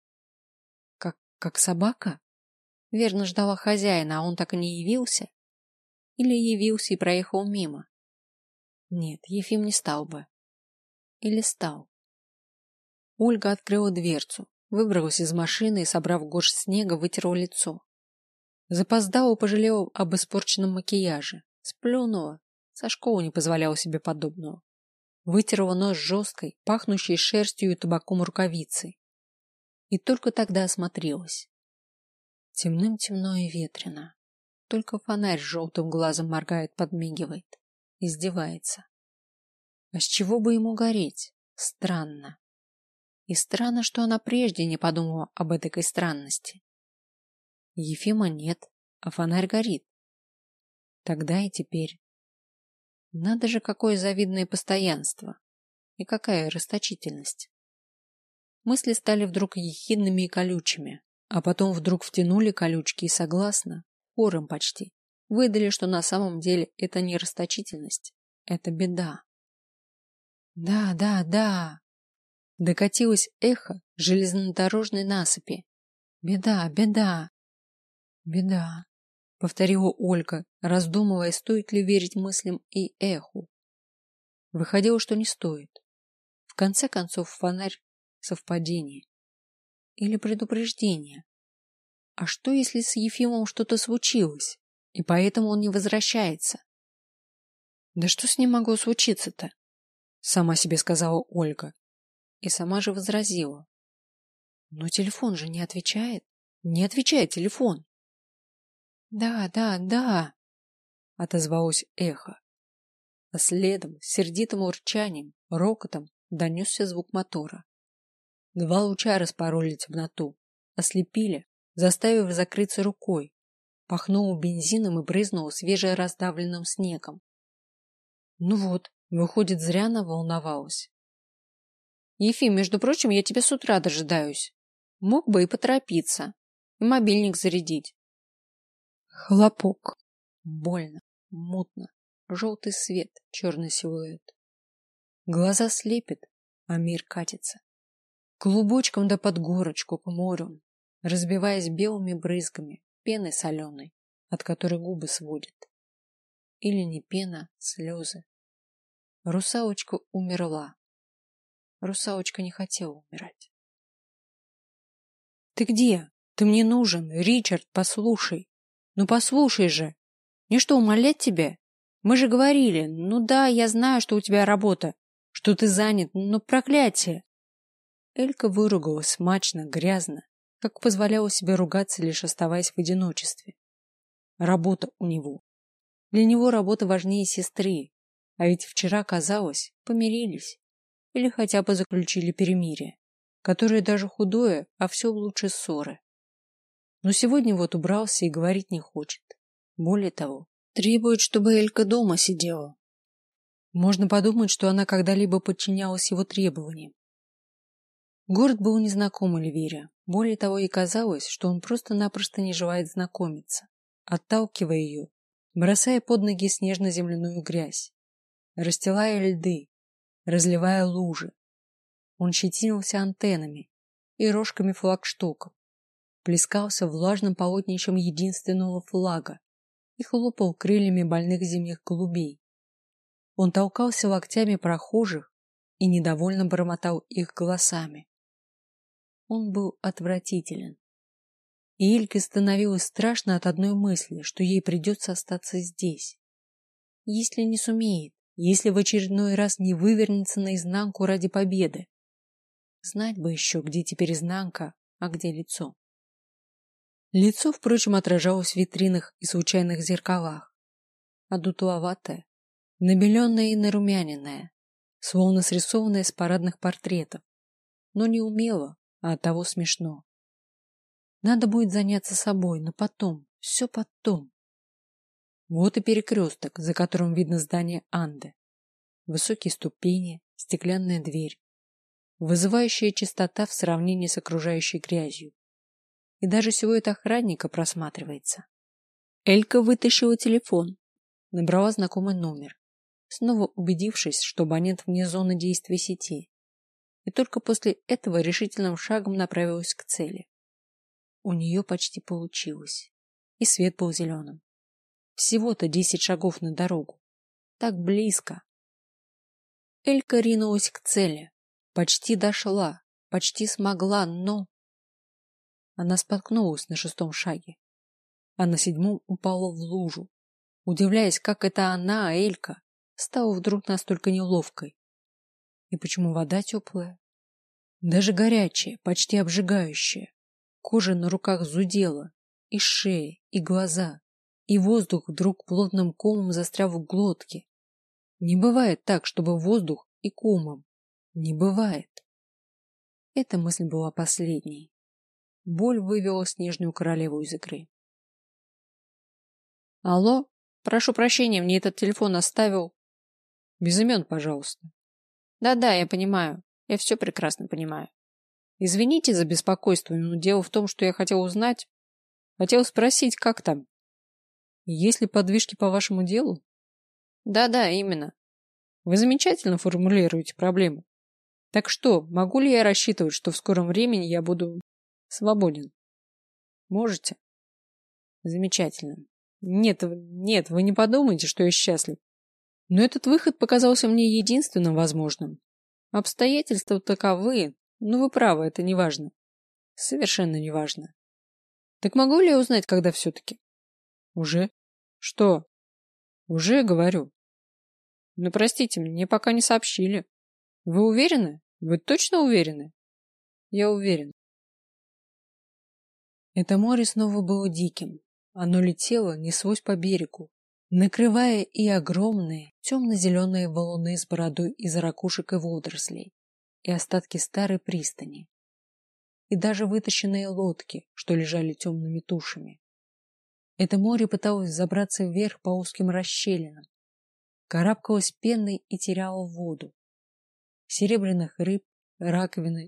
Как собака? Верно ждала хозяина, а он так и не явился? Или явился и проехал мимо? Нет, Ефим не стал бы. Или стал? Ольга открыла дверцу, выбралась из машины и, собрав горсть снега, вытерла лицо. Запоздала, пожалела об испорченном макияже. Сплюнула. Со школы не позволяла себе подобного. Вытерла нос жесткой, пахнущей шерстью и табаком рукавицей. И только тогда осмотрелась. Темным-темно и ветрено. Только фонарь желтым глазом моргает, подмигивает. Издевается. А с чего бы ему гореть? Странно. И странно, что она прежде не подумала об этой странности. Ефима нет, а фонарь горит. Тогда и теперь. Надо же, какое завидное постоянство. И какая расточительность. Мысли стали вдруг ехидными и колючими, а потом вдруг втянули колючки и согласно, хором почти, выдали, что на самом деле это не расточительность, это беда. Да, да, да. Докатилось эхо железнодорожной насыпи. Беда, беда. Беда, повторила Ольга, раздумывая, стоит ли верить мыслям и эху. Выходило, что не стоит. В конце концов, фонарь — совпадение. Или предупреждение. А что, если с Ефимом что-то случилось, и поэтому он не возвращается? Да что с ним могло случиться-то? Сама себе сказала Ольга. И сама же возразила. Но телефон же не отвечает. Не отвечает телефон. Да, да, да, отозвалось эхо. А следом, с сердитым урчанием, рокотом донесся звук мотора. Два луча распороли темноту, ослепили, заставив закрыться рукой. Пахнуло бензином и брызнуло свежераздавленным снегом. Ну вот, выходит, зря она волновалась. Ефим, между прочим, я тебя с утра дожидаюсь. Мог бы и поторопиться, и мобильник зарядить. Хлопок. Больно, мутно, желтый свет, черный силуэт. Глаза слепит, а мир катится. Клубочком да под горочку к морю, разбиваясь белыми брызгами, пеной соленой, от которой губы сводит. Или не пена, слезы. Русалочка умерла. Русалочка не хотела умирать. Ты где? Ты мне нужен, Ричард, послушай. Ну послушай же. Мне что, умолять тебя? Мы же говорили, ну да, я знаю, что у тебя работа, что ты занят, но проклятие. Элька выругалась смачно, грязно, как позволяла себе ругаться, лишь оставаясь в одиночестве. Работа у него. Для него работа важнее сестры, а ведь вчера, казалось, помирились или хотя бы заключили перемирие, которое даже худое, а все лучше ссоры. Но сегодня вот убрался и говорить не хочет. Более того, требует, чтобы Элька дома сидела. Можно подумать, что она когда-либо подчинялась его требованиям. Город был незнаком Эльвире. Более того, и казалось, что он просто-напросто не желает знакомиться, отталкивая ее, бросая под ноги снежно-земляную грязь, расстилая льды, разливая лужи. Он щетинился антеннами и рожками флагштоков, плескался влажным полотнищем единственного флага и хлопал крыльями больных зимних голубей. Он толкался локтями прохожих и недовольно бормотал их голосами. Он был отвратителен. И Ильке становилось страшно от одной мысли, что ей придется остаться здесь. Если не сумеет, если в очередной раз не вывернется наизнанку ради победы. Знать бы еще, где теперь изнанка, а где лицо. Лицо, впрочем, отражалось в витринах и случайных зеркалах. Одутловатое, набеленное и нарумяненное, словно срисованное с парадных портретов, но не умело, а оттого смешно. Надо будет заняться собой, но потом, все потом. Вот и перекресток, за которым видно здание Анды. Высокие ступени, стеклянная дверь, вызывающая чистота в сравнении с окружающей грязью. И даже силуэт охранника просматривается. Элька вытащила телефон, набрала знакомый номер, снова убедившись, что абонент вне зоны действия сети. И только после этого решительным шагом направилась к цели. У нее почти получилось. И свет был зеленым. Всего-то 10 шагов на дорогу. Так близко. Элька ринулась к цели. Почти дошла, почти смогла, но... Она споткнулась на 6-м шаге, а на 7-м упала в лужу, удивляясь, как это она, Элька, стала вдруг настолько неловкой. И почему вода теплая? Даже горячая, почти обжигающая. Кожа на руках зудела, и шея, и глаза. и воздух вдруг плотным комом застрял в глотке. Не бывает так, чтобы воздух и комом. Не бывает. Эта мысль была последней. Боль вывела Снежную Королеву из игры. Алло, прошу прощения, мне этот телефон оставил. Без имен, пожалуйста. Да-да, я понимаю. Я все прекрасно понимаю. Извините за беспокойство, но дело в том, что я хотел узнать. Хотел спросить, как там? Есть ли подвижки по вашему делу? Да-да, именно. Вы замечательно формулируете проблему. Так что, могу ли я рассчитывать, что в скором времени я буду свободен? Можете? Замечательно. Нет, вы не подумайте, что я счастлив. Но этот выход показался мне единственным возможным. Обстоятельства таковы, но вы правы, это не важно. Совершенно не важно. Так могу ли я узнать, когда все-таки? Уже? Что? Уже говорю. Но простите, мне пока не сообщили. Вы уверены? Вы точно уверены? Я уверен. Это море снова было диким. Оно летело, неслось по берегу, накрывая и огромные темно-зеленые валуны с бородой из ракушек и водорослей, и остатки старой пристани, и даже вытащенные лодки, что лежали темными тушами. Это море пыталось забраться вверх по узким расщелинам, карабкалось пеной и теряло воду. Серебряных рыб, раковины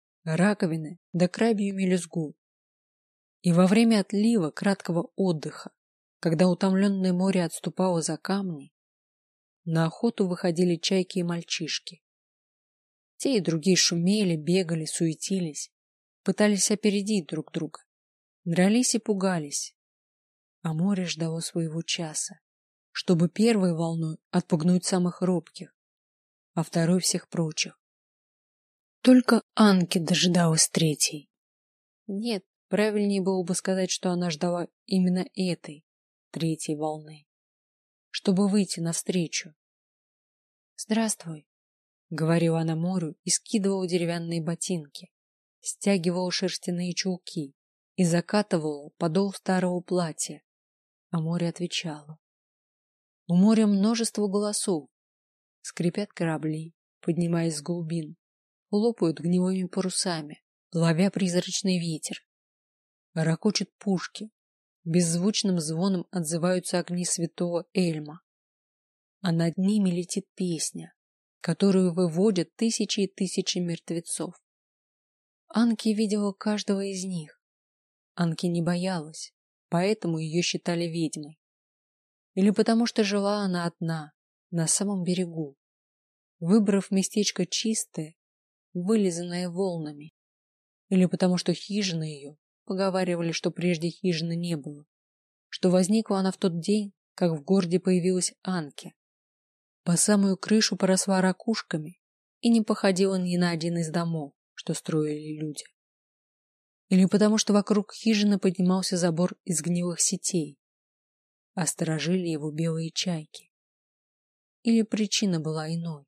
да крабью мелюзгу. И во время отлива, краткого отдыха, когда утомленное море отступало за камни, на охоту выходили чайки и мальчишки. Те и другие шумели, бегали, суетились, пытались опередить друг друга, дрались и пугались. А море ждало своего часа, чтобы первой волной отпугнуть самых робких, а второй всех прочих. Только Анке дожидалась третьей. Нет, правильнее было бы сказать, что она ждала именно этой, третьей волны, чтобы выйти навстречу. «Здравствуй», — говорила она морю и скидывала деревянные ботинки, стягивала шерстяные чулки и закатывала подол старого платья, а море отвечало. У моря множество голосов. Скрипят корабли, поднимаясь с глубин, хлопают гнилыми парусами, ловя призрачный ветер. Ракочут пушки, беззвучным звоном отзываются огни святого Эльма. А над ними летит песня, которую выводят тысячи и тысячи мертвецов. Анки видела каждого из них. Анки не боялась, поэтому ее считали ведьмой. Или потому что жила она одна, на самом берегу, выбрав местечко чистое, вылизанное волнами. Или потому что хижина ее, поговаривали, что прежде хижины не было, что возникла она в тот день, как в городе появилась Анке. По самую крышу поросла ракушками и не походила ни на один из домов, что строили люди. Или потому что вокруг хижины поднимался забор из гнилых сетей, а сторожили его белые чайки. Или причина была иной.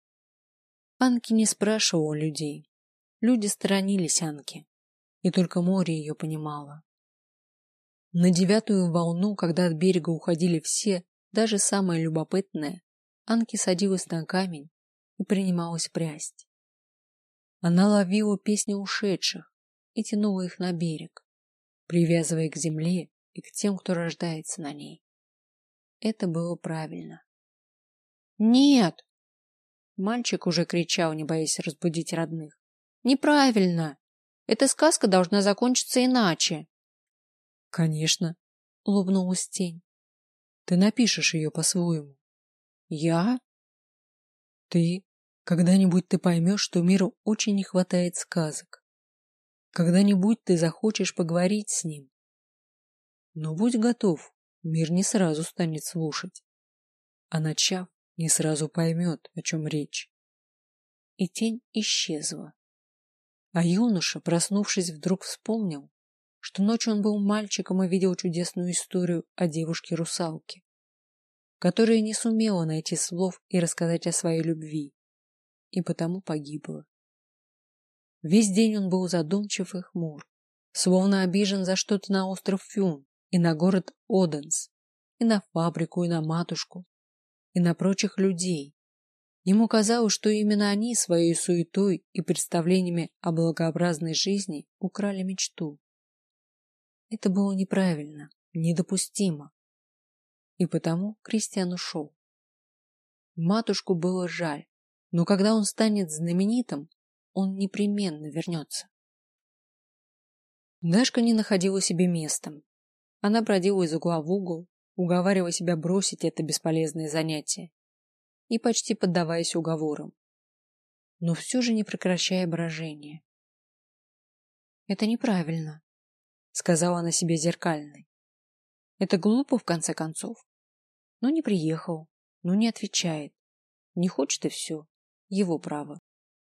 Анки не спрашивала людей. Люди сторонились Анки, и только море ее понимало. На 9-ю волну, когда от берега уходили все, даже самые любопытные, Анки садилась на камень и принималась прясть. Она ловила песни ушедших и тянула их на берег, привязывая к земле и к тем, кто рождается на ней. Это было правильно. «Нет!» Мальчик уже кричал, не боясь разбудить родных. «Неправильно! Эта сказка должна закончиться иначе!» «Конечно!» — улыбнулась тень. «Ты напишешь ее по-своему». «Я?» «Ты. Когда-нибудь ты поймешь, что миру очень не хватает сказок. Когда-нибудь ты захочешь поговорить с ним. Но будь готов, мир не сразу станет слушать. А начав, не сразу поймет, о чем речь». И тень исчезла. А юноша, проснувшись, вдруг вспомнил, что ночью он был мальчиком и видел чудесную историю о девушке-русалке, которая не сумела найти слов и рассказать о своей любви, и потому погибла. Весь день он был задумчив и хмур, словно обижен за что-то на остров Фюн и на город Оденс, и на фабрику, и на матушку, и на прочих людей. Ему казалось, что именно они своей суетой и представлениями о благообразной жизни украли мечту. Это было неправильно, недопустимо. И потому Кристиан ушел. Матушку было жаль, но когда он станет знаменитым, он непременно вернется. Дашка не находила себе места. Она бродила из угла в угол, уговаривая себя бросить это бесполезное занятие и почти поддаваясь уговорам, но все же не прекращая брожения. «Это неправильно», — сказала она себе зеркальной. «Это глупо, в конце концов. Ну, не приехал, ну, не отвечает. Не хочет и все. Его право».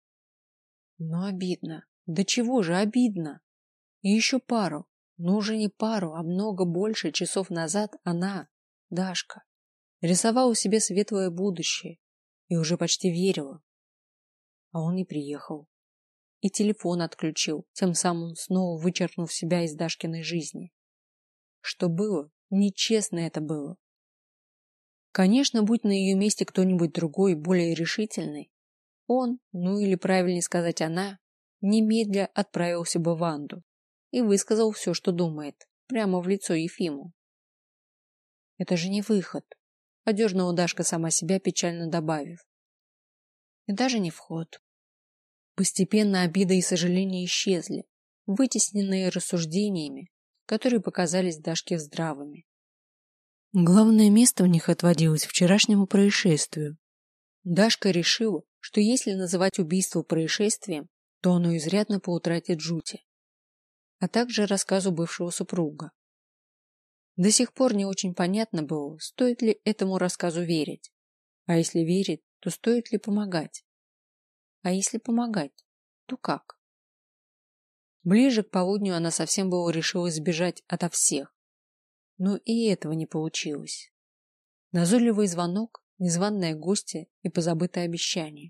Но обидно. Да чего же обидно? И еще пару, но уже не пару, а много больше часов назад она, Дашка, рисовала себе светлое будущее и уже почти верила. А он не приехал. И телефон отключил, тем самым снова вычеркнув себя из Дашкиной жизни. Что было? Нечестно это было. Конечно, будь на ее месте кто-нибудь другой, более решительный, он, ну или правильнее сказать она, немедля отправился бы в Анду и высказал все, что думает, прямо в лицо Ефиму. «Это же не выход», — одернула Дашка сама себя, печально добавив. «И даже не вход». Постепенно обида и сожаление исчезли, вытесненные рассуждениями, которые показались Дашке здравыми. Главное место в них отводилось вчерашнему происшествию. Дашка решила, что если называть убийство происшествием, то оно изрядно поутратит жути, а также рассказу бывшего супруга. До сих пор не очень понятно было, стоит ли этому рассказу верить, а если верить, то стоит ли помогать. А если помогать, то как? Ближе к полудню она совсем было решила сбежать ото всех, но и этого не получилось. Назойливый звонок, незваные гости и позабытое обещание.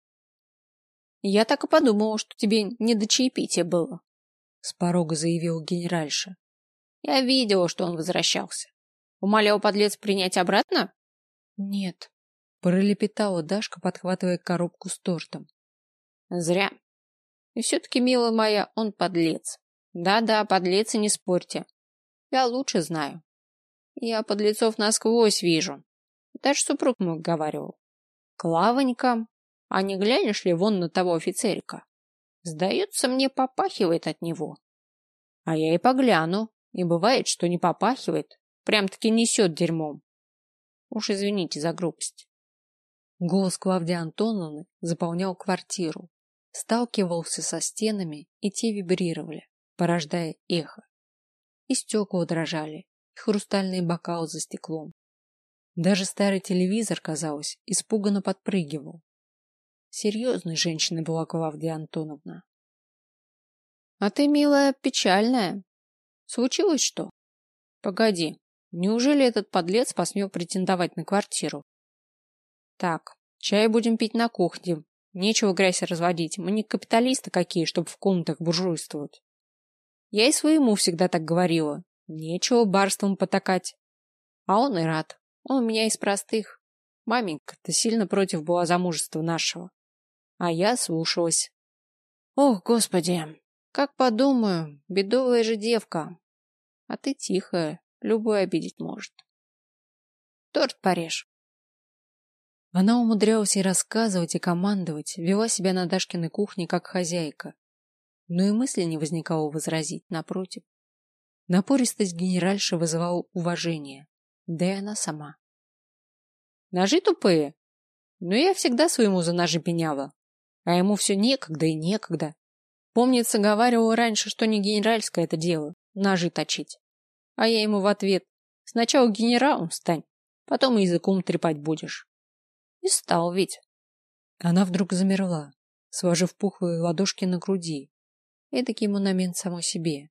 «Я так и подумала, что тебе не до чаепития было», — с порога заявил генеральша. «Я видела, что он возвращался. Умолял подлец принять обратно?» «Нет», — пролепетала Дашка, подхватывая коробку с тортом. «Зря. И все-таки, милая моя, он подлец. Да-да, подлец, и не спорьте. Я лучше знаю. Я подлецов насквозь вижу. Даже супруг мой говаривал. Клавонька, а не глянешь ли вон на того офицерика? Сдается мне, попахивает от него. А я и погляну, и бывает, что не попахивает, прям-таки несет дерьмом. Уж извините за грубость». Голос Клавдии Антоновны заполнял квартиру, сталкивался со стенами, и те вибрировали, порождая эхо. И стекла дрожали, и хрустальные бокалы за стеклом. Даже старый телевизор, казалось, испуганно подпрыгивал. Серьезной женщиной была Клавдия Антоновна. «А ты, милая, печальная. Случилось что? Погоди, неужели этот подлец посмел претендовать на квартиру? Так, чай будем пить на кухне. Нечего грязь разводить. Мы не капиталисты какие, чтобы в комнатах буржуйствовать. Я и своему всегда так говорила. Нечего барством потакать. А он и рад. Он у меня из простых. Маменька-то сильно против была замужества нашего. А я слушалась. Ох, Господи, как подумаю, бедовая же девка. А ты тихая, любой обидеть может. Торт порежь. Она умудрялась и рассказывать, и командовать, вела себя на Дашкиной кухне как хозяйка. Но и мысли не возникало возразить, напротив. Напористость генеральши вызывала уважение, да и она сама. Ножи тупые? Но я всегда своему за ножи пеняла. А ему все некогда и некогда. Помнится, говаривала раньше, что не генеральское это дело, ножи точить. А я ему в ответ: сначала генералом стань, потом и языком трепать будешь. И стал ведь. Она вдруг замерла, сложив пухлые ладошки на груди. Эдакий монумент самой себе.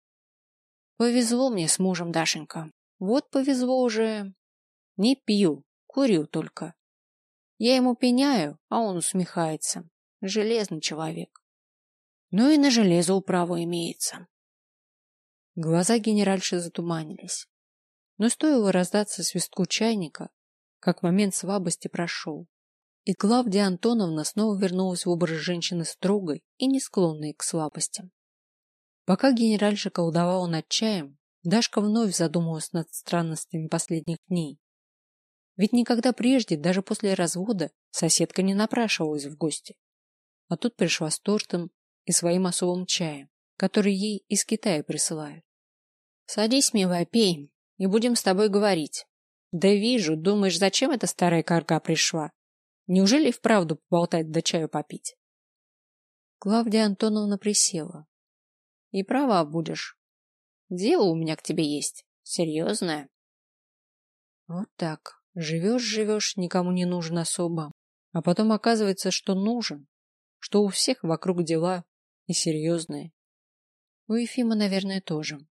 Повезло мне с мужем, Дашенька. Вот повезло уже. Не пью, курю только. Я ему пеняю, а он усмехается. Железный человек. Ну и на железо управу имеется. Глаза генеральши затуманились. Но стоило раздаться свистку чайника, как момент слабости прошел, и Клавдия Антоновна снова вернулась в образ женщины строгой и не склонной к слабостям. Пока генеральша колдовала над чаем, Дашка вновь задумалась над странностями последних дней. Ведь никогда прежде, даже после развода, соседка не напрашивалась в гости. А тут пришла с тортом и своим особым чаем, который ей из Китая присылают. «Садись, милая, пей, и будем с тобой говорить. Да вижу, думаешь, зачем эта старая карга пришла? Неужели вправду поболтать да чаю попить?» Клавдия Антоновна присела. «И права будешь. Дело у меня к тебе есть. Серьезное». Вот так. Живешь, никому не нужен особо. А потом оказывается, что нужен. Что у всех вокруг дела и серьезные. У Ефима, наверное, тоже.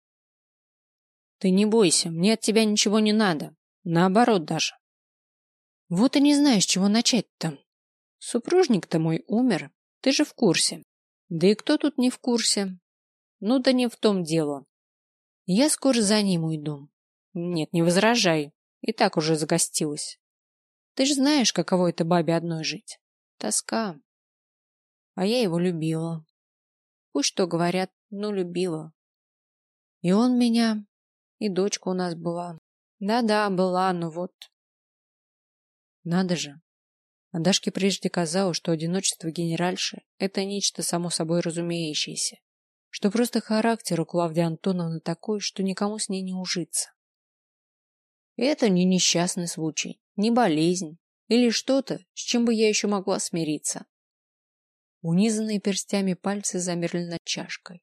Ты не бойся, мне от тебя ничего не надо. Наоборот даже. Вот и не знаешь, с чего начать-то. Супружник-то мой умер, ты же в курсе. Да и кто тут не в курсе? Ну да не в том дело. Я скоро за ним уйду. Нет, не возражай, и так уже загостилась. Ты же знаешь, каково это бабе одной жить. Тоска. А я его любила. Пусть что говорят, но любила. И он меня, и дочка у нас была. Да-да, была, но вот... Надо же. А Дашке прежде казалось, что одиночество генеральши — это нечто само собой разумеющееся. Что просто характер у Клавдии Антоновны такой, что никому с ней не ужиться. И это не несчастный случай, не болезнь или что-то, с чем бы я еще могла смириться. Унизанные перстями пальцы замерли над чашкой.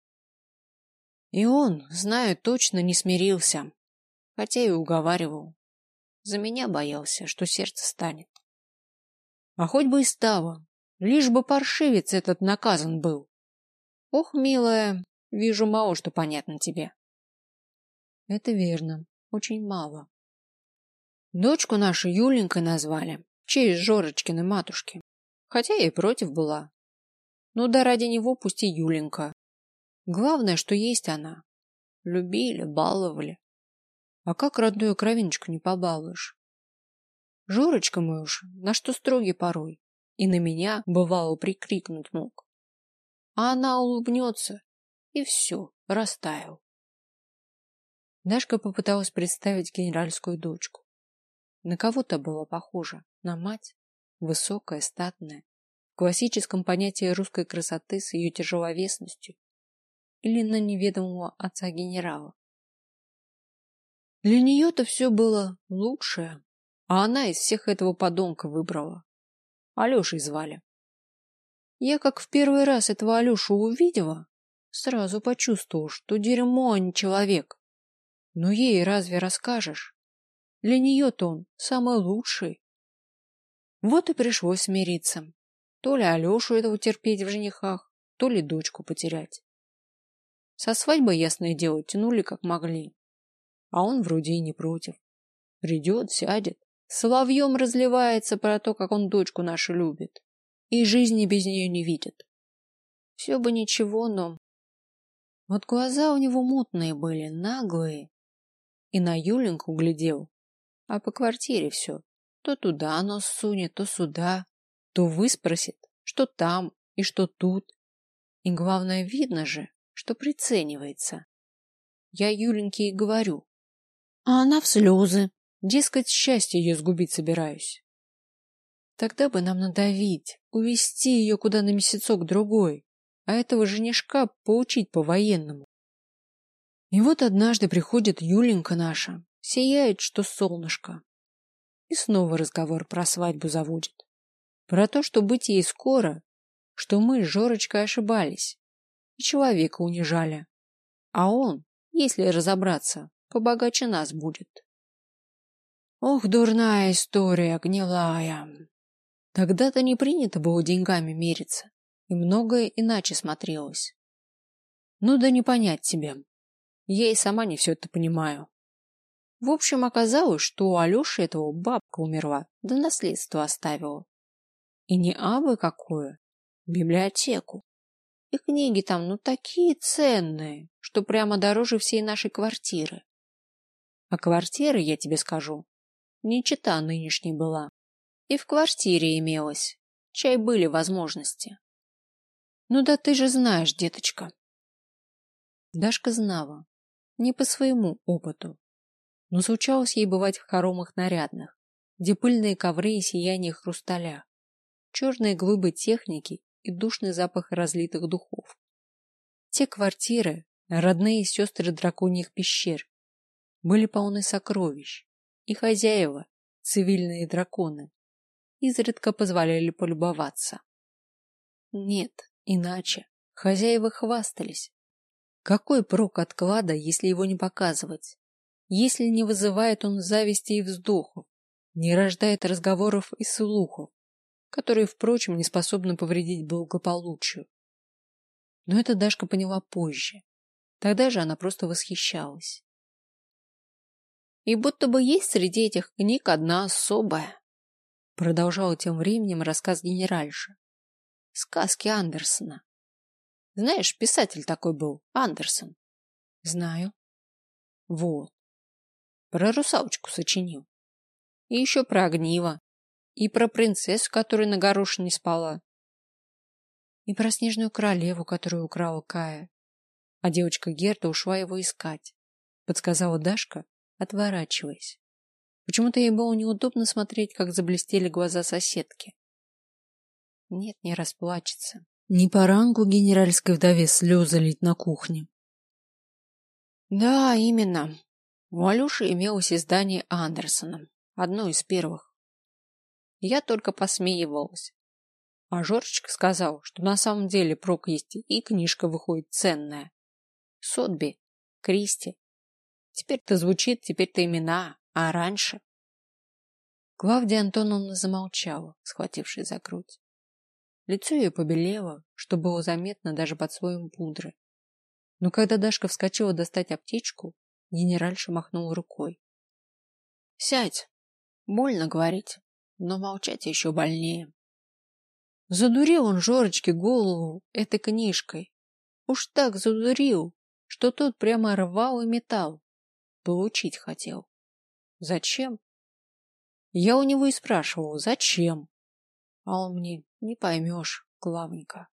И он, знаю точно, не смирился, хотя и уговаривал. За меня боялся, что сердце станет. А хоть бы и стало, лишь бы паршивец этот наказан был. Ох, милая, вижу, мало что понятно тебе. Это верно, очень мало. Дочку нашу Юленькой назвали, в честь Жорочкиной матушки, хотя я и против была. Ну да ради него пусть и Юленька. Главное, что есть она. Любили, баловали. А как родную кровиночку не побалуешь? Жорочка мой уж, на что строгий порой, и на меня, бывало, прикрикнуть мог. А она улыбнется, и все, растаял. Дашка попыталась представить генеральскую дочку. На кого-то была похожа, на мать, высокая, статная, в классическом понятии русской красоты с ее тяжеловесностью, или на неведомого отца генерала. Для нее-то все было лучшее, а она из всех этого подонка выбрала. Алешей звали. Я как в первый раз этого Алешу увидела, сразу почувствовала, что дерьмо, а не человек. Но ей разве расскажешь? Для нее-то он самый лучший. Вот и пришлось смириться. То ли Алешу этого терпеть в женихах, то ли дочку потерять. Со свадьбой, ясное дело, тянули как могли. А он вроде и не против. Придет, сядет, соловьем разливается про то, как он дочку нашу любит. И жизни без нее не видит. Все бы ничего, но... Вот глаза у него мутные были, наглые. И на Юленьку глядел. А по квартире все. То туда нос сунет, то сюда. То выспросит, что там и что тут. И главное, видно же, что приценивается. Я Юленьке и говорю. А она в слезы. Дескать, счастье ее сгубить собираюсь. Тогда бы нам надавить, увести ее куда на месяцок-другой, а этого женишка поучить по-военному. И вот однажды приходит Юленька наша, сияет, что солнышко. И снова разговор про свадьбу заводит. Про то, что быть ей скоро, что мы с Жорочкой ошибались и человека унижали. А он, если разобраться, побогаче нас будет. Ох, дурная история, гнилая. Тогда-то не принято было деньгами мериться, и многое иначе смотрелось. Ну да не понять тебе. Я и сама не все это понимаю. В общем, оказалось, что у Алеши этого бабка умерла, да наследство оставила. И не абы какое, библиотеку. И книги там, ну такие ценные, что прямо дороже всей нашей квартиры. А квартира, я тебе скажу, не чета нынешней была. И в квартире имелось. Чай были возможности. Ну да ты же знаешь, деточка. Дашка знала. Не по своему опыту. Но случалось ей бывать в хоромах нарядных, где пыльные ковры и сияние хрусталя, черные глыбы техники и душный запах разлитых духов. Те квартиры, родные сестры драконьих пещер, были полны сокровищ, и хозяева, цивильные драконы, изредка позволяли полюбоваться. Нет, иначе. Хозяева хвастались. Какой прок от клада, если его не показывать? Если не вызывает он зависти и вздохов, не рождает разговоров и слухов, которые, впрочем, не способны повредить благополучию. Но это Дашка поняла позже. Тогда же она просто восхищалась. И будто бы есть среди этих книг одна особая, продолжала тем временем рассказ генеральши. Сказки Андерсона. Знаешь, писатель такой был, Андерсон. Знаю. Вот. Про русалочку сочинил. И еще про огниво. И про принцессу, которая на горошине спала. И про снежную королеву, которую украла Кая. А девочка Герда ушла его искать, подсказала Дашка, отворачиваясь. Почему-то ей было неудобно смотреть, как заблестели глаза соседки. Нет, не расплачется. Не по рангу генеральской вдове слезы лить на кухне. Да, именно. У Алёши имелось издание Андерсона, одно из первых. Я только посмеивалась. А Жоржечка сказал, что на самом деле прок есть и книжка выходит ценная. Сотби, Кристи. Теперь-то звучит, теперь-то имена, а раньше... Клавдия Антоновна замолчала, схватившись за грудь. Лицо ее побелело, что было заметно даже под слоем пудры. Но когда Дашка вскочила достать аптечку, генеральша махнула рукой. — Сядь. Больно говорить, но молчать еще больнее. Задурил он Жорочке голову этой книжкой. Уж так задурил, что тот прямо рвал и метал. Получить хотел. Зачем? Я у него и спрашивал, зачем? А он мне: не поймешь, Клавенька.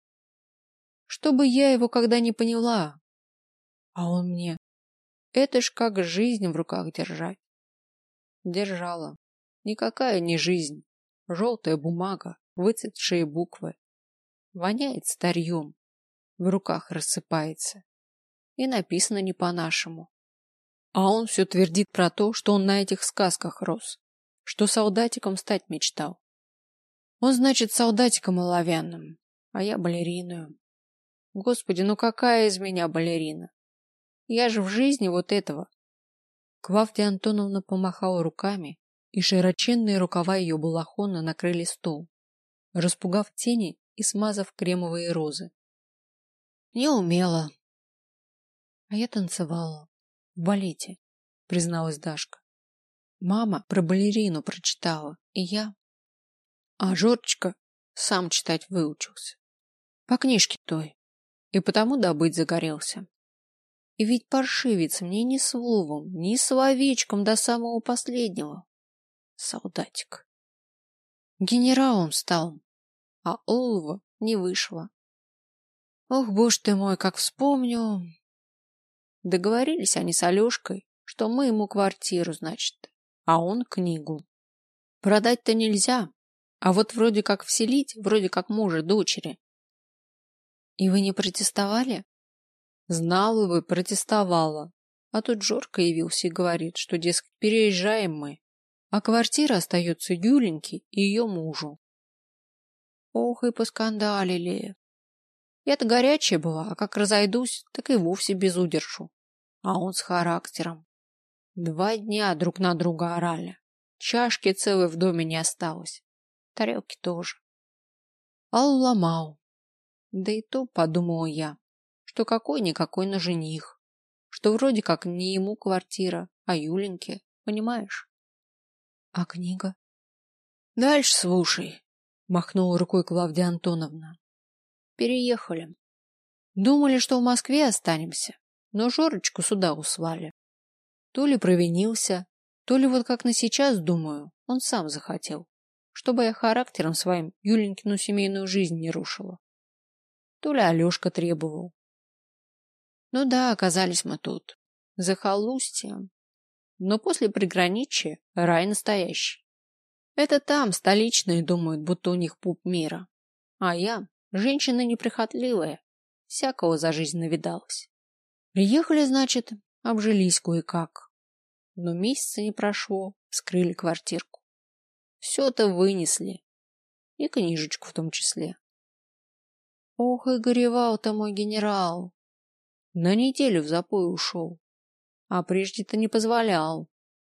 Чтобы я его когда не поняла. А он мне: это ж как жизнь в руках держать. Держала. Никакая не жизнь. Желтая бумага, выцветшие буквы. Воняет старьем. В руках рассыпается. И написано не по-нашему. А он все твердит про то, что он на этих сказках рос. Что солдатиком стать мечтал. Он, значит, солдатиком оловянным, а я балериную. Господи, ну какая из меня балерина? Я же в жизни вот этого. Клавдия Антоновна помахала руками, и широченные рукава ее балахона накрыли стол, распугав тени и смазав кремовые розы. Не умела. А я танцевала. В балете, призналась Дашка. Мама про балерину прочитала, и я... А Жорчка сам читать выучился. По книжке той. И потому добыть загорелся. И ведь паршивец мне ни словом, ни словечком до самого последнего. Солдатик. Генералом стал, а олова не вышло. Ох, боже ты мой, как вспомню. Договорились они с Алешкой, что мы ему квартиру, значит, а он книгу. Продать-то нельзя, а вот вроде как вселить, вроде как мужа дочери. И вы не протестовали? Знала бы, протестовала. А тут Жорка явился и говорит, что, дескать, переезжаем мы, а квартира остается Юленьке и ее мужу. Ох, и поскандалили. Я-то горячая была, а как разойдусь, так и вовсе без удержу. А он с характером. 2 дня друг на друга орали. Чашки целой в доме не осталось. Тарелки тоже. Аллу ломал. Да и то, подумала я, что какой-никакой, но жених. Что вроде как не ему квартира, а Юленьке, понимаешь? А книга? Дальше слушай, махнула рукой Клавдия Антоновна. Переехали. Думали, что в Москве останемся, но Жорочку сюда услали. То ли провинился, то ли вот как на сейчас, думаю, он сам захотел, чтобы я характером своим Юленькину семейную жизнь не рушила. То ли Алешка требовал. Ну да, оказались мы тут. Захолустьем. Но после приграничья рай настоящий. Это там столичные думают, будто у них пуп мира. А я, женщина неприхотливая, всякого за жизнь навидалась. Приехали, значит, обжились кое-как. Но месяца не прошло, вскрыли квартирку. Все-то вынесли. И книжечку в том числе. Ох, и горевал-то мой генерал. На неделю в запой ушел. А прежде-то не позволял.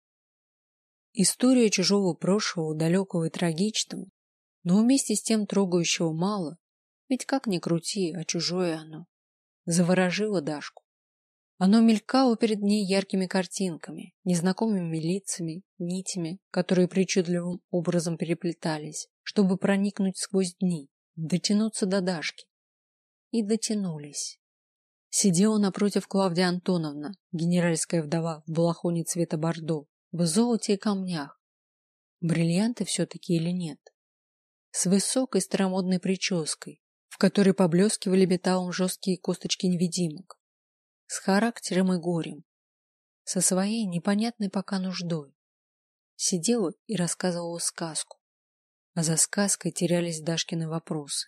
История чужого прошлого, далекого и трагичного, но вместе с тем трогающего мало, ведь как ни крути, а чужое оно, заворожило Дашку. Оно мелькало перед ней яркими картинками, незнакомыми лицами, нитями, которые причудливым образом переплетались, чтобы проникнуть сквозь дни, дотянуться до Дашки. И дотянулись. Сидела напротив Клавдия Антоновна, генеральская вдова в балахоне цвета бордо, в золоте и камнях. Бриллианты все-таки или нет? С высокой старомодной прической, в которой поблескивали металлом жесткие косточки невидимок. С характером и горем. Со своей непонятной пока нуждой. Сидела и рассказывала сказку. А за сказкой терялись Дашкины вопросы.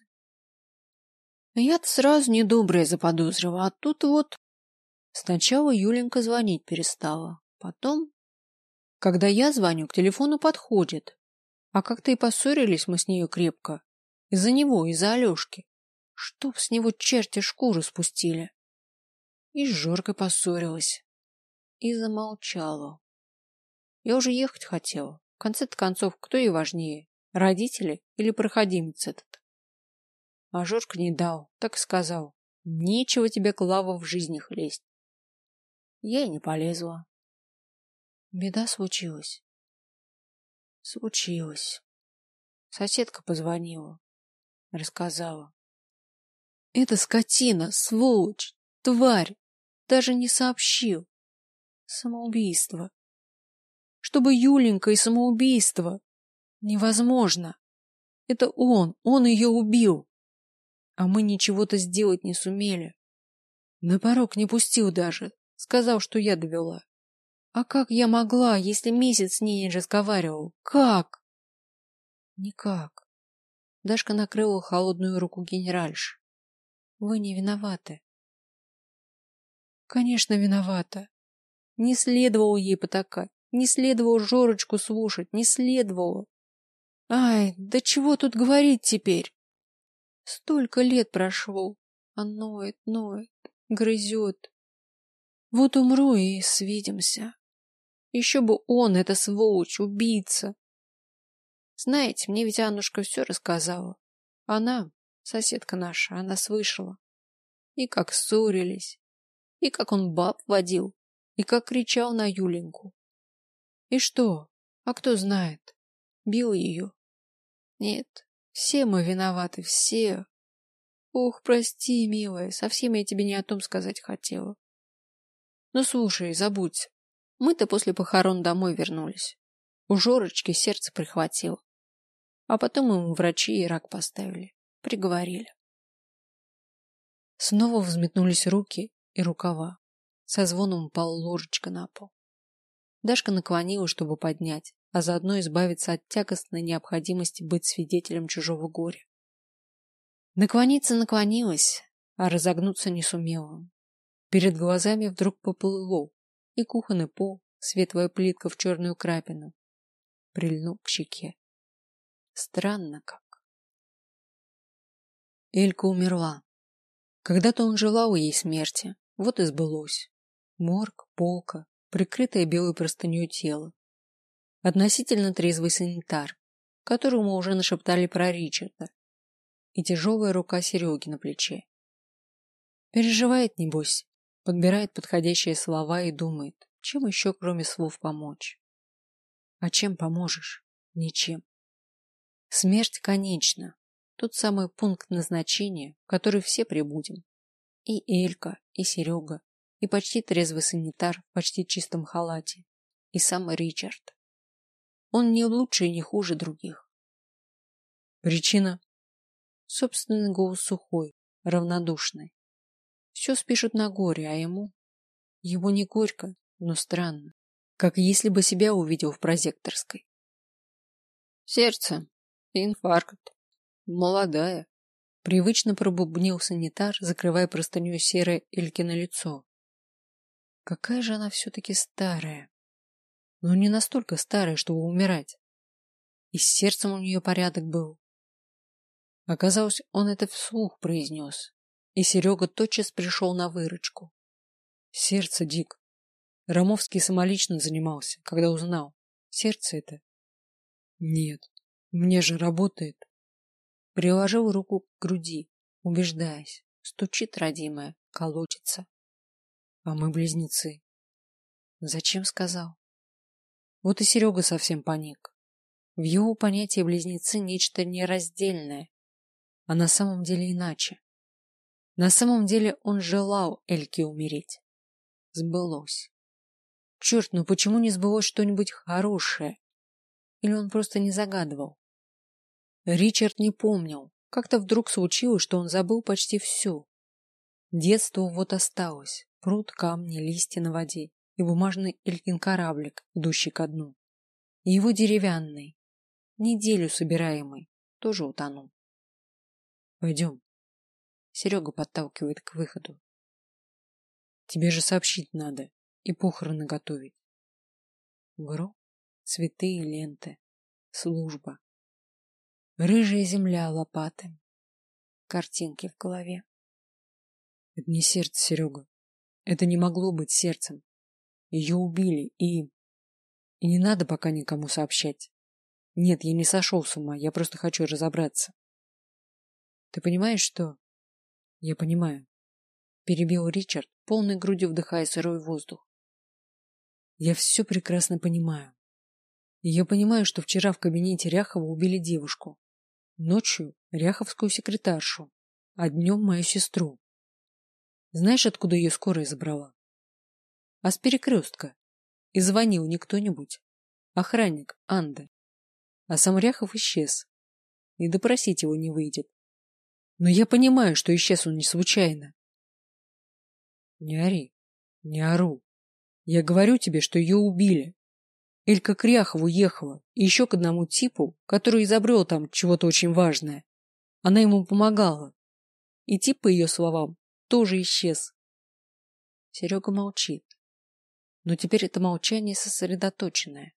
Я-то сразу недоброе заподозрила, а тут вот... Сначала Юленька звонить перестала, потом... Когда я звоню, к телефону подходит. А как-то и поссорились мы с нею крепко. Из-за него, из-за Алешки. Чтоб с него черти шкуру спустили. И с Жоркой поссорилась. И замолчала. Я уже ехать хотела. В конце-то концов, кто ей важнее? Родители или проходимец этот? А Жорка не дал, так и сказал. Нечего тебе, Клава, в жизнях лезть. Я и не полезла. Беда случилась. Случилось. Соседка позвонила. Рассказала. Эта скотина, сволочь, тварь, даже не сообщил. Самоубийство. Чтобы Юленька и самоубийство. Невозможно. Это он ее убил. А мы ничего-то сделать не сумели. На порог не пустил даже. Сказал, что я довела. А как я могла, если месяц с ней не разговаривал? Как? Никак. Дашка накрыла холодную руку генеральши. Вы не виноваты. Конечно, виновата. Не следовало ей потакать. Не следовало Жорочку слушать. Не следовало. Ай, да чего тут говорить теперь? Столько лет прошло, а ноет, грызет. Вот умру и свидимся. Еще бы он, эта сволочь, убийца. Знаете, мне ведь Аннушка все рассказала. Она, соседка наша, она слышала. И как ссорились, и как он баб водил, и как кричал на Юленьку. И что? А кто знает? Бил ее? Нет, все мы виноваты, все. Ох, прости, милая, совсем я тебе не о том сказать хотела. Ну, слушай, забудь. Мы-то после похорон домой вернулись. У Жорочки сердце прихватило. А потом ему врачи и рак поставили. Приговорили. Снова взметнулись руки и рукава. Со звоном упала ложечка на пол. Дашка наклонилась, чтобы поднять, а заодно избавиться от тягостной необходимости быть свидетелем чужого горя. Наклониться наклонилась, а разогнуться не сумела. Перед глазами вдруг поплыло, и кухонный пол, светлая плитка в черную крапину, прильнул к щеке. Странно как. Элька умерла. Когда-то он желал ей смерти, вот и сбылось. Морг, полка, прикрытое белой простыней тело. Относительно трезвый санитар, которому уже нашептали про Ричарда, и тяжелая рука Сереги на плече. Переживает, небось, подбирает подходящие слова и думает, чем еще, кроме слов, помочь. А чем поможешь? Ничем. Смерть конечна. Тот самый пункт назначения, в который все прибудем. И Элька, и Серега, и почти трезвый санитар в почти чистом халате, и сам Ричард. Он не лучше и не хуже других. Причина? Собственный голос сухой, равнодушный. Все спишут на горе, а ему? Его не горько, но странно, как если бы себя увидел в прозекторской. Сердце. Инфаркт. Молодая. Привычно пробубнил санитар, закрывая простыней серое Элькино лицо. Какая же она все-таки старая. Но не настолько старая, чтобы умирать. И с сердцем у нее порядок был. Оказалось, он это вслух произнес. И Серега тотчас пришел на выручку. Сердце, Дик. Ромовский самолично занимался, когда узнал. Сердце это? Нет, мне же работает. Приложил руку к груди, убеждаясь. Стучит, родимая, колотится. А мы близнецы. Зачем сказал? Вот и Серега совсем паник. В его понятии близнецы нечто нераздельное, а на самом деле иначе. На самом деле он желал Эльке умереть. Сбылось. Черт, ну почему не сбылось что-нибудь хорошее? Или он просто не загадывал? Ричард не помнил. Как-то вдруг случилось, что он забыл почти все. Детство вот осталось. Пруд, камни, листья на воде и бумажный Элькин кораблик, идущий ко дну. И его деревянный, неделю собираемый, тоже утонул. Пойдем. Серега подталкивает к выходу. Тебе же сообщить надо и похороны готовить. Гроб, цветы и ленты, служба. Рыжая земля лопаты. Картинки в голове. Это не сердце, Серега. Это не могло быть сердцем. Ее убили, и не надо пока никому сообщать. Нет, я не сошел с ума, я просто хочу разобраться. Ты понимаешь, что? Я понимаю. Перебил Ричард, полной грудью вдыхая сырой воздух. Я все прекрасно понимаю. И я понимаю, что вчера в кабинете Ряхова убили девушку. Ночью ряховскую секретаршу, а днем мою сестру. Знаешь, откуда ее скорая забрала? А с перекрестка. И звонил не кто-нибудь. Охранник Анда. А сам Ряхов исчез. И допросить его не выйдет. Но я понимаю, что исчез он не случайно. Не ори, не ору. Я говорю тебе, что ее убили. Элька к Ряхову ехала, и еще к одному типу, который изобрел там чего-то очень важное. Она ему помогала. И тип, по ее словам, тоже исчез. Серега молчит. Но теперь это молчание сосредоточенное.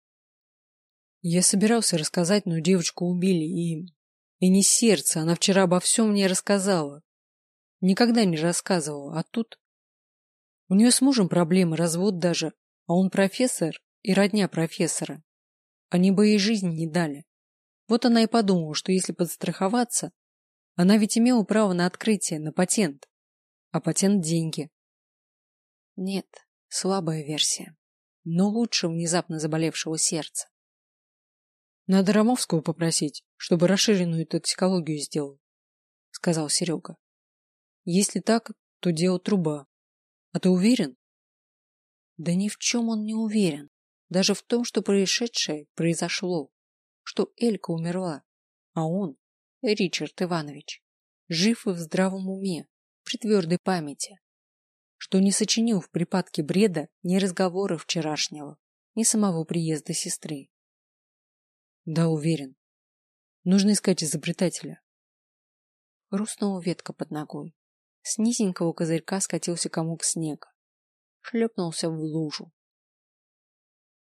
Я собирался рассказать, но девочку убили, и не сердце, она вчера обо всем мне рассказала. Никогда не рассказывала, а тут... У нее с мужем проблемы, развод даже, а он профессор и родня профессора. Они бы ей жизни не дали. Вот она и подумала, что если подстраховаться, она ведь имела право на открытие, на патент. А патент – деньги. Нет, слабая версия, но лучше внезапно заболевшего сердца. Надо Ромовского попросить, чтобы расширенную токсикологию сделал, сказал Серега. Если так, то дело труба. А ты уверен? Да ни в чем он не уверен. Даже в том, что происшедшее произошло. Что Элька умерла. А он, Ричард Иванович, жив и в здравом уме, при твердой памяти. Что не сочинил в припадке бреда ни разговора вчерашнего, ни самого приезда сестры. Да, уверен. Нужно искать изобретателя. Хрустнула ветка под ногой. С низенького козырька скатился комок снега. Шлепнулся в лужу.